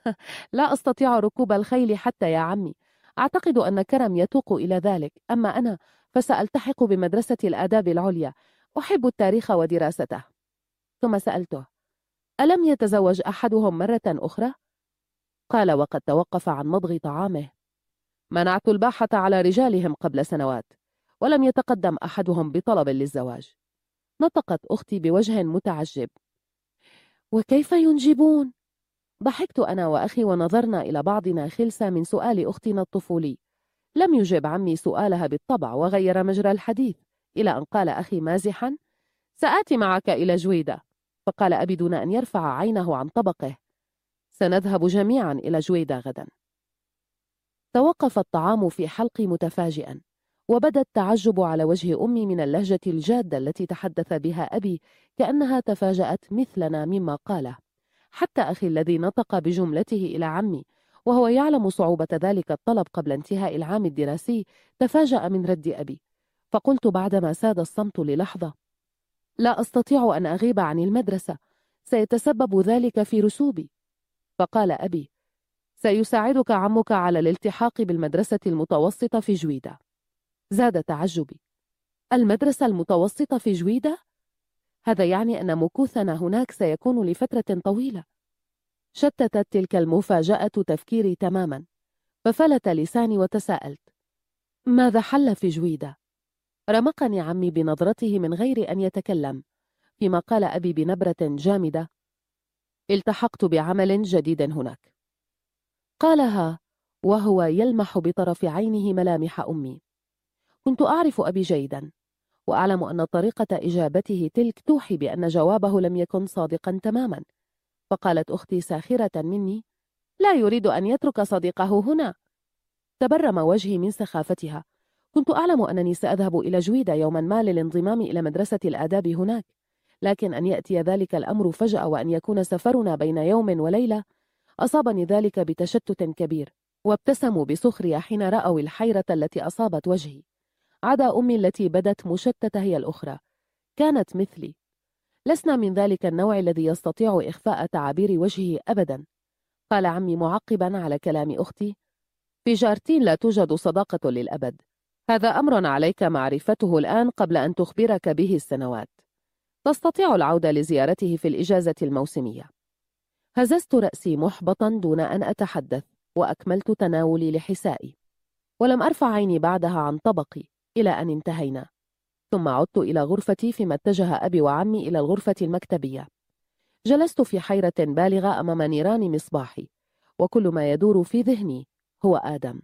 لا أستطيع ركوب الخيل حتى يا عمي، أعتقد أن كرم يتوق إلى ذلك، أما أنا فسألتحق بمدرسة الآداب العليا، أحب التاريخ ودراسته. ثم سألته: ألم يتزوج أحدهم مرة أخرى؟ قال وقد توقف عن مضغ طعامه: منعت الباحة على رجالهم قبل سنوات، ولم يتقدم أحدهم بطلب للزواج. نطقت أختي بوجه متعجب: وكيف ينجبون؟ ضحكت أنا وأخي ونظرنا إلى بعضنا خلسة من سؤال أختنا الطفولي. لم يجب عمي سؤالها بالطبع وغير مجرى الحديث، إلى أن قال أخي مازحا: سآتي معك إلى جويدة. فقال أبي دون أن يرفع عينه عن طبقه: سنذهب جميعا إلى جويدة غدا. توقف الطعام في حلقي متفاجئا، وبدا التعجب على وجه أمي من اللهجة الجادة التي تحدث بها أبي، كأنها تفاجأت مثلنا مما قاله. حتى أخي الذي نطق بجملته إلى عمي وهو يعلم صعوبة ذلك الطلب قبل انتهاء العام الدراسي تفاجأ من رد أبي. فقلت بعدما ساد الصمت للحظة: لا أستطيع أن أغيب عن المدرسة، سيتسبب ذلك في رسوبي. فقال أبي: سيساعدك عمك على الالتحاق بالمدرسة المتوسطة في جويدة. زاد تعجبي: المدرسة المتوسطة في جويدة؟ هذا يعني أن مكوثنا هناك سيكون لفترة طويلة. شتتت تلك المفاجأة تفكيري تماما، ففلت لساني وتساءلت: ماذا حل في جويدة؟ رمقني عمي بنظرته من غير أن يتكلم، فيما قال أبي بنبرة جامدة: التحقت بعمل جديد هناك. قالها وهو يلمح بطرف عينه ملامح أمي. كنت أعرف أبي جيدا، وأعلم أن طريقة إجابته تلك توحي بأن جوابه لم يكن صادقا تماما. فقالت أختي ساخرة مني: لا يريد أن يترك صديقه هنا. تبرم وجهي من سخافتها. كنت أعلم أنني سأذهب إلى جويدة يوما ما للانضمام إلى مدرسة الآداب هناك، لكن أن يأتي ذلك الأمر فجأة وأن يكون سفرنا بين يوم وليلة أصابني ذلك بتشتت كبير. وابتسموا بسخرية حين رأوا الحيرة التي أصابت وجهي. عدا أمي التي بدت مشتتة هي الأخرى، كانت مثلي. لسنا من ذلك النوع الذي يستطيع إخفاء تعابير وجهه أبدا. قال عمي معقبا على كلام أختي: في جارتين لا توجد صداقة للأبد، هذا أمر عليك معرفته الآن قبل أن تخبرك به السنوات. تستطيع العودة لزيارته في الإجازة الموسمية. هززت رأسي محبطا دون أن أتحدث، وأكملت تناولي لحسائي، ولم أرفع عيني بعدها عن طبقي إلى أن انتهينا. ثم عدت إلى غرفتي، فيما اتجه أبي وعمي إلى الغرفة المكتبية. جلست في حيرة بالغة أمام نيران مصباحي، وكل ما يدور في ذهني هو آدم.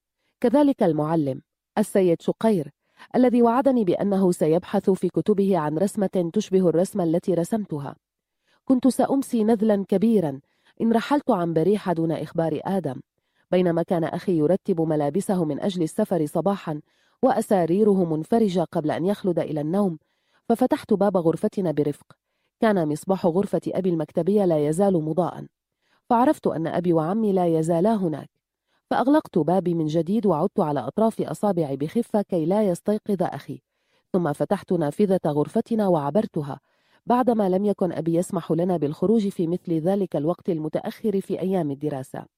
كذلك المعلم السيد شقير الذي وعدني بأنه سيبحث في كتبه عن رسمة تشبه الرسمة التي رسمتها. كنت سأمسي نذلا كبيرا إن رحلت عن بريحة دون إخبار آدم، بينما كان أخي يرتب ملابسه من أجل السفر صباحا وأساريره منفرجة قبل أن يخلد إلى النوم. ففتحت باب غرفتنا برفق. كان مصباح غرفة أبي المكتبية لا يزال مضاءً، فعرفت أن أبي وعمي لا يزالا هناك. فأغلقت بابي من جديد وعدت على أطراف أصابعي بخفة كي لا يستيقظ أخي. ثم فتحت نافذة غرفتنا وعبرتها، بعدما لم يكن أبي يسمح لنا بالخروج في مثل ذلك الوقت المتأخر في أيام الدراسة.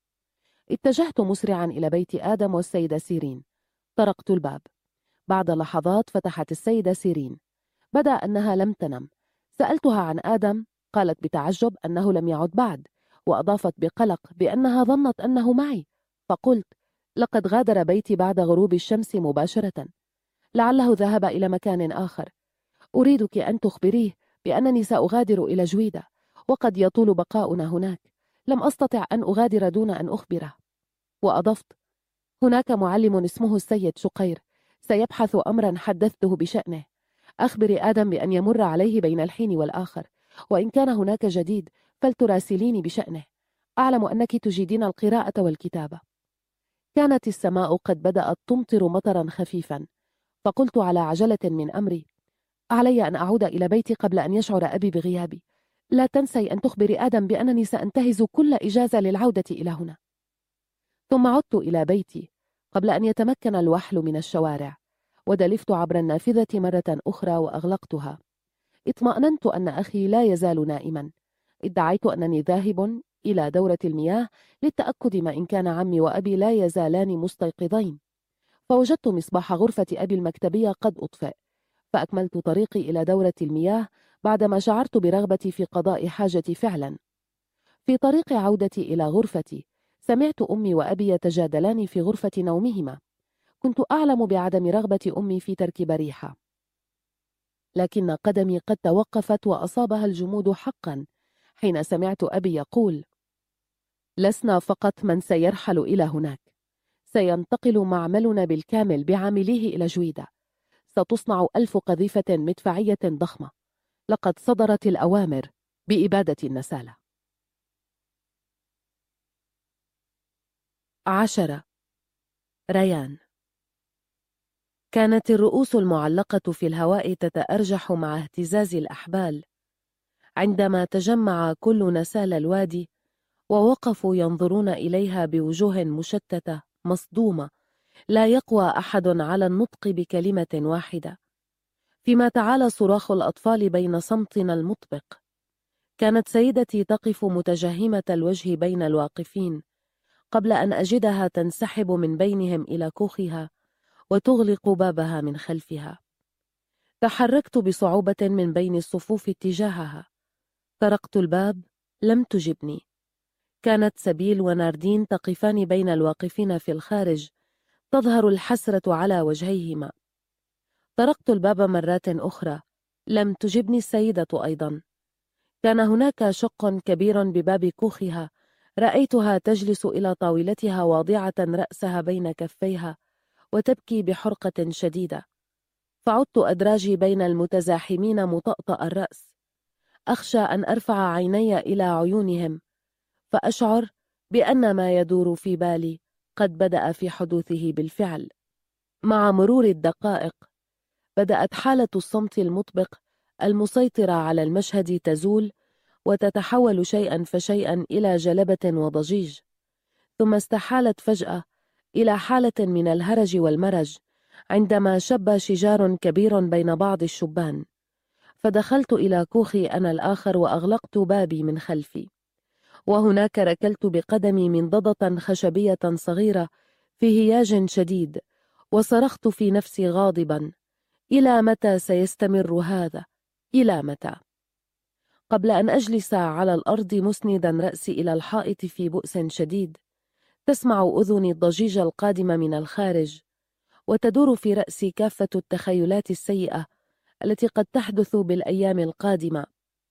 اتجهت مسرعا إلى بيت آدم والسيدة سيرين. طرقت الباب. بعد لحظات فتحت السيدة سيرين. بدا أنها لم تنم. سألتها عن آدم، قالت بتعجب أنه لم يعد بعد، وأضافت بقلق بأنها ظنت أنه معي. فقلت: لقد غادر بيتي بعد غروب الشمس مباشرة، لعله ذهب إلى مكان آخر. أريدك أن تخبريه بأنني سأغادر إلى جويدة، وقد يطول بقاؤنا هناك. لم أستطع أن أغادر دون أن أخبره. وأضفت: هناك معلم اسمه السيد شقير سيبحث أمرا حدثته بشأنه. أخبري آدم بأن يمر عليه بين الحين والآخر، وإن كان هناك جديد فلتراسليني بشأنه. أعلم أنك تجيدين القراءة والكتابة. كانت السماء قد بدأت تمطر مطرا خفيفا، فقلت على عجلة من أمري: علي أن أعود إلى بيتي قبل أن يشعر أبي بغيابي. لا تنسي أن تخبري آدم بأنني سأنتهز كل إجازة للعودة إلى هنا. ثم عدت إلى بيتي قبل أن يتمكن الوحل من الشوارع، ودلفت عبر النافذة مرة أخرى وأغلقتها. اطمأننت أن أخي لا يزال نائما. ادعيت أنني ذاهب إلى دورة المياه للتأكد ما إن كان عمي وأبي لا يزالان مستيقظين. فوجدت مصباح غرفة أبي المكتبية قد أطفئ، فأكملت طريقي إلى دورة المياه بعدما شعرت برغبتي في قضاء حاجتي فعلا. في طريق عودتي إلى غرفتي سمعت أمي وأبي يتجادلان في غرفة نومهما. كنت أعلم بعدم رغبة أمي في ترك بريحة، لكن قدمي قد توقفت وأصابها الجمود حقا حين سمعت أبي يقول: لسنا فقط من سيرحل إلى هناك، سينتقل معملنا بالكامل بعامليه إلى جويدة. ستصنع ألف قذيفة مدفعية ضخمة. لقد صدرت الأوامر بإبادة النسالة. عشرة. ريان. كانت الرؤوس المعلقة في الهواء تتأرجح مع اهتزاز الأحبال عندما تجمع كل نسال الوادي ووقفوا ينظرون إليها بوجوه مشتتة مصدومة، لا يقوى أحد على النطق بكلمة واحدة، فيما تعالى صراخ الأطفال بين صمتنا المطبق. كانت سيدتي تقف متجهمة الوجه بين الواقفين قبل أن أجدها تنسحب من بينهم إلى كوخها وتغلق بابها من خلفها. تحركت بصعوبة من بين الصفوف اتجاهها. طرقت الباب، لم تجبني. كانت سبيل وناردين تقفان بين الواقفين في الخارج، تظهر الحسرة على وجهيهما. طرقت الباب مرات أخرى، لم تجبني السيدة أيضا. كان هناك شق كبير بباب كوخها، رأيتها تجلس إلى طاولتها واضعة رأسها بين كفيها وتبكي بحرقة شديدة. فعدت أدراجي بين المتزاحمين مطأطأ الرأس، أخشى أن أرفع عيني إلى عيونهم فأشعر بأن ما يدور في بالي قد بدأ في حدوثه بالفعل. مع مرور الدقائق بدأت حالة الصمت المطبق المسيطرة على المشهد تزول وتتحول شيئا فشيئا إلى جلبة وضجيج، ثم استحالت فجأة إلى حالة من الهرج والمرج عندما شب شجار كبير بين بعض الشبان. فدخلت إلى كوخي أنا الآخر وأغلقت بابي من خلفي، وهناك ركلت بقدمي منضدة خشبية صغيرة في هياج شديد، وصرخت في نفسي غاضبا: إلى متى سيستمر هذا؟ إلى متى؟ قبل أن أجلس على الأرض مسندا رأسي إلى الحائط في بؤس شديد، تسمع أذني الضجيج القادم من الخارج، وتدور في رأسي كافة التخيلات السيئة التي قد تحدث بالأيام القادمة.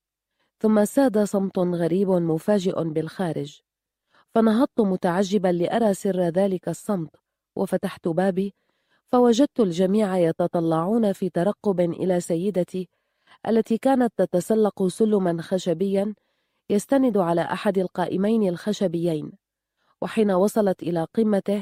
ثم ساد صمت غريب مفاجئ بالخارج، فنهضت متعجبا لأرى سر ذلك الصمت، وفتحت بابي فوجدت الجميع يتطلعون في ترقب إلى سيدتي التي كانت تتسلق سلما خشبيا يستند على أحد القائمين الخشبيين، وحين وصلت إلى قمته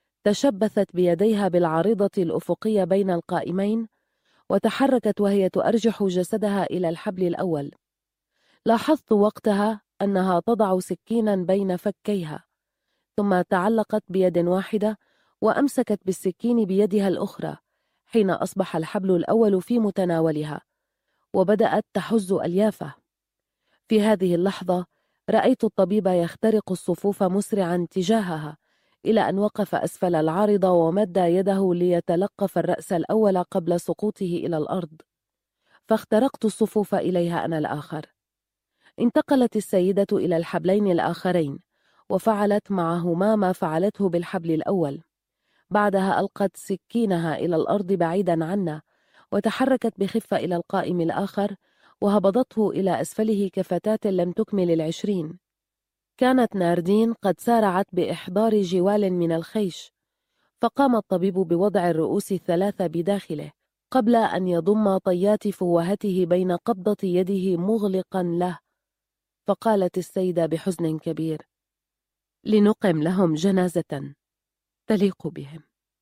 تشبثت بيديها بالعارضة الأفقية بين القائمين وتحركت وهي تؤرجح جسدها إلى الحبل الأول. لاحظت وقتها أنها تضع سكينا بين فكيها، ثم تعلقت بيد واحدة وأمسكت بالسكين بيدها الأخرى حين أصبح الحبل الأول في متناولها، وبدأت تحز أليافه. في هذه اللحظة رأيت الطبيب يخترق الصفوف مسرعا تجاهها إلى أن وقف أسفل العارضة ومد يده ليتلقف الرأس الأول قبل سقوطه إلى الأرض، فاخترقت الصفوف إليها أنا الآخر. انتقلت السيدة إلى الحبلين الآخرين وفعلت معهما ما فعلته بالحبل الأول. بعدها ألقت سكينها إلى الأرض بعيدا عنا، وتحركت بخفة إلى القائم الآخر وهبطته إلى أسفله كفتاة لم تكمل العشرين. كانت ناردين قد سارعت بإحضار جوال من الخيش، فقام الطبيب بوضع الرؤوس الثلاثة بداخله قبل أن يضم طيات فوهته بين قبضة يده مغلقا له. فقالت السيدة بحزن كبير: لنقم لهم جنازة تليق بهم.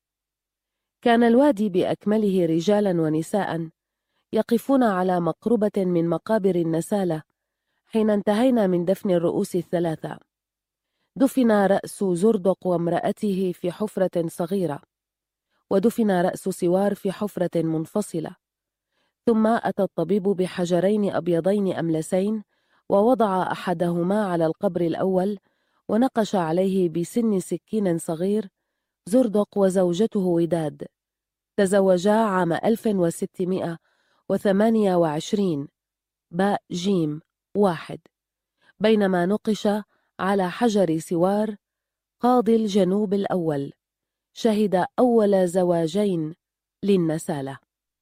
كان الوادي بأكمله رجالا ونساء يقفون على مقربة من مقابر النسالة حين انتهينا من دفن الرؤوس الثلاثة. دفن رأس زردق وامرأته في حفرة صغيرة، ودفن رأس سوار في حفرة منفصلة. ثم أتى الطبيب بحجرين أبيضين أملسين ووضع أحدهما على القبر الأول ونقش عليه بسن سكين صغير زردق وزوجته وداد تزوجا عام ألف وستمائة وثمانية وعشرين باء جيم واحد، بينما نقش على حجر سوار قاضي الجنوب الأول شهد أول زواجين للنسالة.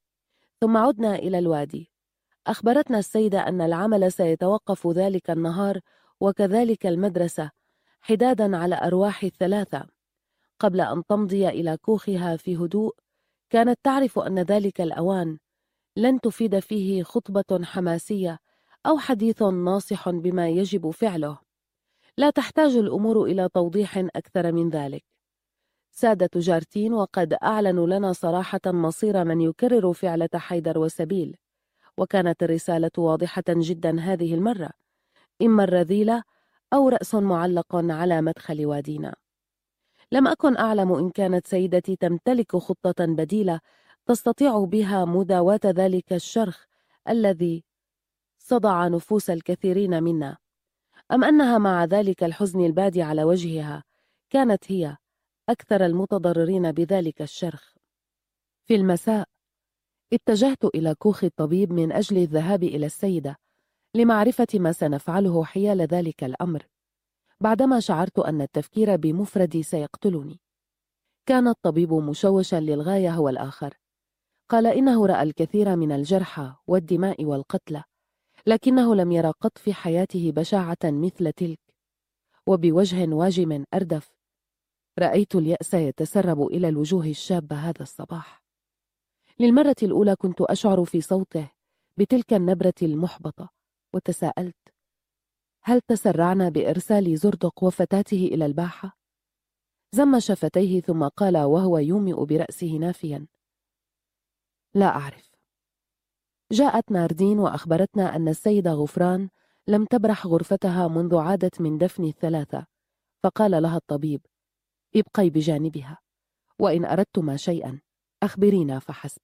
ثم عدنا إلى الوادي. أخبرتنا السيدة أن العمل سيتوقف ذلك النهار وكذلك المدرسة حدادا على أرواح الثلاثة. قبل أن تمضي إلى كوخها في هدوء كانت تعرف أن ذلك الأوان لن تفيد فيه خطبة حماسية أو حديث ناصح بما يجب فعله. لا تحتاج الأمور إلى توضيح أكثر من ذلك. سادة جارتين وقد أعلنوا لنا صراحة مصير من يكرر فعلة حيدر وسبيل، وكانت الرسالة واضحة جدا هذه المرة، إما الرذيلة أو رأس معلق على مدخل وادينا. لم أكن أعلم إن كانت سيدتي تمتلك خطة بديلة تستطيع بها مداواة ذلك الشرخ الذي صدع نفوس الكثيرين منا، أم أنها مع ذلك الحزن البادي على وجهها كانت هي أكثر المتضررين بذلك الشرخ. في المساء اتجهت إلى كوخ الطبيب من أجل الذهاب إلى السيدة لمعرفة ما سنفعله حيال ذلك الأمر، بعدما شعرت أن التفكير بمفردي سيقتلني. كان الطبيب مشوشا للغاية هو الآخر. قال إنه رأى الكثير من الجرحى والدماء والقتلى، لكنه لم يرى قط في حياته بشاعة مثل تلك. وبوجه واجم أردف رأيت اليأس يتسرب إلى الوجوه الشابة هذا الصباح. للمرة الأولى كنت أشعر في صوته بتلك النبرة المحبطة، وتساءلت: هل تسرعنا بإرسال زردق وفتاته إلى الباحة؟ زم شفتيه ثم قال وهو يومئ برأسه نافيا: لا أعرف. جاءت ناردين وأخبرتنا أن السيدة غفران لم تبرح غرفتها منذ عادت من دفن الثلاثة، فقال لها الطبيب: ابقي بجانبها، وإن أردتما شيئا أخبرينا فحسب.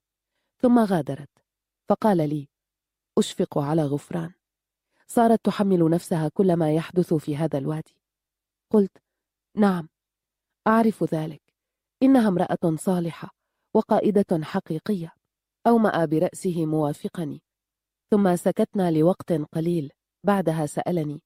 ثم غادرت، فقال لي: أشفق على غفران، صارت تحمل نفسها كل ما يحدث في هذا الوادي. قلت: نعم أعرف ذلك، إنها امرأة صالحة وقائدة حقيقية. أومأ برأسه موافقني، ثم سكتنا لوقت قليل. بعدها سألني: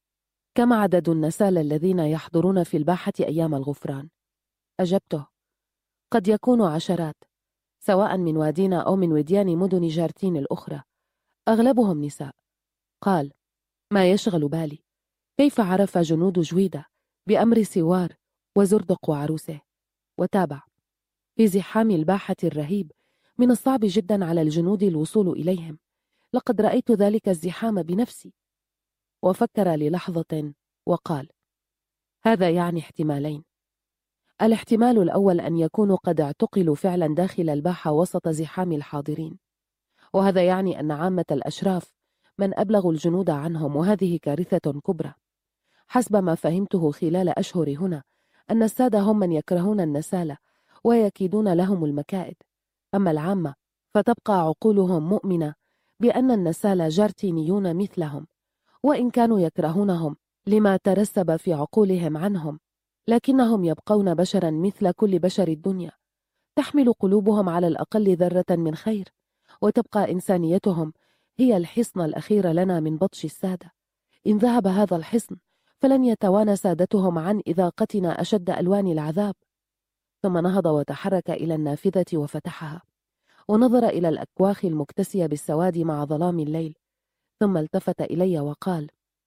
كم عدد النسال الذين يحضرون في الباحة أيام الغفران؟ أجبته: قد يكون عشرات، سواء من وادينا أو من وديان مدن جارتين الأخرى، أغلبهم نساء. قال: ما يشغل بالي كيف عرف جنود جويدة بأمر سوار وزردق وعروسه. وتابع: في زحام الباحة الرهيب من الصعب جدا على الجنود الوصول إليهم، لقد رأيت ذلك الزحام بنفسي. وفكر للحظة وقال: هذا يعني احتمالين. الاحتمال الأول أن يكونوا قد اعتقلوا فعلا داخل الباحة وسط زحام الحاضرين، وهذا يعني أن عامة الأشراف من أبلغوا الجنود عنهم، وهذه كارثة كبرى. حسب ما فهمته خلال أشهر هنا أن السادة هم من يكرهون النسالة ويكيدون لهم المكائد، أما العامة فتبقى عقولهم مؤمنة بأن النسالة جارتينيون مثلهم، وإن كانوا يكرهونهم لما ترسب في عقولهم عنهم، لكنهم يبقون بشرا مثل كل بشر الدنيا، تحمل قلوبهم على الأقل ذرة من خير، وتبقى إنسانيتهم هي الحصن الأخير لنا من بطش السادة. إن ذهب هذا الحصن فلن يتوانى سادتهم عن إذاقتنا أشد ألوان العذاب. ثم نهض وتحرك إلى النافذة وفتحها، ونظر إلى الأكواخ المكتسية بالسواد مع ظلام الليل، ثم التفت إلي وقال: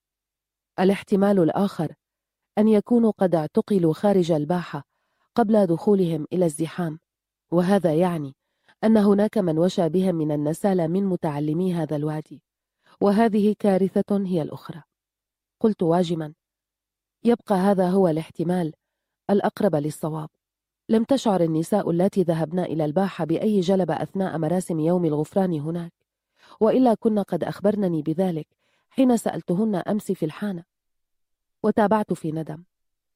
الاحتمال الآخر أن يكونوا قد اعتقلوا خارج الباحة قبل دخولهم إلى الزحام، وهذا يعني أن هناك من وشى بهم من النسالة من متعلمي هذا الوادي، وهذه كارثة هي الأخرى. قلت واجما: يبقى هذا هو الاحتمال الأقرب للصواب. لم تشعر النساء اللاتي ذهبنا إلى الباحة بأي جلبة أثناء مراسم يوم الغفران هناك، وإلا كنا قد أخبرنني بذلك حين سألتهن أمس في الحانة. وتابعت في ندم: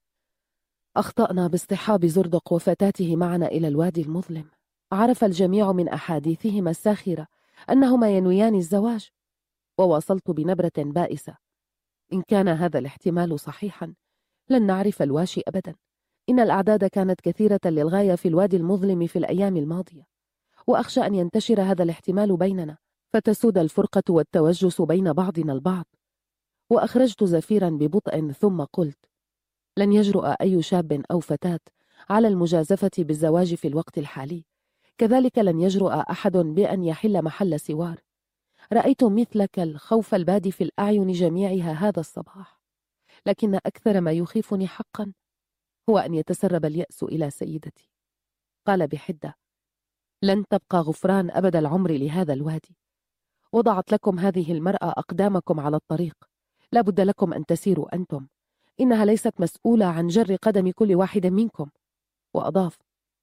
أخطأنا باصطحاب زردق وفتاته معنا إلى الوادي المظلم. عرف الجميع من أحاديثهما الساخرة أنهما ينويان الزواج. وواصلت بنبرة بائسة: إن كان هذا الاحتمال صحيحا لن نعرف الواشي أبدا، إن الأعداد كانت كثيرة للغاية في الوادي المظلم في الأيام الماضية، وأخشى أن ينتشر هذا الاحتمال بيننا فتسود الفرقة والتوجس بين بعضنا البعض. وأخرجت زفيرا ببطء ثم قلت: لن يجرؤ أي شاب أو فتاة على المجازفة بالزواج في الوقت الحالي، كذلك لن يجرؤ أحد بأن يحل محل سوار. رأيت مثلك الخوف البادي في الأعين جميعها هذا الصباح، لكن أكثر ما يخيفني حقا هو أن يتسرب اليأس إلى سيدتي. قال بحدة: لن تبقى غفران أبد العمر لهذا الوادي. وضعت لكم هذه المرأة أقدامكم على الطريق، لا بد لكم أن تسيروا أنتم، إنها ليست مسؤولة عن جر قدم كل واحد منكم. وأضاف: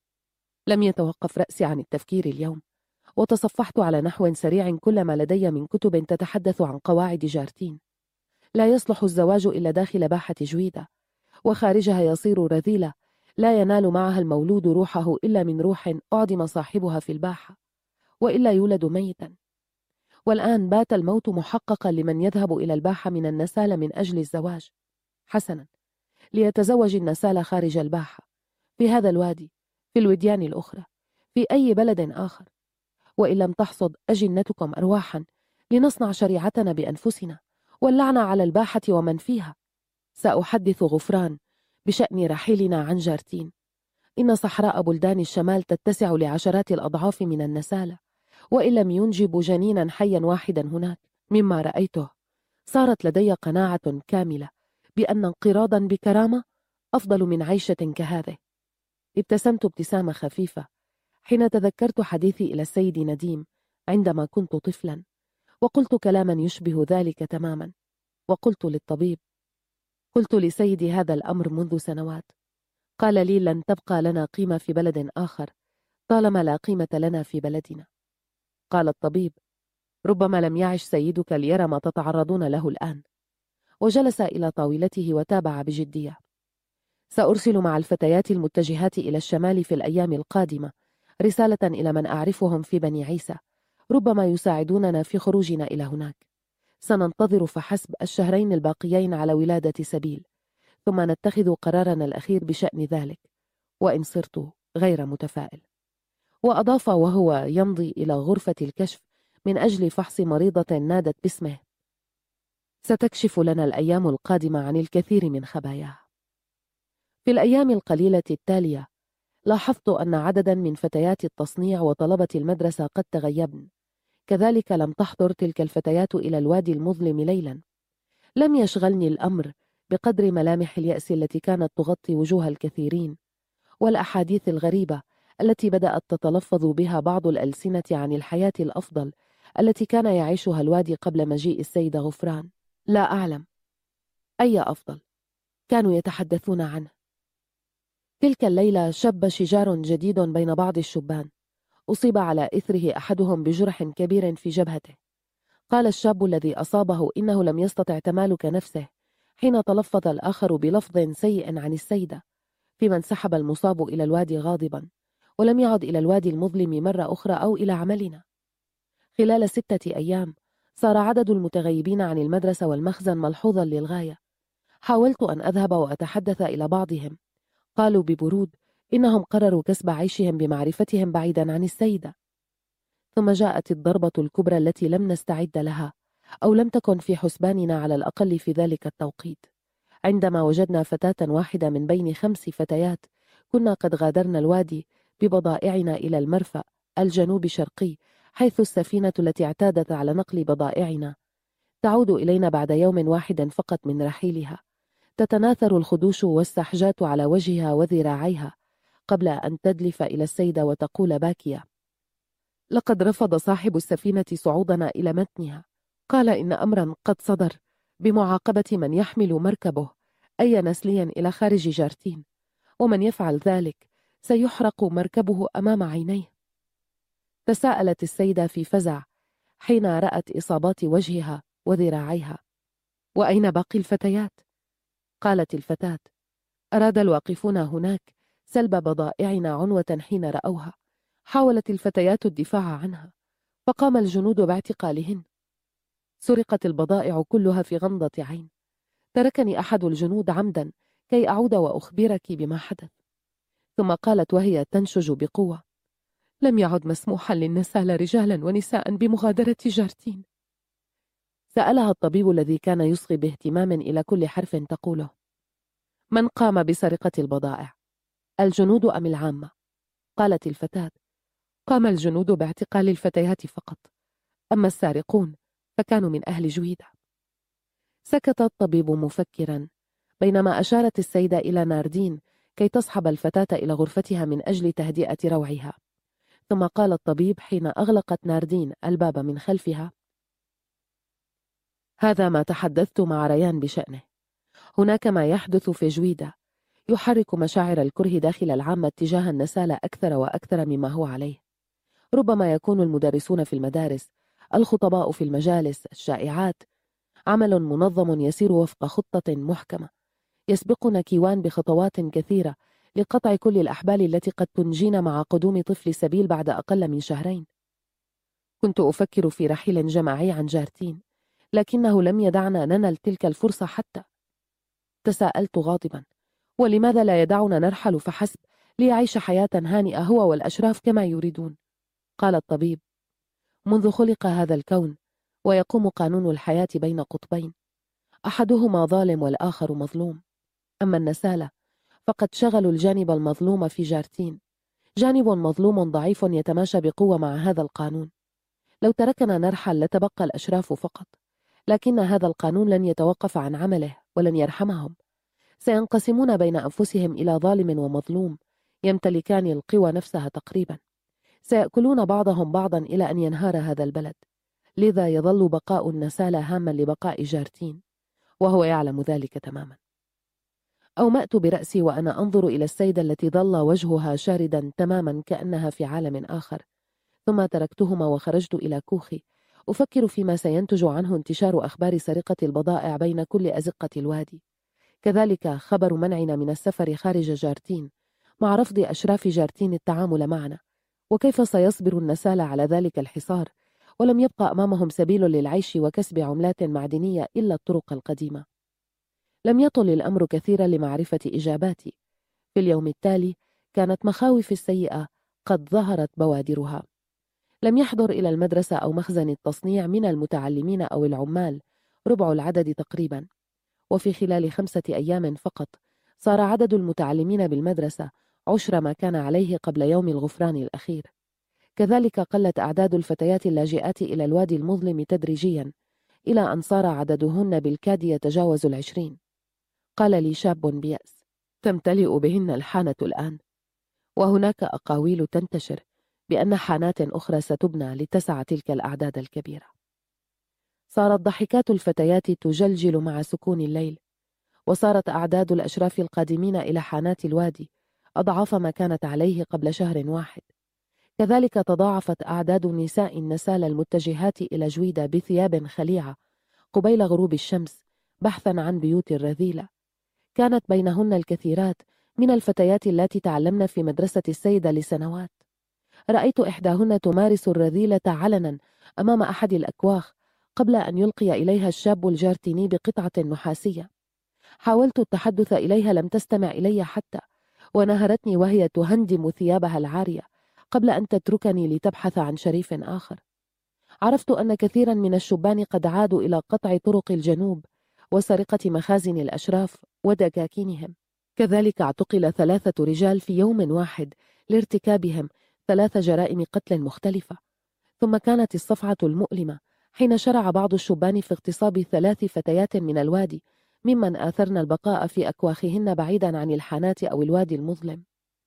لم يتوقف رأسي عن التفكير اليوم، وتصفحت على نحو سريع كل ما لدي من كتب تتحدث عن قواعد جارتين. لا يصلح الزواج إلا داخل باحة جويدة، وخارجها يصير رذيلة لا ينال معها المولود روحه إلا من روح أعدم صاحبها في الباحة، وإلا يولد ميتا. والآن بات الموت محققا لمن يذهب إلى الباحة من النسال من أجل الزواج. حسنا، ليتزوج النسال خارج الباحة، في هذا الوادي، في الوديان الأخرى، في أي بلد آخر. وإن لم تحصد أجنتكم أرواحا لنصنع شريعتنا بأنفسنا، واللعنة على الباحة ومن فيها. سأحدث غفران بشأن رحيلنا عن جارتين. إن صحراء بلدان الشمال تتسع لعشرات الأضعاف من النسالة، وإن لم ينجب جنينا حيا واحدا هناك مما رأيته، صارت لدي قناعة كاملة بأن انقراضا بكرامة أفضل من عيشة كهذه. ابتسمت ابتسامة خفيفة حين تذكرت حديثي إلى السيد نديم عندما كنت طفلا، وقلت كلاما يشبه ذلك تماما. وقلت للطبيب: قلت لسيدي هذا الأمر منذ سنوات. قال لي: لن تبقى لنا قيمة في بلد آخر طالما لا قيمة لنا في بلدنا. قال الطبيب: ربما لم يعش سيدك ليرى ما تتعرضون له الآن. وجلس إلى طاولته وتابع بجدية: سأرسل مع الفتيات المتجهات إلى الشمال في الأيام القادمة رسالة إلى من أعرفهم في بني عيسى، ربما يساعدوننا في خروجنا إلى هناك. سننتظر فحسب الشهرين الباقيين على ولادة سبيل، ثم نتخذ قرارنا الأخير بشأن ذلك، وإن صرت غير متفائل. وأضاف وهو يمضي إلى غرفة الكشف من أجل فحص مريضة نادت باسمه: ستكشف لنا الأيام القادمة عن الكثير من خباياها. في الأيام القليلة التالية لاحظت أن عددا من فتيات التصنيع وطلبة المدرسة قد تغيبن، كذلك لم تحضر تلك الفتيات إلى الوادي المظلم ليلا. لم يشغلني الأمر بقدر ملامح اليأس التي كانت تغطي وجوه الكثيرين، والأحاديث الغريبة التي بدأت تتلفظ بها بعض الألسنة عن الحياة الأفضل التي كان يعيشها الوادي قبل مجيء السيد غفران. لا أعلم أي أفضل كانوا يتحدثون عنه. تلك الليلة شب شجار جديد بين بعض الشبان، أصيب على إثره أحدهم بجرح كبير في جبهته. قال الشاب الذي أصابه إنه لم يستطع تمالك نفسه حين تلفظ الآخر بلفظ سيء عن السيدة، فيما انسحب المصاب إلى الوادي غاضبا، ولم يعد إلى الوادي المظلم مرة أخرى أو إلى عملنا. خلال ستة أيام صار عدد المتغيبين عن المدرسة والمخزن ملحوظا للغاية. حاولت أن أذهب وأتحدث إلى بعضهم، قالوا ببرود إنهم قرروا كسب عيشهم بمعرفتهم بعيدا عن السيدة. ثم جاءت الضربة الكبرى التي لم نستعد لها، أو لم تكن في حسباننا على الأقل في ذلك التوقيت، عندما وجدنا فتاة واحدة من بين خمس فتيات كنا قد غادرنا الوادي ببضائعنا إلى المرفأ الجنوب شرقي، حيث السفينة التي اعتادت على نقل بضائعنا تعود إلينا بعد يوم واحد فقط من رحيلها، تتناثر الخدوش والسحجات على وجهها وذراعيها قبل أن تدلف إلى السيدة وتقول باكية: لقد رفض صاحب السفينة صعودنا إلى متنها، قال إن أمرا قد صدر بمعاقبة من يحمل مركبه أي نسليا إلى خارج جارتين، ومن يفعل ذلك سيحرق مركبه أمام عينيه. تساءلت السيدة في فزع حين رأت إصابات وجهها وذراعيها: وأين باقي الفتيات؟ قالت الفتاة: أراد الواقفون هناك سلب بضائعنا عنوة حين رأوها، حاولت الفتيات الدفاع عنها، فقام الجنود باعتقالهن. سرقت البضائع كلها في غمضة عين. تركني أحد الجنود عمدا كي أعود وأخبرك بما حدث. ثم قالت وهي تنشج بقوة: لم يعد مسموحا للنسال رجالا ونساء بمغادرة جارتين. سألها الطبيب الذي كان يصغي باهتمام إلى كل حرف تقوله: من قام بسرقة البضائع؟ الجنود أم العامة؟ قالت الفتاة: قام الجنود باعتقال الفتيات فقط، أما السارقون فكانوا من أهل جويدة. سكت الطبيب مفكرا، بينما أشارت السيدة إلى ناردين كي تصحب الفتاة إلى غرفتها من أجل تهدئة روعها. ثم قال الطبيب حين أغلقت ناردين الباب من خلفها: هذا ما تحدثت مع ريان بشأنه. هناك ما يحدث في جويدة يحرك مشاعر الكره داخل العامة تجاه النسالة أكثر وأكثر مما هو عليه. ربما يكون المدرسون في المدارس، الخطباء في المجالس، الشائعات، عمل منظم يسير وفق خطة محكمة. يسبقنا كيوان بخطوات كثيرة لقطع كل الأحبال التي قد تنجينا مع قدوم طفل سبيل بعد أقل من شهرين. كنت أفكر في رحيل جماعي عن جارتين، لكنه لم يدعنا ننل تلك الفرصة حتى. تساءلت غاضبا: ولماذا لا يدعنا نرحل فحسب ليعيش حياة هانئة هو والأشراف كما يريدون؟ قال الطبيب: منذ خلق هذا الكون ويقوم قانون الحياة بين قطبين، أحدهما ظالم والآخر مظلوم. أما النسالة فقد شغلوا الجانب المظلوم في جارتين، جانب مظلوم ضعيف يتماشى بقوة مع هذا القانون. لو تركنا نرحل لتبقى الأشراف فقط، لكن هذا القانون لن يتوقف عن عمله ولن يرحمهم. سينقسمون بين أنفسهم إلى ظالم ومظلوم يمتلكان القوى نفسها تقريبا. سيأكلون بعضهم بعضا إلى أن ينهار هذا البلد. لذا يظل بقاء النسالة هاما لبقاء جارتين، وهو يعلم ذلك تماما. أومأت برأسي وأنا أنظر إلى السيدة التي ظل وجهها شاردا تماما كأنها في عالم آخر. ثم تركتهما وخرجت إلى كوخي أفكر فيما سينتج عنه انتشار أخبار سرقة البضائع بين كل أزقة الوادي، كذلك خبر منعنا من السفر خارج جارتين مع رفض أشراف جارتين التعامل معنا. وكيف سيصبر النسال على ذلك الحصار ولم يبقى أمامهم سبيل للعيش وكسب عملات معدنية إلا الطرق القديمة؟ لم يطل الأمر كثيرا لمعرفة إجاباتي. في اليوم التالي كانت مخاوفي السيئة قد ظهرت بوادرها. لم يحضر إلى المدرسة أو مخزن التصنيع من المتعلمين أو العمال ربع العدد تقريبا، وفي خلال خمسة أيام فقط صار عدد المتعلمين بالمدرسة عشر ما كان عليه قبل يوم الغفران الأخير. كذلك قلت أعداد الفتيات اللاجئات إلى الوادي المظلم تدريجيا إلى أن صار عددهن بالكاد يتجاوز العشرين. قال لي شاب بيأس: تمتلئ بهن الحانة الآن. وهناك أقاويل تنتشر بأن حانات أخرى ستبنى لتسع تلك الأعداد الكبيرة. صارت ضحكات الفتيات تجلجل مع سكون الليل، وصارت أعداد الأشراف القادمين إلى حانات الوادي أضعاف ما كانت عليه قبل شهر واحد. كذلك تضاعفت أعداد نساء النسال المتجهات إلى جويدة بثياب خليعة قبيل غروب الشمس بحثا عن بيوت رذيلة. كانت بينهن الكثيرات من الفتيات التي تعلمن في مدرسة السيدة لسنوات. رأيت إحداهن تمارس الرذيلة علنا أمام أحد الأكواخ قبل أن يلقي إليها الشاب الجارتيني بقطعة نحاسية. حاولت التحدث إليها لم تستمع إلي حتى، ونهرتني وهي تهندم ثيابها العارية قبل أن تتركني لتبحث عن شريف آخر. عرفت أن كثيرا من الشبان قد عادوا إلى قطع طرق الجنوب وسرقة مخازن الأشراف ودكاكينهم. كذلك اعتقل ثلاثة رجال في يوم واحد لارتكابهم ثلاث جرائم قتل مختلفة. ثم كانت الصفعة المؤلمة حين شرع بعض الشبان في اغتصاب ثلاث فتيات من الوادي ممن آثرن البقاء في أكواخهن بعيدا عن الحانات أو الوادي المظلم.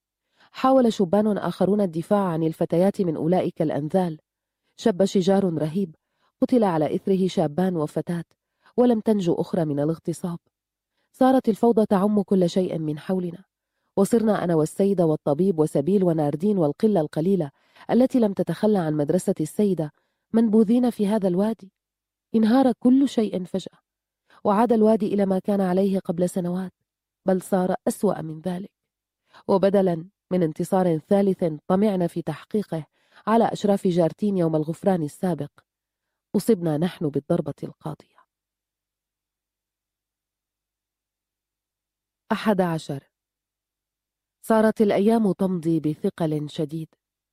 حاول شبان آخرون الدفاع عن الفتيات من أولئك الأنذال. شب شجار رهيب قتل على إثره شابان وفتاة، ولم تنجو أخرى من الاغتصاب. صارت الفوضى تعم كل شيء من حولنا، وصرنا أنا والسيدة والطبيب وسبيل وناردين والقلة القليلة التي لم تتخلى عن مدرسة السيدة منبوذين في هذا الوادي. انهار كل شيء فجأة، وعاد الوادي إلى ما كان عليه قبل سنوات، بل صار أسوأ من ذلك. وبدلا من انتصار ثالث طمعنا في تحقيقه على أشراف جارتين يوم الغفران السابق، أصبنا نحن بالضربة القاضية. أحد عشر. صارت الأيام تمضي بثقل شديد.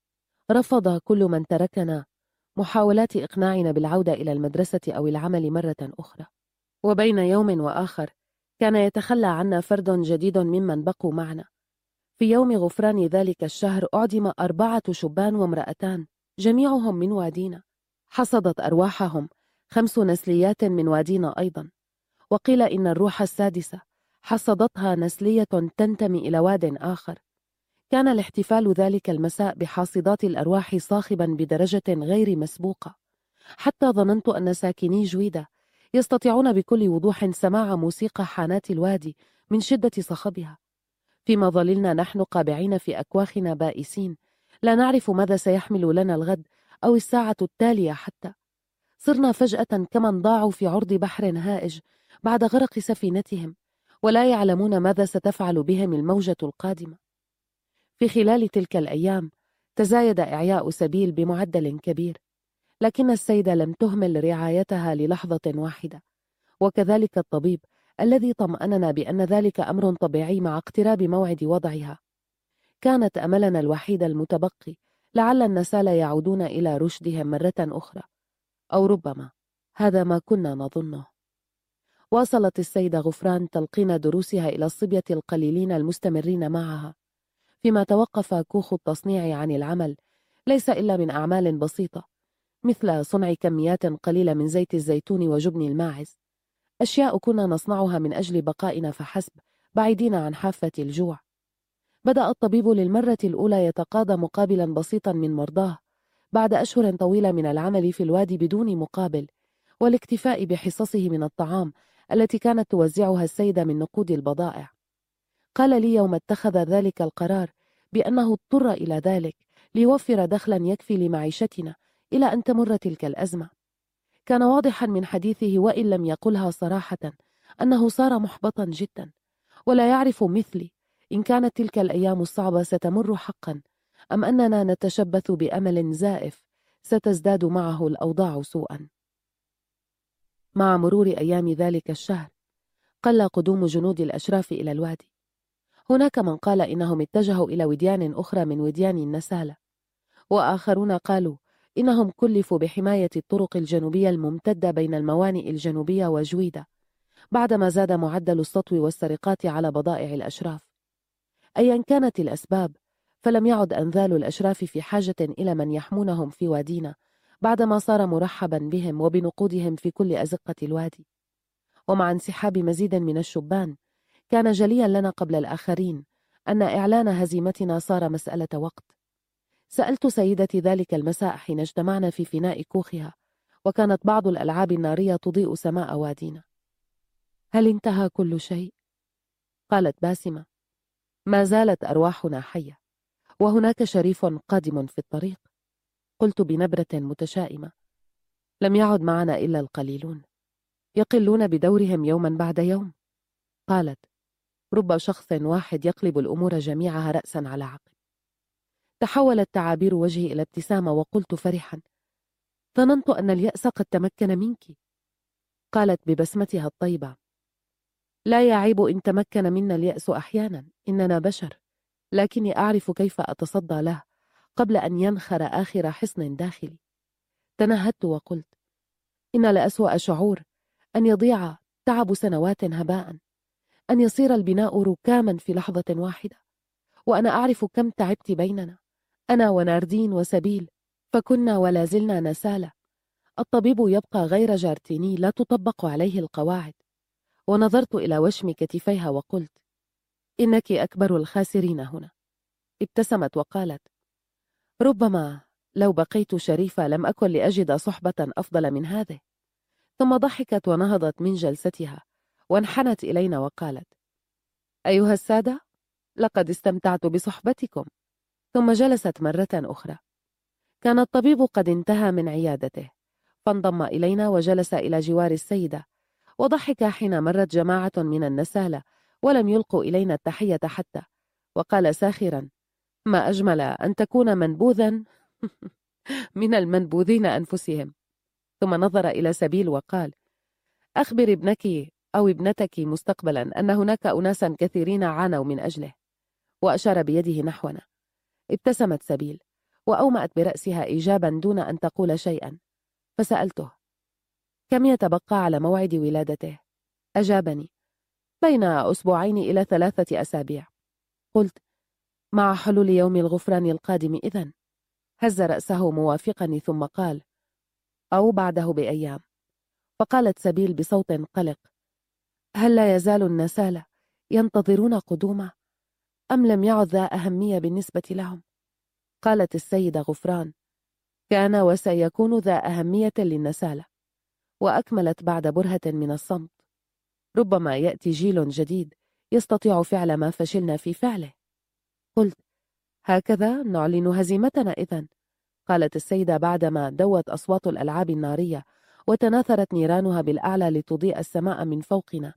رفض كل من تركنا محاولات إقناعنا بالعودة إلى المدرسة أو العمل مرة أخرى، وبين يوم وآخر كان يتخلى عنا فرد جديد ممن بقوا معنا. في يوم غفران ذلك الشهر أعدم أربعة شبان وامرأتان جميعهم من وادينا. حصدت أرواحهم خمس نسليات من وادينا أيضا، وقيل إن الروح السادسة حصدتها نسلية تنتمي إلى واد آخر. كان الاحتفال ذلك المساء بحاصدات الأرواح صاخبا بدرجة غير مسبوقة، حتى ظننت أن ساكني جويدة يستطيعون بكل وضوح سماع موسيقى حانات الوادي من شدة صخبها، فيما ظللنا نحن قابعين في أكواخنا بائسين لا نعرف ماذا سيحمل لنا الغد أو الساعة التالية حتى. صرنا فجأة كمن ضاعوا في عرض بحر هائج بعد غرق سفينتهم، ولا يعلمون ماذا ستفعل بهم الموجة القادمة. في خلال تلك الأيام تزايد إعياء سبيل بمعدل كبير، لكن السيدة لم تهمل رعايتها للحظة واحدة، وكذلك الطبيب الذي طمأننا بأن ذلك أمر طبيعي مع اقتراب موعد وضعها. كانت أملنا الوحيد المتبقي لعل النسال يعودون إلى رشدهم مرة أخرى، أو ربما هذا ما كنا نظنه. واصلت السيدة غفران تلقين دروسها إلى الصبية القليلين المستمرين معها، فيما توقف كوخ التصنيع عن العمل ليس إلا من أعمال بسيطة، مثل صنع كميات قليلة من زيت الزيتون وجبن الماعز، أشياء كنا نصنعها من أجل بقائنا فحسب، بعيدين عن حافة الجوع. بدأ الطبيب للمرة الأولى يتقاضى مقابلا بسيطا من مرضاه بعد أشهر طويلة من العمل في الوادي بدون مقابل، والاكتفاء بحصصه من الطعام التي كانت توزعها السيدة من نقود البضائع. قال لي يوم اتخذ ذلك القرار بأنه اضطر إلى ذلك ليوفر دخلا يكفي لمعيشتنا إلى أن تمر تلك الأزمة. كان واضحا من حديثه وإن لم يقلها صراحة أنه صار محبطا جدا، ولا يعرف مثلي إن كانت تلك الأيام الصعبة ستمر حقا أم أننا نتشبث بأمل زائف ستزداد معه الأوضاع سوءا. مع مرور أيام ذلك الشهر قل قدوم جنود الأشراف إلى الوادي. هناك من قال إنهم اتجهوا إلى وديان أخرى من وديان النسالة، وآخرون قالوا إنهم كلفوا بحماية الطرق الجنوبية الممتدة بين الموانئ الجنوبية وجويدة بعدما زاد معدل السطو والسرقات على بضائع الأشراف. أيا كانت الأسباب، فلم يعد أنذال الأشراف في حاجة إلى من يحمونهم في وادينا بعدما صار مرحبا بهم وبنقودهم في كل أزقة الوادي. ومع انسحاب مزيد من الشبان كان جليا لنا قبل الآخرين أن إعلان هزيمتنا صار مسألة وقت. سألت سيدتي ذلك المساء حين اجتمعنا في فناء كوخها وكانت بعض الألعاب النارية تضيء سماء وادينا: هل انتهى كل شيء؟ قالت باسمة: ما زالت أرواحنا حية، وهناك شريف قادم في الطريق. قلت بنبرة متشائمة: لم يعد معنا إلا القليلون، يقلون بدورهم يوما بعد يوم. قالت: رب شخص واحد يقلب الأمور جميعها رأسا على عقب. تحولت تعابير وجهي إلى ابتسامة وقلت فرحا: ظننت أن اليأس قد تمكن منك. قالت ببسمتها الطيبة: لا يعيب إن تمكن منا اليأس أحيانا، إننا بشر، لكني أعرف كيف أتصدى له قبل أن ينخر آخر حصن داخلي. تنهدت وقلت: إن لأسوأ شعور أن يضيع تعب سنوات هباء، أن يصير البناء ركاما في لحظة واحدة. وأنا أعرف كم تعبت بيننا، أنا وناردين وسبيل، فكنا ولا زلنا نسالة. الطبيب يبقى غير جارتيني لا تطبق عليه القواعد. ونظرت إلى وشم كتفيها وقلت: إنك أكبر الخاسرين هنا. ابتسمت وقالت: ربما لو بقيت شريفة لم أكن لأجد صحبة أفضل من هذه. ثم ضحكت ونهضت من جلستها وانحنت إلينا وقالت: أيها السادة، لقد استمتعت بصحبتكم. ثم جلست مرة أخرى. كان الطبيب قد انتهى من عيادته، فانضم إلينا وجلس إلى جوار السيدة، وضحك حين مرت جماعة من النسالة ولم يلقوا إلينا التحية حتى، وقال ساخرا: ما أجمل أن تكون منبوذا من المنبوذين أنفسهم. ثم نظر إلى سبيل وقال: أخبر ابنك أو ابنتك مستقبلا أن هناك أناسا كثيرين عانوا من أجله. وأشار بيده نحونا. ابتسمت سبيل وأومأت برأسها إيجابا دون أن تقول شيئا. فسألته: كم يتبقى على موعد ولادته؟ أجابني: بين أسبوعين إلى ثلاثة أسابيع. قلت: مع حلول يوم الغفران القادم إذن؟ هز رأسه موافقني ثم قال: أو بعده بأيام. فقالت سبيل بصوت قلق: هل لا يزال النسالة ينتظرون قدومه؟ أم لم يعد ذا أهمية بالنسبة لهم؟ قالت السيدة غفران: كان وسيكون ذا أهمية للنسالة. وأكملت بعد برهة من الصمت: ربما يأتي جيل جديد يستطيع فعل ما فشلنا في فعله. قلت: هكذا نعلن هزيمتنا إذن؟ قالت السيدة بعدما دوت أصوات الألعاب النارية وتناثرت نيرانها بالأعلى لتضيء السماء من فوقنا.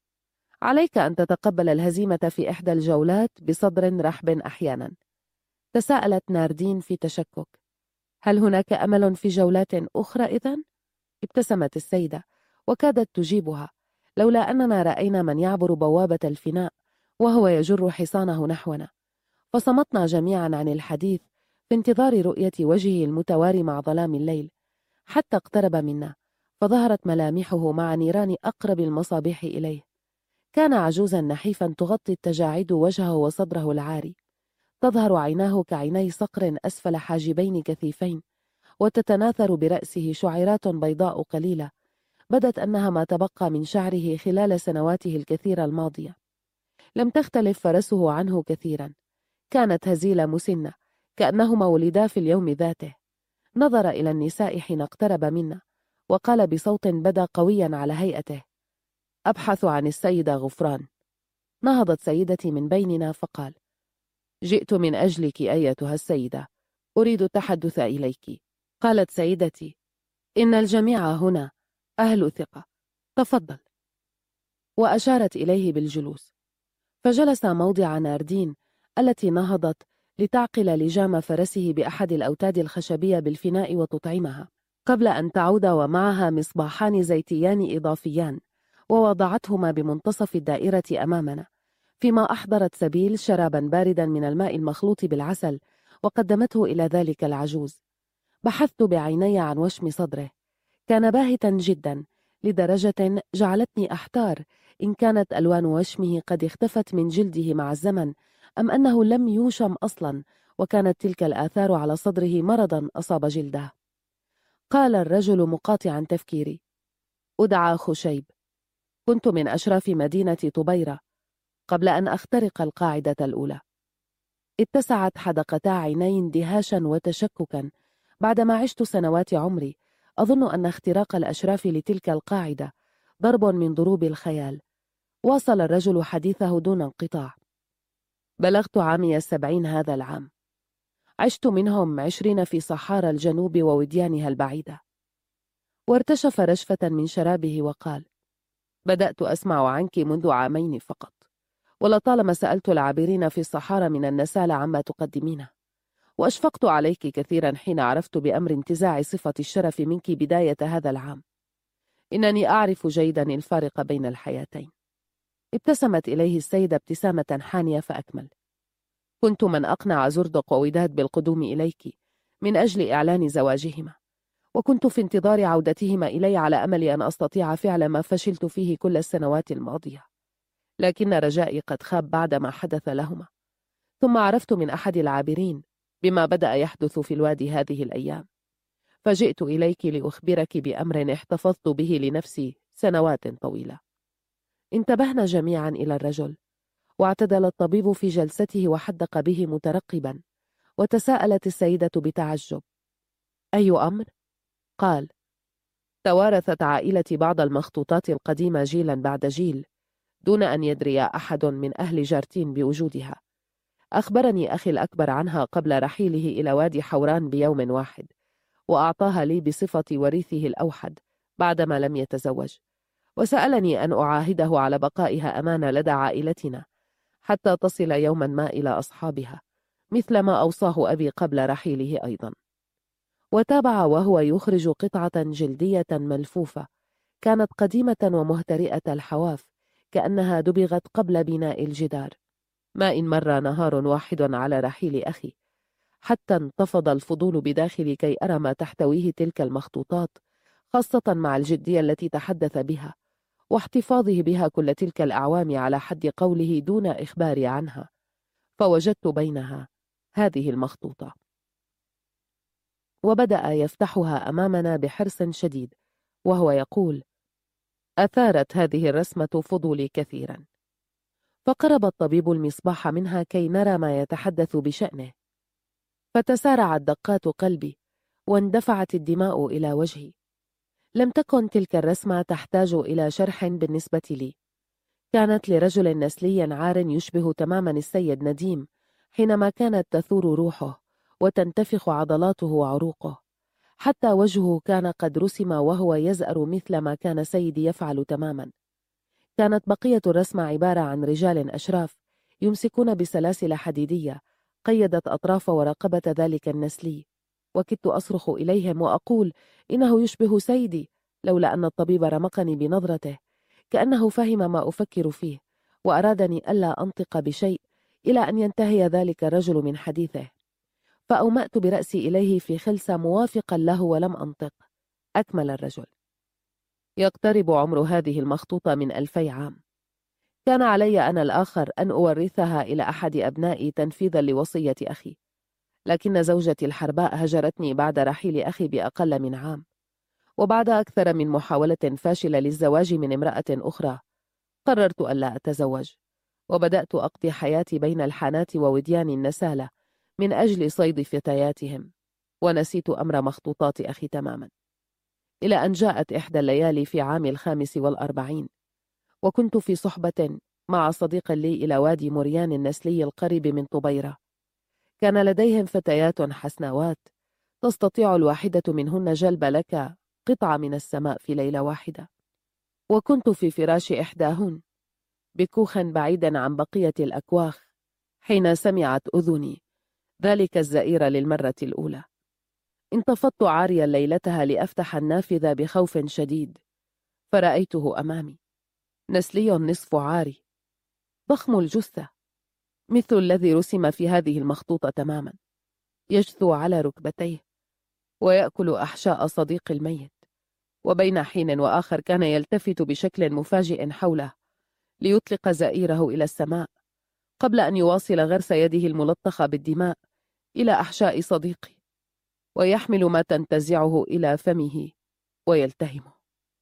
عليك أن تتقبل الهزيمة في إحدى الجولات بصدر رحب أحيانا. تساءلت ناردين في تشكك: هل هناك أمل في جولات أخرى إذن؟ ابتسمت السيدة وكادت تجيبها، لولا أننا رأينا من يعبر بوابة الفناء وهو يجر حصانه نحونا. فصمتنا جميعا عن الحديث في انتظار رؤية وجهه المتواري مع ظلام الليل، حتى اقترب منا فظهرت ملامحه مع نيران أقرب المصابيح إليه. كان عجوزا نحيفا تغطي التجاعيد وجهه وصدره العاري، تظهر عيناه كعيني صقر أسفل حاجبين كثيفين، وتتناثر برأسه شعيرات بيضاء قليلة بدت أنها ما تبقى من شعره خلال سنواته الكثيرة الماضية. لم تختلف فرسه عنه كثيرا، كانت هزيلة مسنة كأنهما ولدا في اليوم ذاته. نظر إلى النساء حين اقترب منا وقال بصوت بدا قويا على هيئته: أبحث عن السيدة غفران. نهضت سيدتي من بيننا فقال: جئت من أجلك أيتها السيدة، أريد التحدث إليك. قالت سيدتي: إن الجميع هنا أهل ثقة، تفضل. وأشارت إليه بالجلوس، فجلس موضع ناردين التي نهضت لتعقل لجام فرسه بأحد الأوتاد الخشبية بالفناء وتطعمها، قبل أن تعود ومعها مصباحان زيتيان إضافيان، ووضعتهما بمنتصف الدائرة أمامنا، فيما أحضرت سبيل شرابا باردا من الماء المخلوط بالعسل وقدمته إلى ذلك العجوز. بحثت بعيني عن وشم صدره، كان باهتا جدا لدرجة جعلتني أحتار إن كانت ألوان وشمه قد اختفت من جلده مع الزمن أم أنه لم يوشم أصلا وكانت تلك الآثار على صدره مرضا أصاب جلده. قال الرجل مقاطعا تفكيري: أدعى خشيب، كنت من أشراف مدينة طبيرة قبل أن أخترق القاعدة الأولى. اتسعت حدقتا عيني اندهاشا وتشككا بعدما عشت سنوات عمري أظن أن اختراق الأشراف لتلك القاعدة ضرب من ضروب الخيال. واصل الرجل حديثه دون انقطاع: بلغت عامي السبعين هذا العام، عشت منهم عشرين في صحارى الجنوب ووديانها البعيدة. وارتشف رشفة من شرابه وقال: بدأت أسمع عنك منذ عامين فقط، ولطالما سألت العابرين في الصحارى من النسال عما تقدمينه، وأشفقت عليك كثيرا حين عرفت بأمر انتزاع صفة الشرف منك بداية هذا العام. إنني أعرف جيدا الفارق بين الحياتين. ابتسمت إليه السيدة ابتسامة حانية فأكمل: كنت من أقنع زردق ووداد بالقدوم إليك من أجل إعلان زواجهما، وكنت في انتظار عودتهما إلي على أمل أن أستطيع فعل ما فشلت فيه كل السنوات الماضية، لكن رجائي قد خاب بعدما حدث لهما. ثم عرفت من أحد العابرين بما بدأ يحدث في الوادي هذه الأيام، فجئت إليك لأخبرك بأمر احتفظت به لنفسي سنوات طويلة. انتبهنا جميعا إلى الرجل، واعتدل الطبيب في جلسته وحدق به مترقبا، وتساءلت السيدة بتعجب: أي أمر؟ قال: توارثت عائلتي بعض المخطوطات القديمة جيلا بعد جيل دون أن يدري أحد من أهل جارتين بوجودها. أخبرني أخي الأكبر عنها قبل رحيله إلى وادي حوران بيوم واحد، وأعطاها لي بصفة وريثه الأوحد بعدما لم يتزوج، وسألني أن أعاهده على بقائها أمانة لدى عائلتنا حتى تصل يوما ما إلى أصحابها، مثل ما أوصاه أبي قبل رحيله أيضا. وتابع وهو يخرج قطعة جلدية ملفوفة كانت قديمة ومهترئة الحواف، كأنها دبغت قبل بناء الجدار. ما إن مر نهار واحد على رحيل أخي حتى انتفض الفضول بداخلي كي أرى ما تحتويه تلك المخطوطات، خاصة مع الجدية التي تحدث بها واحتفاظه بها كل تلك الأعوام على حد قوله دون إخباري عنها. فوجدت بينها هذه المخطوطة، وبدأ يفتحها أمامنا بحرص شديد وهو يقول: أثارت هذه الرسمة فضولي كثيرا. فقرب الطبيب المصباح منها كي نرى ما يتحدث بشأنه، فتسارعت دقات قلبي واندفعت الدماء إلى وجهي. لم تكن تلك الرسمة تحتاج إلى شرح بالنسبة لي. كانت لرجل نسلي عار يشبه تماما السيد نديم حينما كانت تثور روحه وتنتفخ عضلاته وعروقه. حتى وجهه كان قد رسم وهو يزأر مثل ما كان سيدي يفعل تماما. كانت بقية الرسمة عبارة عن رجال أشراف يمسكون بسلاسل حديدية قيدت أطراف ورقبة ذلك النسلي، وكدت أصرخ إليهم وأقول إنه يشبه سيدي، لولا أن الطبيب رمقني بنظرته كأنه فهم ما أفكر فيه وأرادني ألا أنطق بشيء إلى أن ينتهي ذلك الرجل من حديثه. فأومأت برأسي إليه في خلسة موافقا له ولم أنطق. أكمل الرجل: يقترب عمر هذه المخطوطة من ألفي عام. كان علي أنا الآخر أن أورثها إلى أحد أبنائي تنفيذا لوصية أخي، لكن زوجتي الحرباء هجرتني بعد رحيل أخي بأقل من عام، وبعد أكثر من محاولة فاشلة للزواج من امرأة أخرى قررت ألا أتزوج، وبدأت أقضي حياتي بين الحانات ووديان النسالة من أجل صيد فتياتهم، ونسيت أمر مخطوطات أخي تماما. إلى أن جاءت إحدى الليالي في عام الخامس والأربعين، وكنت في صحبة مع صديق لي إلى وادي مريان النسلي القريب من طبيرة. كان لديهم فتيات حسناوات تستطيع الواحدة منهن جلب لك قطعة من السماء في ليلة واحدة. وكنت في فراش إحداهن بكوخ بعيدا عن بقية الأكواخ حين سمعت أذني ذلك الزئير للمرة الأولى. انتفضت عاريا ليلتها لأفتح النافذة بخوف شديد، فرأيته أمامي، نسلي نصف عاري، ضخم الجثة مثل الذي رسم في هذه المخطوطة تماما، يجثو على ركبتيه ويأكل أحشاء صديق الميت، وبين حين وآخر كان يلتفت بشكل مفاجئ حوله ليطلق زئيره إلى السماء قبل أن يواصل غرس يده الملطخة بالدماء إلى أحشاء صديقي، ويحمل ما تنتزعه إلى فمه ويلتهمه.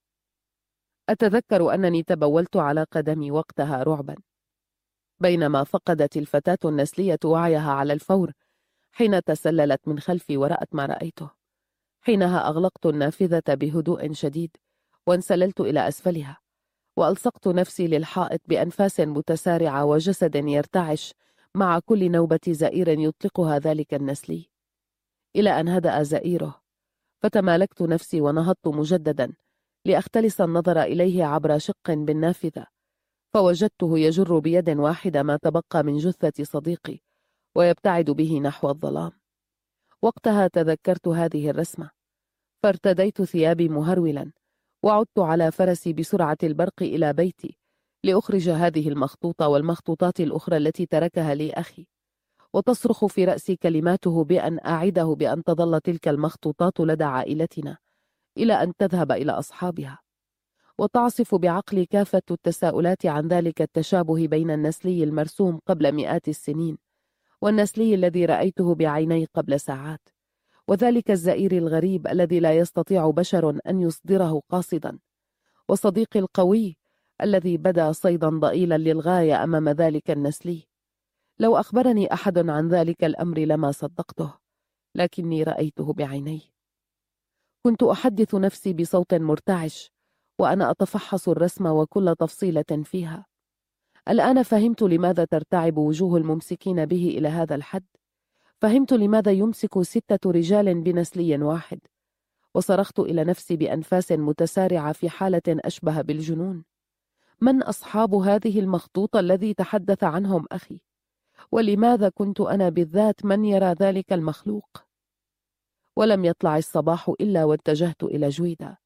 أتذكر أنني تبولت على قدمي وقتها رعبا، بينما فقدت الفتاة النسلية وعيها على الفور حين تسللت من خلفي ورأت ما رأيته. حينها أغلقت النافذة بهدوء شديد وانسللت إلى أسفلها، وألصقت نفسي للحائط بأنفاس متسارعة وجسد يرتعش مع كل نوبة زئير يطلقها ذلك النسلي، إلى أن هدأ زئيره، فتمالكت نفسي ونهضت مجددا لأختلس النظر إليه عبر شق بالنافذة، فوجدته يجر بيد واحدة ما تبقى من جثة صديقي ويبتعد به نحو الظلام. وقتها تذكرت هذه الرسمة، فارتديت ثيابي مهرولا وعدت على فرسي بسرعة البرق إلى بيتي لأخرج هذه المخطوطة والمخطوطات الأخرى التي تركها لي أخي، وتصرخ في رأسي كلماته بأن أعده بأن تظل تلك المخطوطات لدى عائلتنا إلى أن تذهب إلى أصحابها، وتعصف بعقلي كافة التساؤلات عن ذلك التشابه بين النسلي المرسوم قبل مئات السنين والنسلي الذي رأيته بعيني قبل ساعات، وذلك الزئير الغريب الذي لا يستطيع بشر أن يصدره قاصدا، وصديقي القوي الذي بدا صيدا ضئيلا للغاية أمام ذلك النسلي. لو أخبرني أحد عن ذلك الأمر لما صدقته، لكني رأيته بعيني. كنت أحدث نفسي بصوت مرتعش وأنا أتفحص الرسم وكل تفصيلة فيها. الآن فهمت لماذا ترتعب وجوه الممسكين به إلى هذا الحد، فهمت لماذا يمسك ستة رجال بنسلي واحد، وصرخت إلى نفسي بأنفاس متسارعة في حالة أشبه بالجنون. من أصحاب هذه المخطوطة الذي تحدث عنهم أخي؟ ولماذا كنت أنا بالذات من يرى ذلك المخلوق؟ ولم يطلع الصباح إلا واتجهت إلى جويدة،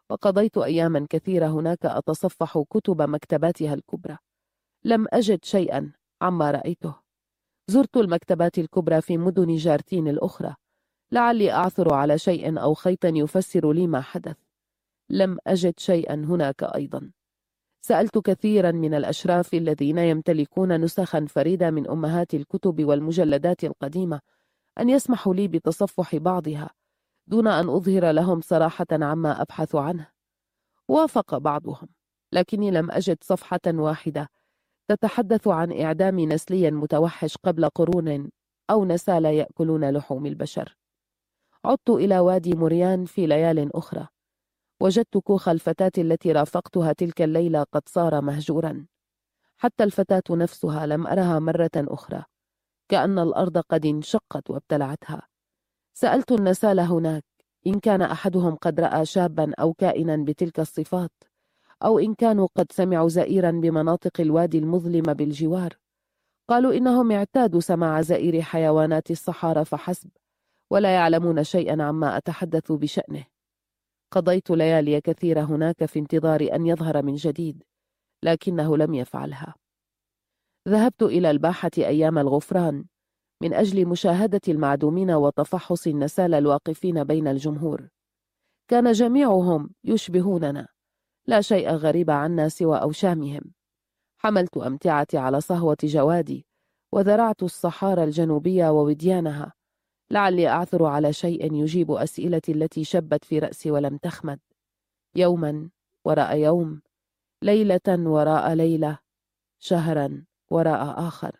وقضيت أياما كثيرة هناك أتصفح كتب مكتباتها الكبرى. لم أجد شيئا عما رأيته. زرت المكتبات الكبرى في مدن جارتين الأخرى لعلي أعثر على شيء أو خيط يفسر لي ما حدث. لم أجد شيئا هناك أيضا. سألت كثيرا من الأشراف الذين يمتلكون نسخا فريدة من أمهات الكتب والمجلدات القديمة أن يسمحوا لي بتصفح بعضها دون أن أظهر لهم صراحة عما أبحث عنه. وافق بعضهم، لكني لم أجد صفحة واحدة تتحدث عن إعدام نسلي متوحش قبل قرون أو نسالى يأكلون لحوم البشر. عدت إلى وادي موريان في ليال أخرى. وجدت كوخ الفتاة التي رافقتها تلك الليلة قد صار مهجورا. حتى الفتاة نفسها لم أرها مرة أخرى، كأن الأرض قد انشقت وابتلعتها. سألت النسال هناك إن كان أحدهم قد رأى شابا أو كائنا بتلك الصفات، أو إن كانوا قد سمعوا زئيرا بمناطق الوادي المظلمة بالجوار. قالوا إنهم اعتادوا سماع زئير حيوانات الصحارى فحسب، ولا يعلمون شيئا عما أتحدث بشأنه. قضيت ليالي كثيرة هناك في انتظار أن يظهر من جديد، لكنه لم يفعلها. ذهبت إلى الباحة أيام الغفران من أجل مشاهدة المعدومين وتفحص النسالى الواقفين بين الجمهور. كان جميعهم يشبهوننا، لا شيء غريب عنا سوى أوشامهم. حملت أمتعتي على صهوة جوادي وذرعت الصحارى الجنوبية ووديانها لعلي أعثر على شيء يجيب أسئلتي التي شبت في رأسي ولم تخمد. يوما وراء يوم، ليلة وراء ليلة، شهرا وراء آخر.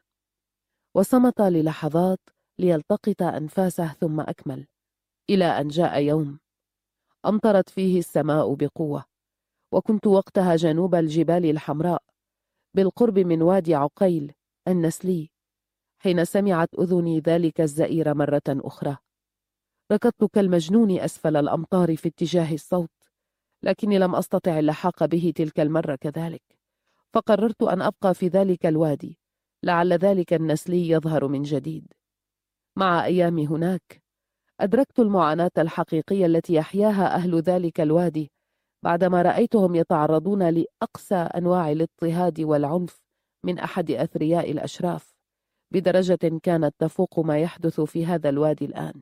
وصمت للحظات ليلتقط أنفاسه ثم أكمل، إلى أن جاء يوم أمطرت فيه السماء بقوة. وكنت وقتها جنوب الجبال الحمراء بالقرب من وادي عقيل النسلي حين سمعت أذني ذلك الزئير مرة أخرى. ركضت كالمجنون أسفل الأمطار في اتجاه الصوت، لكني لم أستطع اللحاق به تلك المرة كذلك، فقررت أن أبقى في ذلك الوادي لعل ذلك النسلي يظهر من جديد. مع أيامي هناك أدركت المعاناة الحقيقية التي يحياها أهل ذلك الوادي بعدما رأيتهم يتعرضون لأقسى أنواع الاضطهاد والعنف من أحد أثرياء الأشراف بدرجة كانت تفوق ما يحدث في هذا الوادي الآن.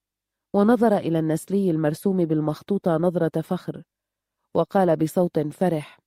ونظر إلى النسلي المرسوم بالمخطوطة نظرة فخر، وقال بصوت فرح: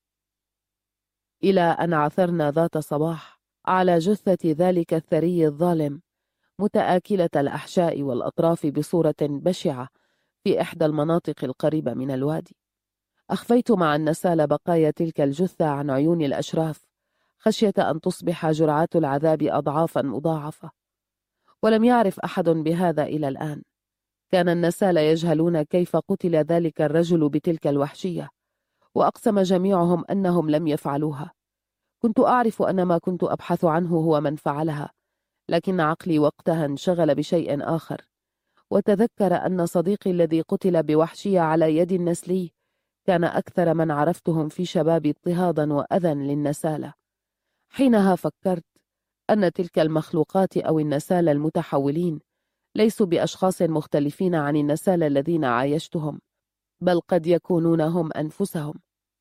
إلى أن عثرنا ذات صباح على جثة ذلك الثري الظالم متآكلة الأحشاء والأطراف بصورة بشعة في إحدى المناطق القريبة من الوادي. أخفيت مع النسال بقايا تلك الجثة عن عيون الأشراف خشية أن تصبح جرعات العذاب أضعافا مضاعفة، ولم يعرف أحد بهذا إلى الآن. كان النسال يجهلون كيف قتل ذلك الرجل بتلك الوحشية، وأقسم جميعهم أنهم لم يفعلوها. كنت أعرف أن ما كنت أبحث عنه هو من فعلها، لكن عقلي وقتها انشغل بشيء آخر، وتذكر أن صديقي الذي قتل بوحشية على يد النسلي كان أكثر من عرفتهم في شبابي اضطهادا وأذى للنسالة. حينها فكرت أن تلك المخلوقات أو النسالة المتحولين ليسوا بأشخاص مختلفين عن النسالة الذين عايشتهم، بل قد يكونون هم أنفسهم،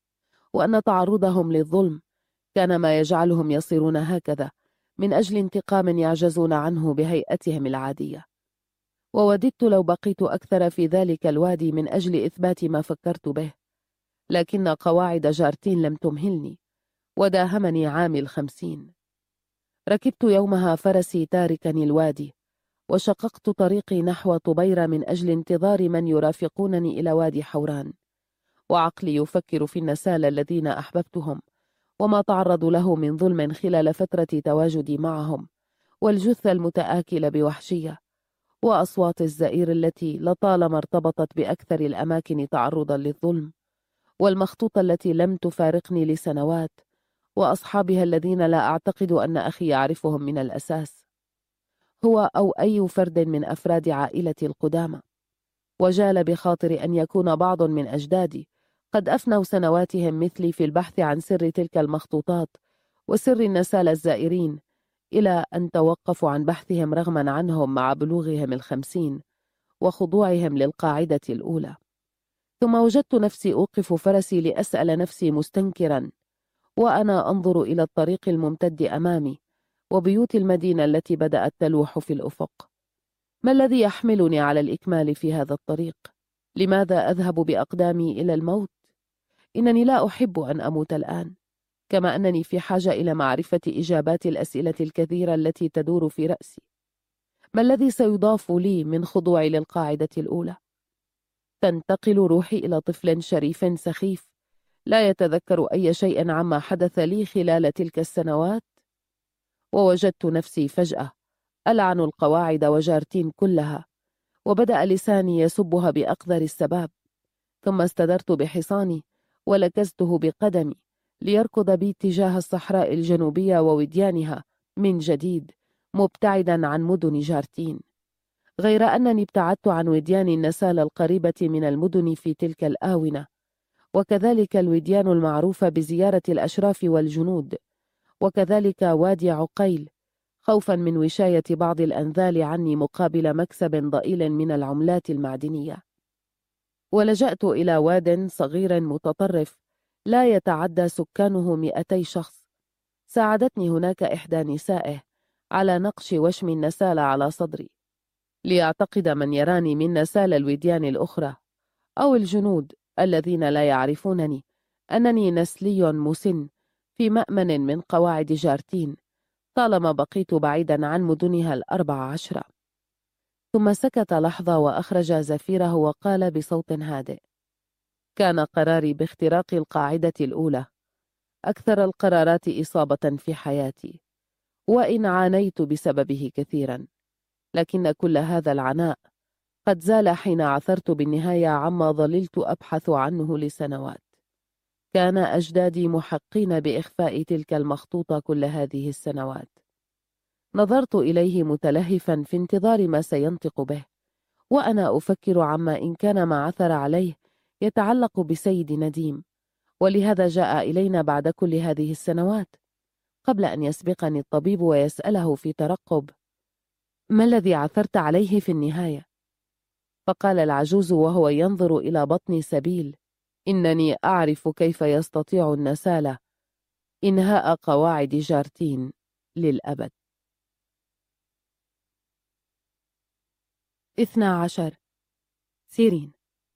وأن تعرضهم للظلم كان ما يجعلهم يصيرون هكذا من أجل انتقام يعجزون عنه بهيئتهم العادية. ووددت لو بقيت أكثر في ذلك الوادي من أجل إثبات ما فكرت به، لكن قواعد جارتين لم تمهلني، وداهمني عامي الخمسين. ركبت يومها فرسي تاركا الوادي، وشققت طريقي نحو طبيرة من أجل انتظار من يرافقونني إلى وادي حوران، وعقلي يفكر في النسال الذين أحببتهم وما تعرضوا له من ظلم خلال فترة تواجدي معهم، والجثة المتآكلة بوحشية، وأصوات الزئير التي لطالما ارتبطت بأكثر الأماكن تعرضا للظلم، والمخطوطة التي لم تفارقني لسنوات، وأصحابها الذين لا أعتقد أن أخي يعرفهم من الأساس، هو أو أي فرد من أفراد عائلتي القدامى. وجال بخاطر أن يكون بعض من أجدادي قد أفنوا سنواتهم مثلي في البحث عن سر تلك المخطوطات وسر النسالى الزائرين، إلى أن توقفوا عن بحثهم رغما عنهم مع بلوغهم الخمسين وخضوعهم للقاعدة الأولى. ثم وجدت نفسي أوقف فرسي لأسأل نفسي مستنكرا وأنا أنظر إلى الطريق الممتد أمامي وبيوت المدينة التي بدأت تلوح في الأفق. ما الذي يحملني على الإكمال في هذا الطريق؟ لماذا أذهب بأقدامي إلى الموت؟ إنني لا أحب أن أموت الآن، كما أنني في حاجة إلى معرفة إجابات الأسئلة الكثيرة التي تدور في رأسي. ما الذي سيضاف لي من خضوعي للقاعدة الأولى؟ تنتقل روحي إلى طفل شريف سخيف لا يتذكر أي شيء عما حدث لي خلال تلك السنوات. ووجدت نفسي فجأة ألعن القواعد وجارتين كلها، وبدأ لساني يسبها بأقذر السباب. ثم استدرت بحصاني ولكزته بقدمي ليركض بي تجاه الصحراء الجنوبية ووديانها من جديد، مبتعدا عن مدن جارتين، غير أنني ابتعدت عن وديان النسال القريبة من المدن في تلك الآونة، وكذلك الوديان المعروفة بزيارة الأشراف والجنود، وكذلك وادي عقيل، خوفا من وشاية بعض الأنذال عني مقابل مكسب ضئيل من العملات المعدنية. ولجأت إلى واد صغير متطرف لا يتعدى سكانه مئتي شخص. ساعدتني هناك إحدى نسائه على نقش وشم النسال على صدري، ليعتقد من يراني من نسال الوديان الأخرى أو الجنود الذين لا يعرفونني أنني نسلي مسن في مأمن من قواعد جارتين طالما بقيت بعيدا عن مدنها الأربع عشرة. ثم سكت لحظة وأخرج زفيره وقال بصوت هادئ: كان قراري باختراق القاعدة الأولى أكثر القرارات إصابة في حياتي، وإن عانيت بسببه كثيرا، لكن كل هذا العناء قد زال حين عثرت بالنهاية عما ظللت أبحث عنه لسنوات. كان أجدادي محقين بإخفاء تلك المخطوطة كل هذه السنوات. نظرت إليه متلهفا في انتظار ما سينطق به، وأنا أفكر عما إن كان ما عثر عليه يتعلق بسيد نديم، ولهذا جاء إلينا بعد كل هذه السنوات، قبل أن يسبقني الطبيب ويسأله في ترقب: ما الذي عثرت عليه في النهاية؟ فقال العجوز وهو ينظر إلى بطن سبيل: إنني أعرف كيف يستطيع النسالة إنهاء قواعد جارتين للأبد. اثنى عشر. سيرين.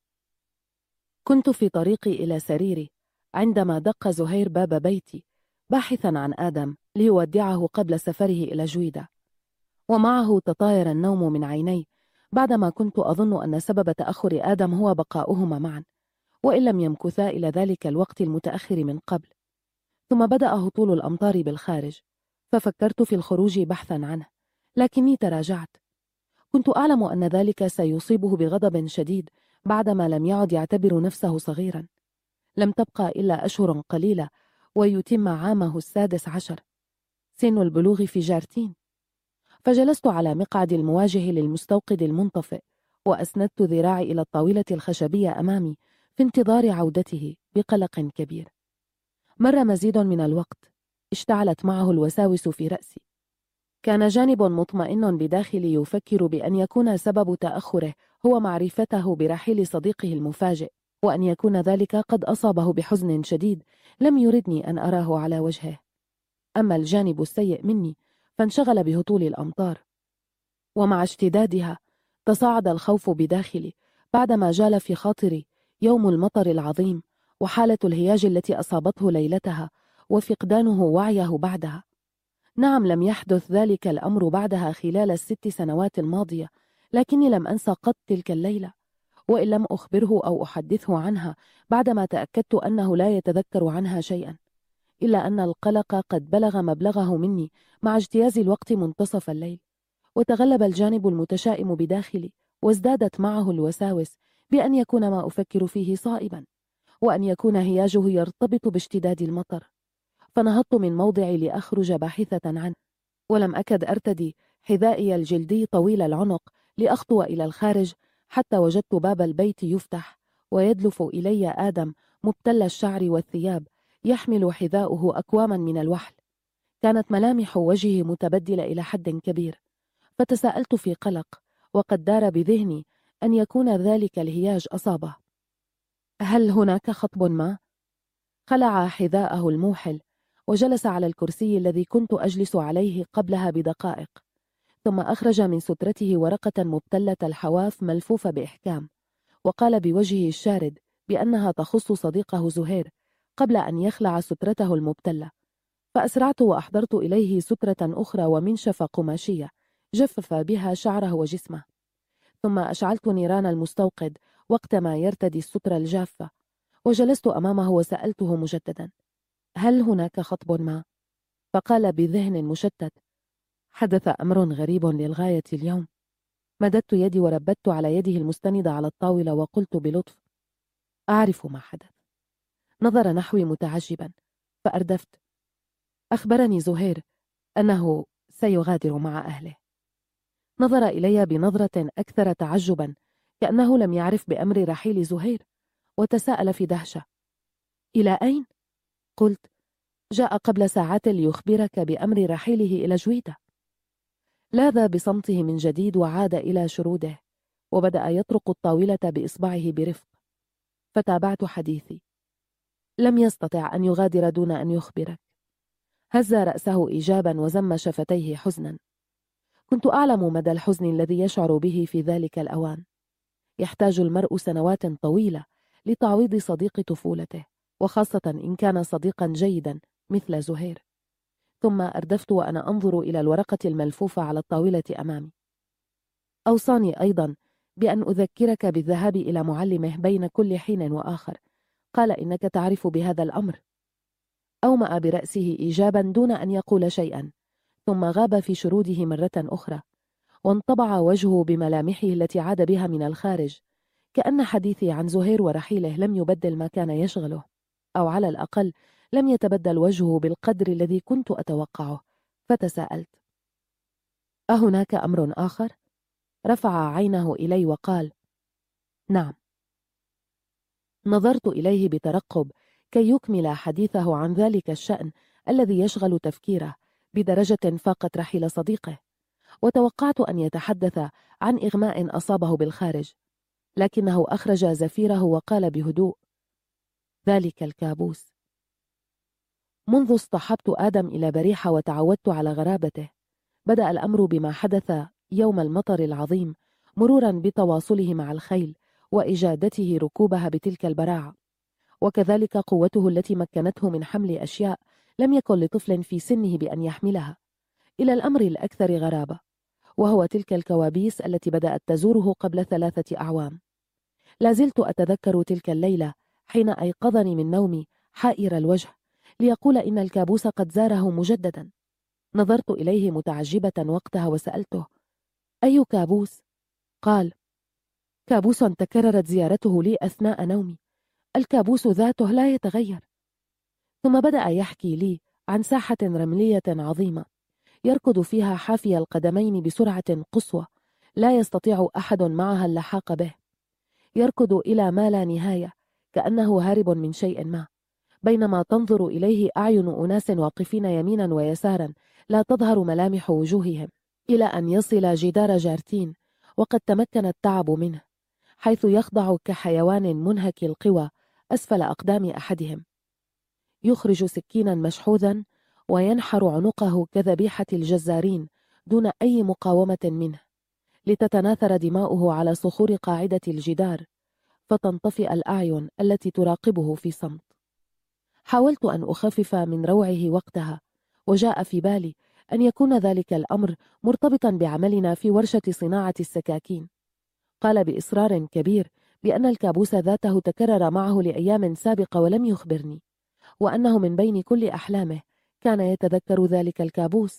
كنت في طريقي إلى سريري عندما دق زهير باب بيتي باحثا عن آدم ليودعه قبل سفره إلى جويدة، ومعه تطاير النوم من عيني بعدما كنت أظن أن سبب تأخر آدم هو بقاؤهما معا، وإن لم يمكثا إلى ذلك الوقت المتأخر من قبل. ثم بدأ هطول الأمطار بالخارج، ففكرت في الخروج بحثا عنه، لكني تراجعت. كنت أعلم أن ذلك سيصيبه بغضب شديد بعدما لم يعد يعتبر نفسه صغيرا. لم تبقى إلا أشهر قليلة ويتم عامه السادس عشر، سن البلوغ في جارتين. فجلست على مقعد المواجه للمستوقد المنطفئ، وأسندت ذراعي إلى الطاولة الخشبية أمامي في انتظار عودته بقلق كبير. مر مزيد من الوقت، اشتعلت معه الوساوس في رأسي. كان جانب مطمئن بداخلي يفكر بأن يكون سبب تأخره هو معرفته برحيل صديقه المفاجئ، وأن يكون ذلك قد أصابه بحزن شديد لم يردني أن أراه على وجهه. أما الجانب السيء مني فانشغل بهطول الأمطار، ومع اشتدادها تصاعد الخوف بداخلي بعدما جال في خاطري يوم المطر العظيم وحالة الهياج التي أصابته ليلتها وفقدانه وعيه بعدها. نعم، لم يحدث ذلك الأمر بعدها خلال الست سنوات الماضية، لكني لم أنسى قط تلك الليلة، وإن لم أخبره أو أحدثه عنها بعدما تأكدت أنه لا يتذكر عنها شيئا، إلا أن القلق قد بلغ مبلغه مني مع اجتياز الوقت منتصف الليل، وتغلب الجانب المتشائم بداخلي، وازدادت معه الوساوس بأن يكون ما أفكر فيه صائبا، وأن يكون هياجه يرتبط باشتداد المطر. فنهضت من موضعي لأخرج باحثة عنه، ولم أكد أرتدي حذائي الجلدي طويل العنق لأخطو إلى الخارج حتى وجدت باب البيت يفتح ويدلف إلي آدم مبتل الشعر والثياب يحمل حذاؤه أكواما من الوحل. كانت ملامح وجهه متبدلة إلى حد كبير، فتساءلت في قلق، وقد دار بذهني أن يكون ذلك الهياج أصابه. هل هناك خطب ما؟ خلع حذاءه الموحل وجلس على الكرسي الذي كنت أجلس عليه قبلها بدقائق، ثم أخرج من سترته ورقة مبتلة الحواف ملفوفة بإحكام، وقال بوجهه الشارد بأنها تخص صديقه زهير قبل أن يخلع سترته المبتلة. فأسرعت وأحضرت إليه سترة أخرى ومنشفة قماشية جفف بها شعره وجسمه، ثم أشعلت نيران المستوقد وقت ما يرتدي السترة الجافة، وجلست أمامه وسألته مجددا: هل هناك خطب ما؟ فقال بذهن مشتت: حدث أمر غريب للغاية اليوم. مددت يدي وربت على يده المستندة على الطاولة وقلت بلطف: أعرف ما حدث. نظر نحوي متعجبا، فأردفت: أخبرني زهير أنه سيغادر مع أهله. نظر إلي بنظرة أكثر تعجبا، كأنه لم يعرف بأمر رحيل زهير، وتساءل في دهشة: إلى أين؟ قلت: جاء قبل ساعات ليخبرك بأمر رحيله إلى جويدة. لاذ بصمته من جديد وعاد إلى شروده، وبدأ يطرق الطاولة بإصبعه برفق. فتابعت حديثي: لم يستطع أن يغادر دون أن يخبرك. هز رأسه إيجابا وزم شفتيه حزنا. كنت أعلم مدى الحزن الذي يشعر به في ذلك الأوان. يحتاج المرء سنوات طويلة لتعويض صديق طفولته، وخاصة إن كان صديقا جيدا مثل زهير. ثم أردفت وأنا أنظر إلى الورقة الملفوفة على الطاولة أمامي. أوصاني أيضا بأن أذكرك بالذهاب إلى معلمه بين كل حين وآخر. قال: إنك تعرف بهذا الأمر. أومأ برأسه إيجابا دون أن يقول شيئا، ثم غاب في شروده مرة أخرى، وانطبع وجهه بملامحه التي عاد بها من الخارج، كأن حديثي عن زهير ورحيله لم يبدل ما كان يشغله، أو على الأقل لم يتبدل وجهه بالقدر الذي كنت أتوقعه. فتساءلت: أهناك أمر آخر؟ رفع عينه إلي وقال: نعم. نظرت إليه بترقب كي يكمل حديثه عن ذلك الشأن الذي يشغل تفكيره بدرجة فاقت رحيل صديقه، وتوقعت أن يتحدث عن إغماء أصابه بالخارج، لكنه أخرج زفيره وقال بهدوء: ذلك الكابوس. منذ اصطحبت آدم إلى بريحة وتعودت على غرابته، بدأ الأمر بما حدث يوم المطر العظيم، مرورا بتواصله مع الخيل وإجادته ركوبها بتلك البراعة، وكذلك قوته التي مكنته من حمل أشياء لم يكن لطفل في سنه بأن يحملها، إلى الأمر الأكثر غرابة، وهو تلك الكوابيس التي بدأت تزوره قبل ثلاثة أعوام. لازلت أتذكر تلك الليلة حين أيقظني من نومي حائر الوجه ليقول إن الكابوس قد زاره مجددا. نظرت إليه متعجبة وقتها وسألته: أي كابوس؟ قال: كابوس تكررت زيارته لي أثناء نومي، الكابوس ذاته لا يتغير. ثم بدأ يحكي لي عن ساحة رملية عظيمة يركض فيها حافي القدمين بسرعة قصوى لا يستطيع أحد معها اللحاق به، يركض إلى ما لا نهاية كأنه هارب من شيء ما، بينما تنظر إليه أعين أناس واقفين يمينا ويسارا لا تظهر ملامح وجوههم، إلى أن يصل جدار جارتين وقد تمكن التعب منه، حيث يخضع كحيوان منهك القوى أسفل أقدام أحدهم، يخرج سكينا مشحوذا وينحر عنقه كذبيحة الجزارين دون أي مقاومة منه، لتتناثر دماؤه على صخور قاعدة الجدار فتنطفئ الأعين التي تراقبه في صمت. حاولت أن أخفف من روعه وقتها، وجاء في بالي أن يكون ذلك الأمر مرتبطا بعملنا في ورشة صناعة السكاكين. قال بإصرار كبير بأن الكابوس ذاته تكرر معه لأيام سابقة ولم يخبرني، وأنه من بين كل أحلامه كان يتذكر ذلك الكابوس.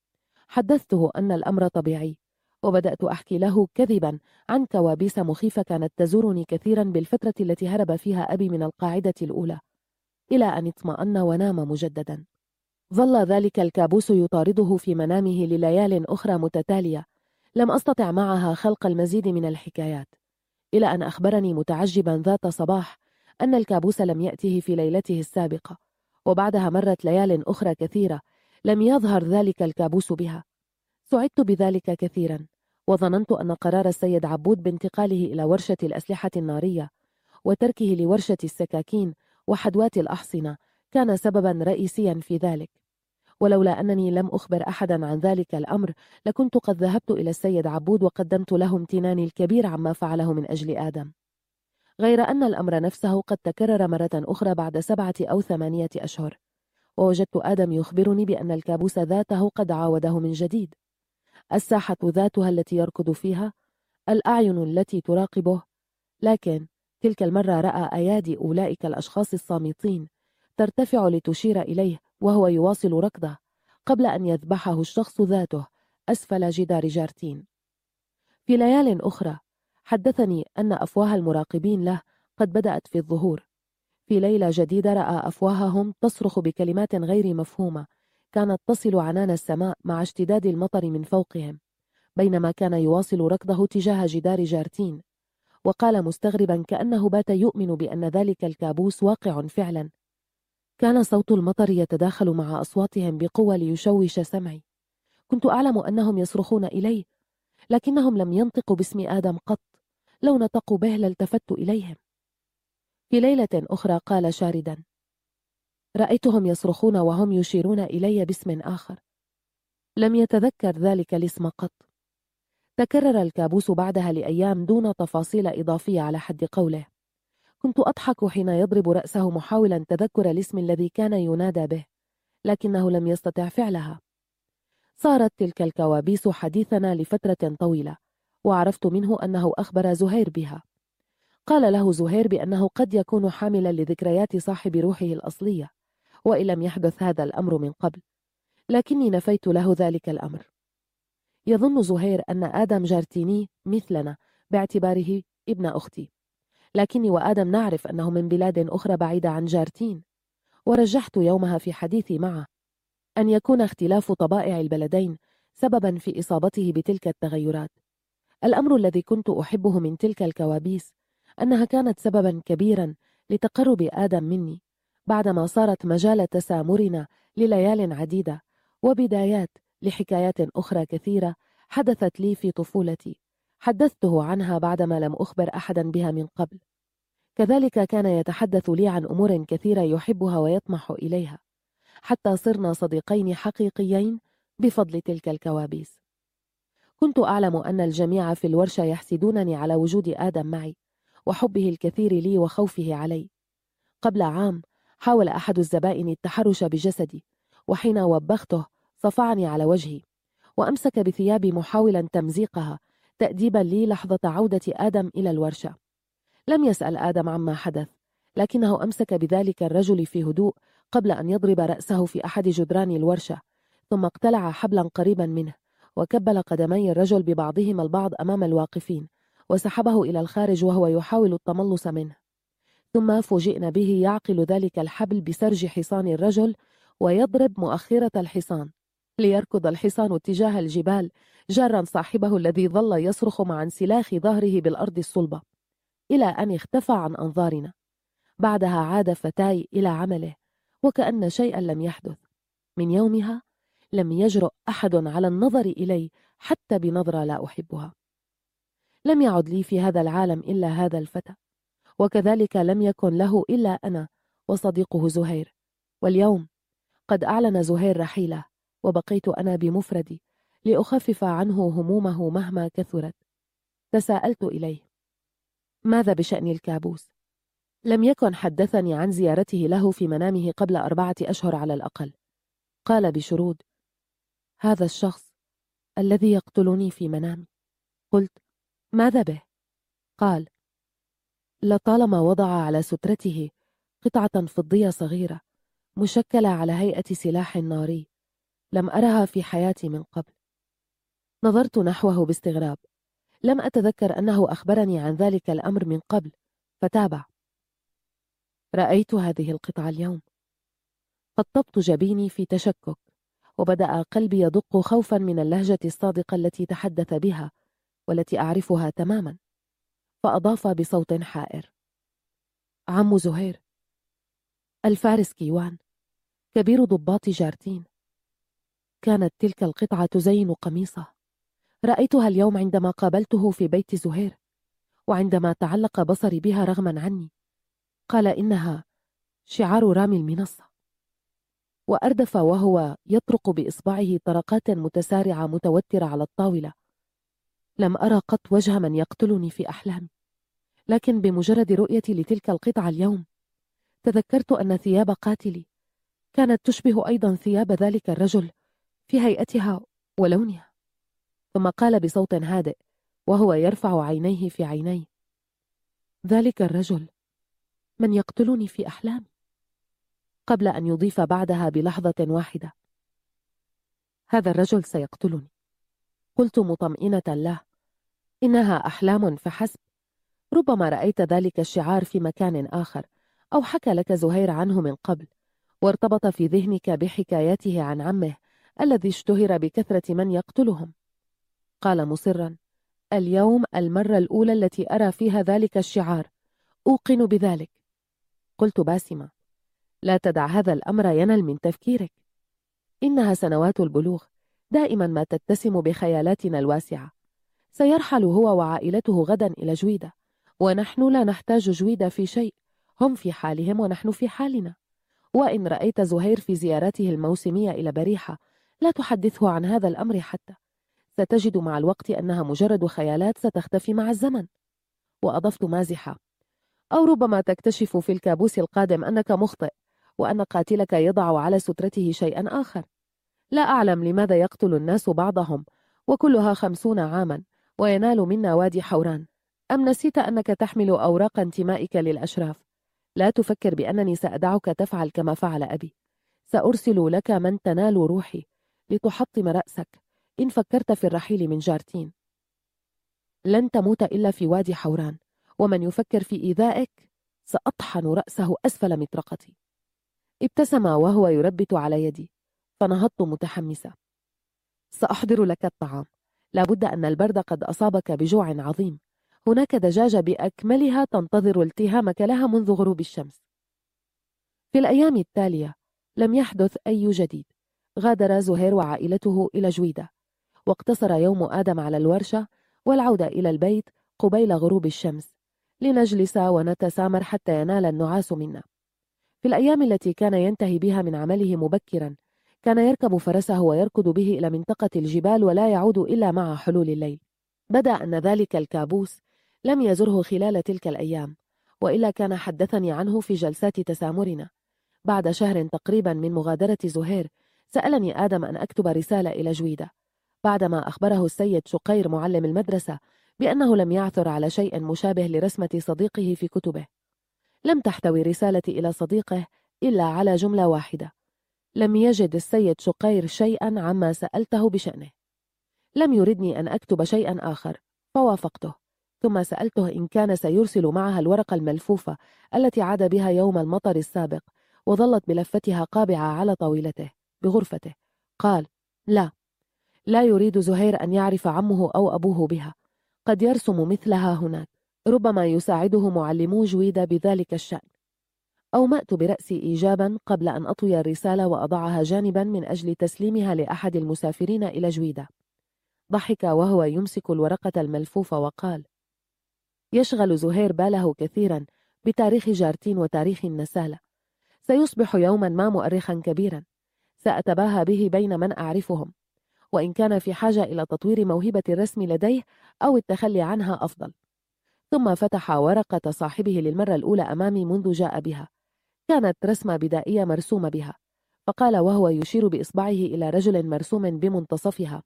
حدثته أن الأمر طبيعي، وبدأت أحكي له كذبا عن كوابيس مخيفة كانت تزورني كثيرا بالفترة التي هرب فيها أبي من القاعدة الأولى، إلى أن اطمأن ونام مجددا. ظل ذلك الكابوس يطارده في منامه لليال أخرى متتالية، لم أستطع معها خلق المزيد من الحكايات، إلى أن أخبرني متعجبا ذات صباح أن الكابوس لم يأته في ليلته السابقة، وبعدها مرت ليال أخرى كثيرة لم يظهر ذلك الكابوس بها. سعدت بذلك كثيرا، وظننت أن قرار السيد عبود بانتقاله إلى ورشة الأسلحة النارية وتركه لورشة السكاكين وحدوات الأحصنة كان سببا رئيسيا في ذلك، ولولا أنني لم أخبر أحدا عن ذلك الأمر لكنت قد ذهبت إلى السيد عبود وقدمت له امتناني الكبير عما فعله من أجل آدم. غير أن الأمر نفسه قد تكرر مرة أخرى بعد سبعة أو ثمانية أشهر، ووجدت آدم يخبرني بأن الكابوس ذاته قد عاوده من جديد. الساحة ذاتها التي يركض فيها، الأعين التي تراقبه، لكن تلك المرة رأى أيادي أولئك الأشخاص الصامتين ترتفع لتشير إليه وهو يواصل ركضه قبل أن يذبحه الشخص ذاته أسفل جدار جارتين. في ليال أخرى حدثني أن أفواه المراقبين له قد بدأت في الظهور. في ليلة جديدة رأى أفواههم تصرخ بكلمات غير مفهومة كانت تصل عنان السماء مع اشتداد المطر من فوقهم، بينما كان يواصل ركضه تجاه جدار جارتين، وقال مستغربا كأنه بات يؤمن بأن ذلك الكابوس واقع فعلا: كان صوت المطر يتداخل مع أصواتهم بقوة ليشوش سمعي. كنت أعلم أنهم يصرخون إلي، لكنهم لم ينطقوا باسم آدم قط، لو نطقوا به لالتفت إليهم. في ليلة أخرى قال شاردا: رأيتهم يصرخون وهم يشيرون إلي باسم آخر، لم يتذكر ذلك الاسم قط. تكرر الكابوس بعدها لأيام دون تفاصيل إضافية على حد قوله. كنت أضحك حين يضرب رأسه محاولا تذكر الاسم الذي كان ينادى به، لكنه لم يستطع فعلها. صارت تلك الكوابيس حديثنا لفترة طويلة، وعرفت منه أنه أخبر زهير بها. قال له زهير بأنه قد يكون حاملا لذكريات صاحب روحه الأصلية، وإن لم يحدث هذا الأمر من قبل، لكني نفيت له ذلك الأمر. يظن زهير أن آدم جارتيني مثلنا باعتباره ابن أختي، لكني وآدم نعرف أنه من بلاد أخرى بعيدة عن جارتين، ورجحت يومها في حديثي معه أن يكون اختلاف طبائع البلدين سببا في إصابته بتلك التغيرات. الأمر الذي كنت أحبه من تلك الكوابيس أنها كانت سببا كبيرا لتقرب آدم مني، بعدما صارت مجال تسامرنا لليال عديدة وبدايات لحكايات أخرى كثيرة حدثت لي في طفولتي، حدثته عنها بعدما لم أخبر أحدا بها من قبل. كذلك كان يتحدث لي عن أمور كثيرة يحبها ويطمح إليها، حتى صرنا صديقين حقيقيين بفضل تلك الكوابيس. كنت أعلم أن الجميع في الورشة يحسدونني على وجود آدم معي وحبه الكثير لي وخوفه علي. قبل عام حاول أحد الزبائن التحرش بجسدي، وحين وبخته صفعني على وجهي وأمسك بثيابي محاولا تمزيقها تأديبا لي لحظة عودة آدم إلى الورشة. لم يسأل آدم عما حدث، لكنه أمسك بذلك الرجل في هدوء قبل أن يضرب رأسه في أحد جدران الورشة، ثم اقتلع حبلا قريبا منه وكبل قدمي الرجل ببعضهما البعض أمام الواقفين وسحبه إلى الخارج وهو يحاول التملص منه. ثم فوجئنا به يعقل ذلك الحبل بسرج حصان الرجل ويضرب مؤخرة الحصان ليركض الحصان اتجاه الجبال جارا صاحبه الذي ظل يصرخ مع انسلاخ ظهره بالأرض الصلبة إلى أن اختفى عن أنظارنا. بعدها عاد فتاي إلى عمله وكأن شيئا لم يحدث. من يومها لم يجرؤ أحد على النظر إلي حتى بنظرة لا أحبها. لم يعد لي في هذا العالم إلا هذا الفتى، وكذلك لم يكن له إلا أنا وصديقه زهير. واليوم قد أعلن زهير رحيله، وبقيت أنا بمفردي لأخفف عنه همومه مهما كثرت. تساءلت إليه: ماذا بشأن الكابوس؟ لم يكن حدثني عن زيارته له في منامه قبل أربعة أشهر على الأقل. قال بشرود: هذا الشخص الذي يقتلني في منامي. قلت: ماذا به؟ قال: لطالما وضع على سترته قطعة فضية صغيرة مشكلة على هيئة سلاح ناري، لم أرها في حياتي من قبل. نظرت نحوه باستغراب، لم أتذكر أنه أخبرني عن ذلك الأمر من قبل، فتابع: رأيت هذه القطعة اليوم. قطبت جبيني في تشكك، وبدأ قلبي يدق خوفا من اللهجة الصادقة التي تحدث بها والتي أعرفها تماما. فأضاف بصوت حائر: عم زهير، الفارس كيوان، كبير ضباط جارتين. كانت تلك القطعة تزين قميصه. رأيتها اليوم عندما قابلته في بيت زهير، وعندما تعلق بصري بها رغما عني قال إنها شعار رامي المنصة، وأردف وهو يطرق بإصبعه طرقات متسارعة متوترة على الطاولة. لم أرى قط وجه من يقتلني في أحلامي، لكن بمجرد رؤيتي لتلك القطعة اليوم تذكرت أن ثياب قاتلي كانت تشبه أيضا ثياب ذلك الرجل في هيئتها ولونها. ثم قال بصوت هادئ وهو يرفع عينيه في عيني: ذلك الرجل من يقتلني في أحلامي، قبل أن يضيف بعدها بلحظة واحدة: هذا الرجل سيقتلني. قلت مطمئنة له: إنها أحلام فحسب، ربما رأيت ذلك الشعار في مكان آخر، أو حكى لك زهير عنه من قبل، وارتبط في ذهنك بحكايته عن عمه الذي اشتهر بكثرة من يقتلهم. قال مصرا: اليوم المرة الأولى التي أرى فيها ذلك الشعار، أوقن بذلك. قلت باسمة: لا تدع هذا الأمر ينل من تفكيرك، إنها سنوات البلوغ، دائما ما تتسم بخيالاتنا الواسعة. سيرحل هو وعائلته غدا إلى جويدة، ونحن لا نحتاج جويدة في شيء، هم في حالهم ونحن في حالنا. وإن رأيت زهير في زيارته الموسمية إلى بريحة لا تحدثه عن هذا الأمر حتى، ستجد مع الوقت أنها مجرد خيالات ستختفي مع الزمن. وأضفت مازحة: أو ربما تكتشف في الكابوس القادم أنك مخطئ، وأن قاتلك يضع على سترته شيئا آخر. لا أعلم لماذا يقتل الناس بعضهم وكلها خمسون عاما وينال منا وادي حوران. أم نسيت أنك تحمل أوراق انتمائك للأشراف؟ لا تفكر بأنني سأدعك تفعل كما فعل أبي. سأرسل لك من تنال روحي لتحطم رأسك إن فكرت في الرحيل من جارتين. لن تموت إلا في وادي حوران، ومن يفكر في إيذائك سأطحن رأسه أسفل مطرقتي. ابتسم وهو يربت على يدي، فنهضت متحمسة. سأحضر لك الطعام، لابد أن البرد قد أصابك بجوع عظيم. هناك دجاجة بأكملها تنتظر التهامك لها منذ غروب الشمس. في الأيام التالية لم يحدث أي جديد. غادر زهير وعائلته إلى جويدة، واقتصر يوم آدم على الورشة والعودة إلى البيت قبيل غروب الشمس لنجلس ونتسامر حتى ينال النعاس منا. في الأيام التي كان ينتهي بها من عمله مبكرا كان يركب فرسه ويركض به إلى منطقة الجبال ولا يعود إلا مع حلول الليل. بدا أن ذلك الكابوس لم يزره خلال تلك الأيام، وإلا كان حدثني عنه في جلسات تسامرنا. بعد شهر تقريبا من مغادرة زهير سألني آدم أن أكتب رسالة إلى جويدة، بعدما أخبره السيد شقير معلم المدرسة بأنه لم يعثر على شيء مشابه لرسمة صديقه في كتبه. لم تحتوي رسالتي إلى صديقه إلا على جملة واحدة: لم يجد السيد شقير شيئا عما سألته بشأنه. لم يردني أن أكتب شيئا آخر، فوافقته، ثم سألته إن كان سيرسل معها الورقة الملفوفة التي عاد بها يوم المطر السابق وظلت بلفتها قابعة على طاولته بغرفته. قال: لا، لا يريد زهير أن يعرف عمه أو أبوه بها، قد يرسم مثلها هناك، ربما يساعده معلمو جويدة بذلك الشأن. أومأت برأسي إيجابا قبل أن أطوي الرسالة وأضعها جانبا من أجل تسليمها لأحد المسافرين إلى جويدة. ضحك وهو يمسك الورقة الملفوفة وقال: يشغل زهير باله كثيرا بتاريخ جارتين وتاريخ النسالة. سيصبح يوما ما مؤرخا كبيرا، سأتباهى به بين من أعرفهم، وإن كان في حاجة إلى تطوير موهبة الرسم لديه أو التخلي عنها أفضل. ثم فتح ورقة صاحبه للمرة الأولى أمامي منذ جاء بها. كانت رسمة بدائية مرسومة بها، فقال وهو يشير بإصبعه إلى رجل مرسوم بمنتصفها: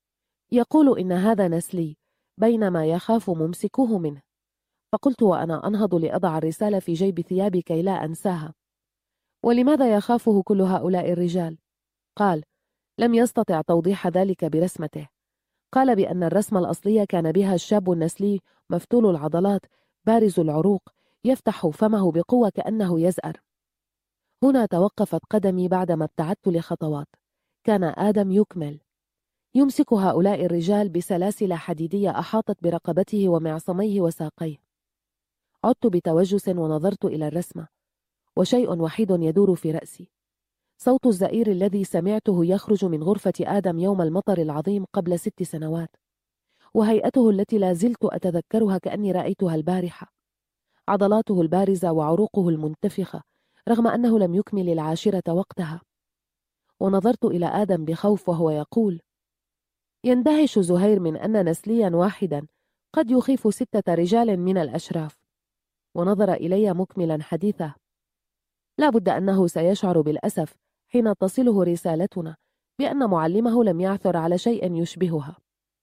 يقول إن هذا نسلي، بينما يخاف ممسكوه منه. فقلت وأنا أنهض لأضع الرسالة في جيب ثيابي كي لا أنساها: ولماذا يخافه كل هؤلاء الرجال؟ قال: لم يستطع توضيح ذلك برسمته. قال بأن الرسمة الأصلية كان بها الشاب النسلي مفتول العضلات بارز العروق يفتح فمه بقوة كأنه يزأر. هنا توقفت قدمي بعدما ابتعدت لخطوات. كان آدم يكمل: يمسك هؤلاء الرجال بسلاسل حديدية أحاطت برقبته ومعصميه وساقيه. عدت بتوجس ونظرت إلى الرسمة، وشيء وحيد يدور في رأسي: صوت الزئير الذي سمعته يخرج من غرفة آدم يوم المطر العظيم قبل ست سنوات. وهيئته التي لا زلت أتذكرها كأني رأيتها البارحة، عضلاته البارزة وعروقه المنتفخة رغم أنه لم يكمل العاشرة وقتها. ونظرت إلى آدم بخوف وهو يقول: يندهش زهير من أن نسليا واحدا قد يخيف ستة رجال من الأشراف. ونظر إلي مكملا حديثه: لا بد أنه سيشعر بالأسف حين تصله رسالتنا بأن معلمه لم يعثر على شيء يشبهها.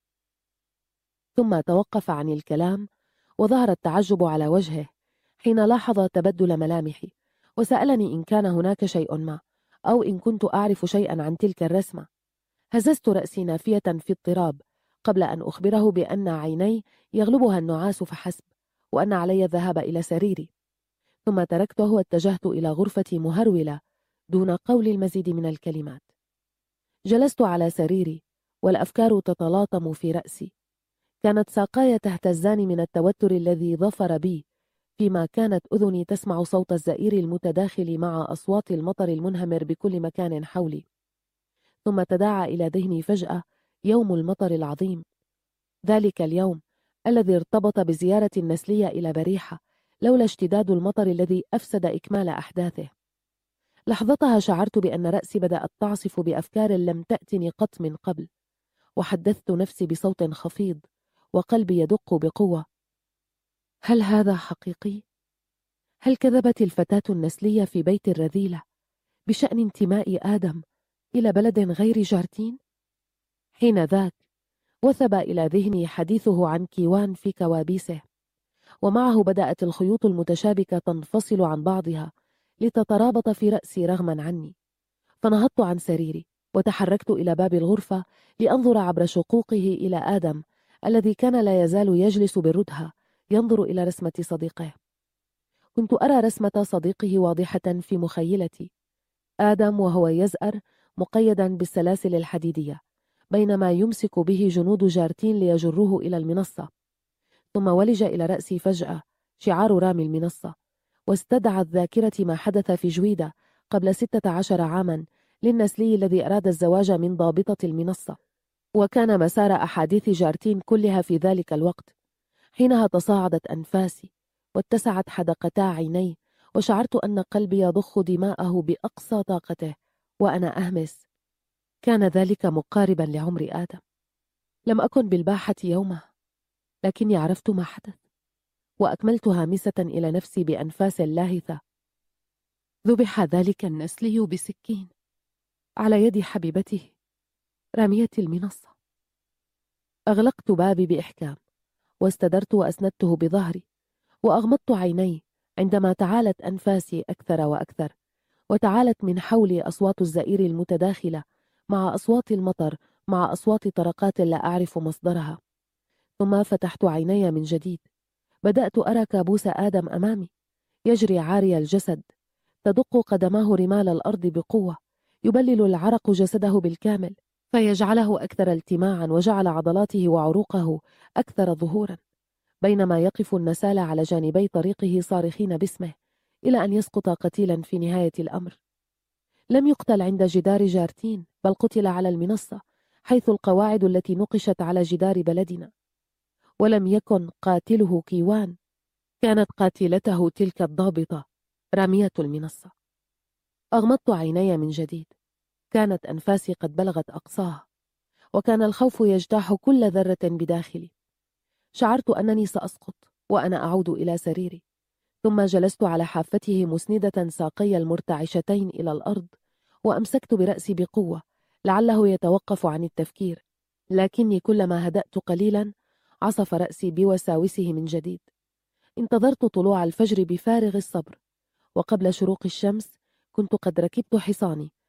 ثم توقف عن الكلام وظهر التعجب على وجهه حين لاحظ تبدل ملامحي، وسألني إن كان هناك شيء ما أو إن كنت أعرف شيئا عن تلك الرسمة. هززت رأسي نافية في اضطراب قبل أن أخبره بأن عيني يغلبها النعاس فحسب، وأن علي الذهاب إلى سريري. ثم تركته واتجهت إلى غرفتي مهرولة دون قول المزيد من الكلمات. جلست على سريري والأفكار تتلاطم في رأسي. كانت ساقاي تهتزان من التوتر الذي ظفر بي، فيما كانت أذني تسمع صوت الزئير المتداخل مع أصوات المطر المنهمر بكل مكان حولي. ثم تداعى إلى ذهني فجأة يوم المطر العظيم، ذلك اليوم الذي ارتبط بزيارة النسلية إلى بريحة لولا اشتداد المطر الذي أفسد إكمال أحداثه. لحظتها شعرت بأن رأسي بدأت تعصف بأفكار لم تأتني قط من قبل، وحدثت نفسي بصوت خفيض وقلبي يدق بقوة: هل هذا حقيقي؟ هل كذبت الفتاة النسلية في بيت الرذيلة بشأن انتماء آدم إلى بلد غير جارتين؟ حين ذاك وثب إلى ذهني حديثه عن كيوان في كوابيسه، ومعه بدأت الخيوط المتشابكة تنفصل عن بعضها لتترابط في رأسي رغما عني. فنهضت عن سريري وتحركت إلى باب الغرفة لأنظر عبر شقوقه إلى آدم الذي كان لا يزال يجلس بالردهة ينظر إلى رسمة صديقه. كنت أرى رسمة صديقه واضحة في مخيلتي، آدم وهو يزأر مقيدا بالسلاسل الحديدية بينما يمسك به جنود جارتين ليجروه إلى المنصة. ثم ولج إلى رأسي فجأة شعار رامي المنصة، واستدعت ذاكرتي ما حدث في جويدة قبل ستة عشر عاما للنسلي الذي أراد الزواج من ضابطة المنصة، وكان مسار أحاديث جارتين كلها في ذلك الوقت. حينها تصاعدت أنفاسي واتسعت حدقتا عيني، وشعرت أن قلبي يضخ دماءه بأقصى طاقته وأنا أهمس. كان ذلك مقاربا لعمر آدم. لم أكن بالباحة يومها، لكني عرفت ما حدث، وأكملت هامسة إلى نفسي بأنفاس لاهثة: ذبح ذلك النسلي بسكين على يد حبيبته رامية المنصة. أغلقت بابي بإحكام واستدرت وأسندته بظهري، وأغمضت عيني عندما تعالت أنفاسي أكثر وأكثر، وتعالت من حولي أصوات الزئير المتداخلة مع أصوات المطر مع أصوات طرقات لا أعرف مصدرها. ثم فتحت عيني من جديد. بدأت أرى كابوس آدم أمامي يجري عاري الجسد، تدق قدماه رمال الأرض بقوة، يبلل العرق جسده بالكامل فيجعله أكثر التماعا، وجعل عضلاته وعروقه أكثر ظهورا، بينما يقف النسال على جانبي طريقه صارخين باسمه إلى أن يسقط قتيلا في نهاية الأمر. لم يقتل عند جدار جارتين، بل قتل على المنصة حيث القواعد التي نقشت على جدار بلدنا. ولم يكن قاتله كيوان، كانت قاتلته تلك الضابطة رامية المنصة. أغمضت عيني من جديد. كانت أنفاسي قد بلغت أقصاها، وكان الخوف يجتاح كل ذرة بداخلي. شعرت أنني سأسقط وأنا أعود إلى سريري، ثم جلست على حافته مسندة ساقي المرتعشتين إلى الأرض، وأمسكت برأسي بقوة لعله يتوقف عن التفكير، لكني كلما هدأت قليلا عصف رأسي بوساوسه من جديد. انتظرت طلوع الفجر بفارغ الصبر، وقبل شروق الشمس كنت قد ركبت حصاني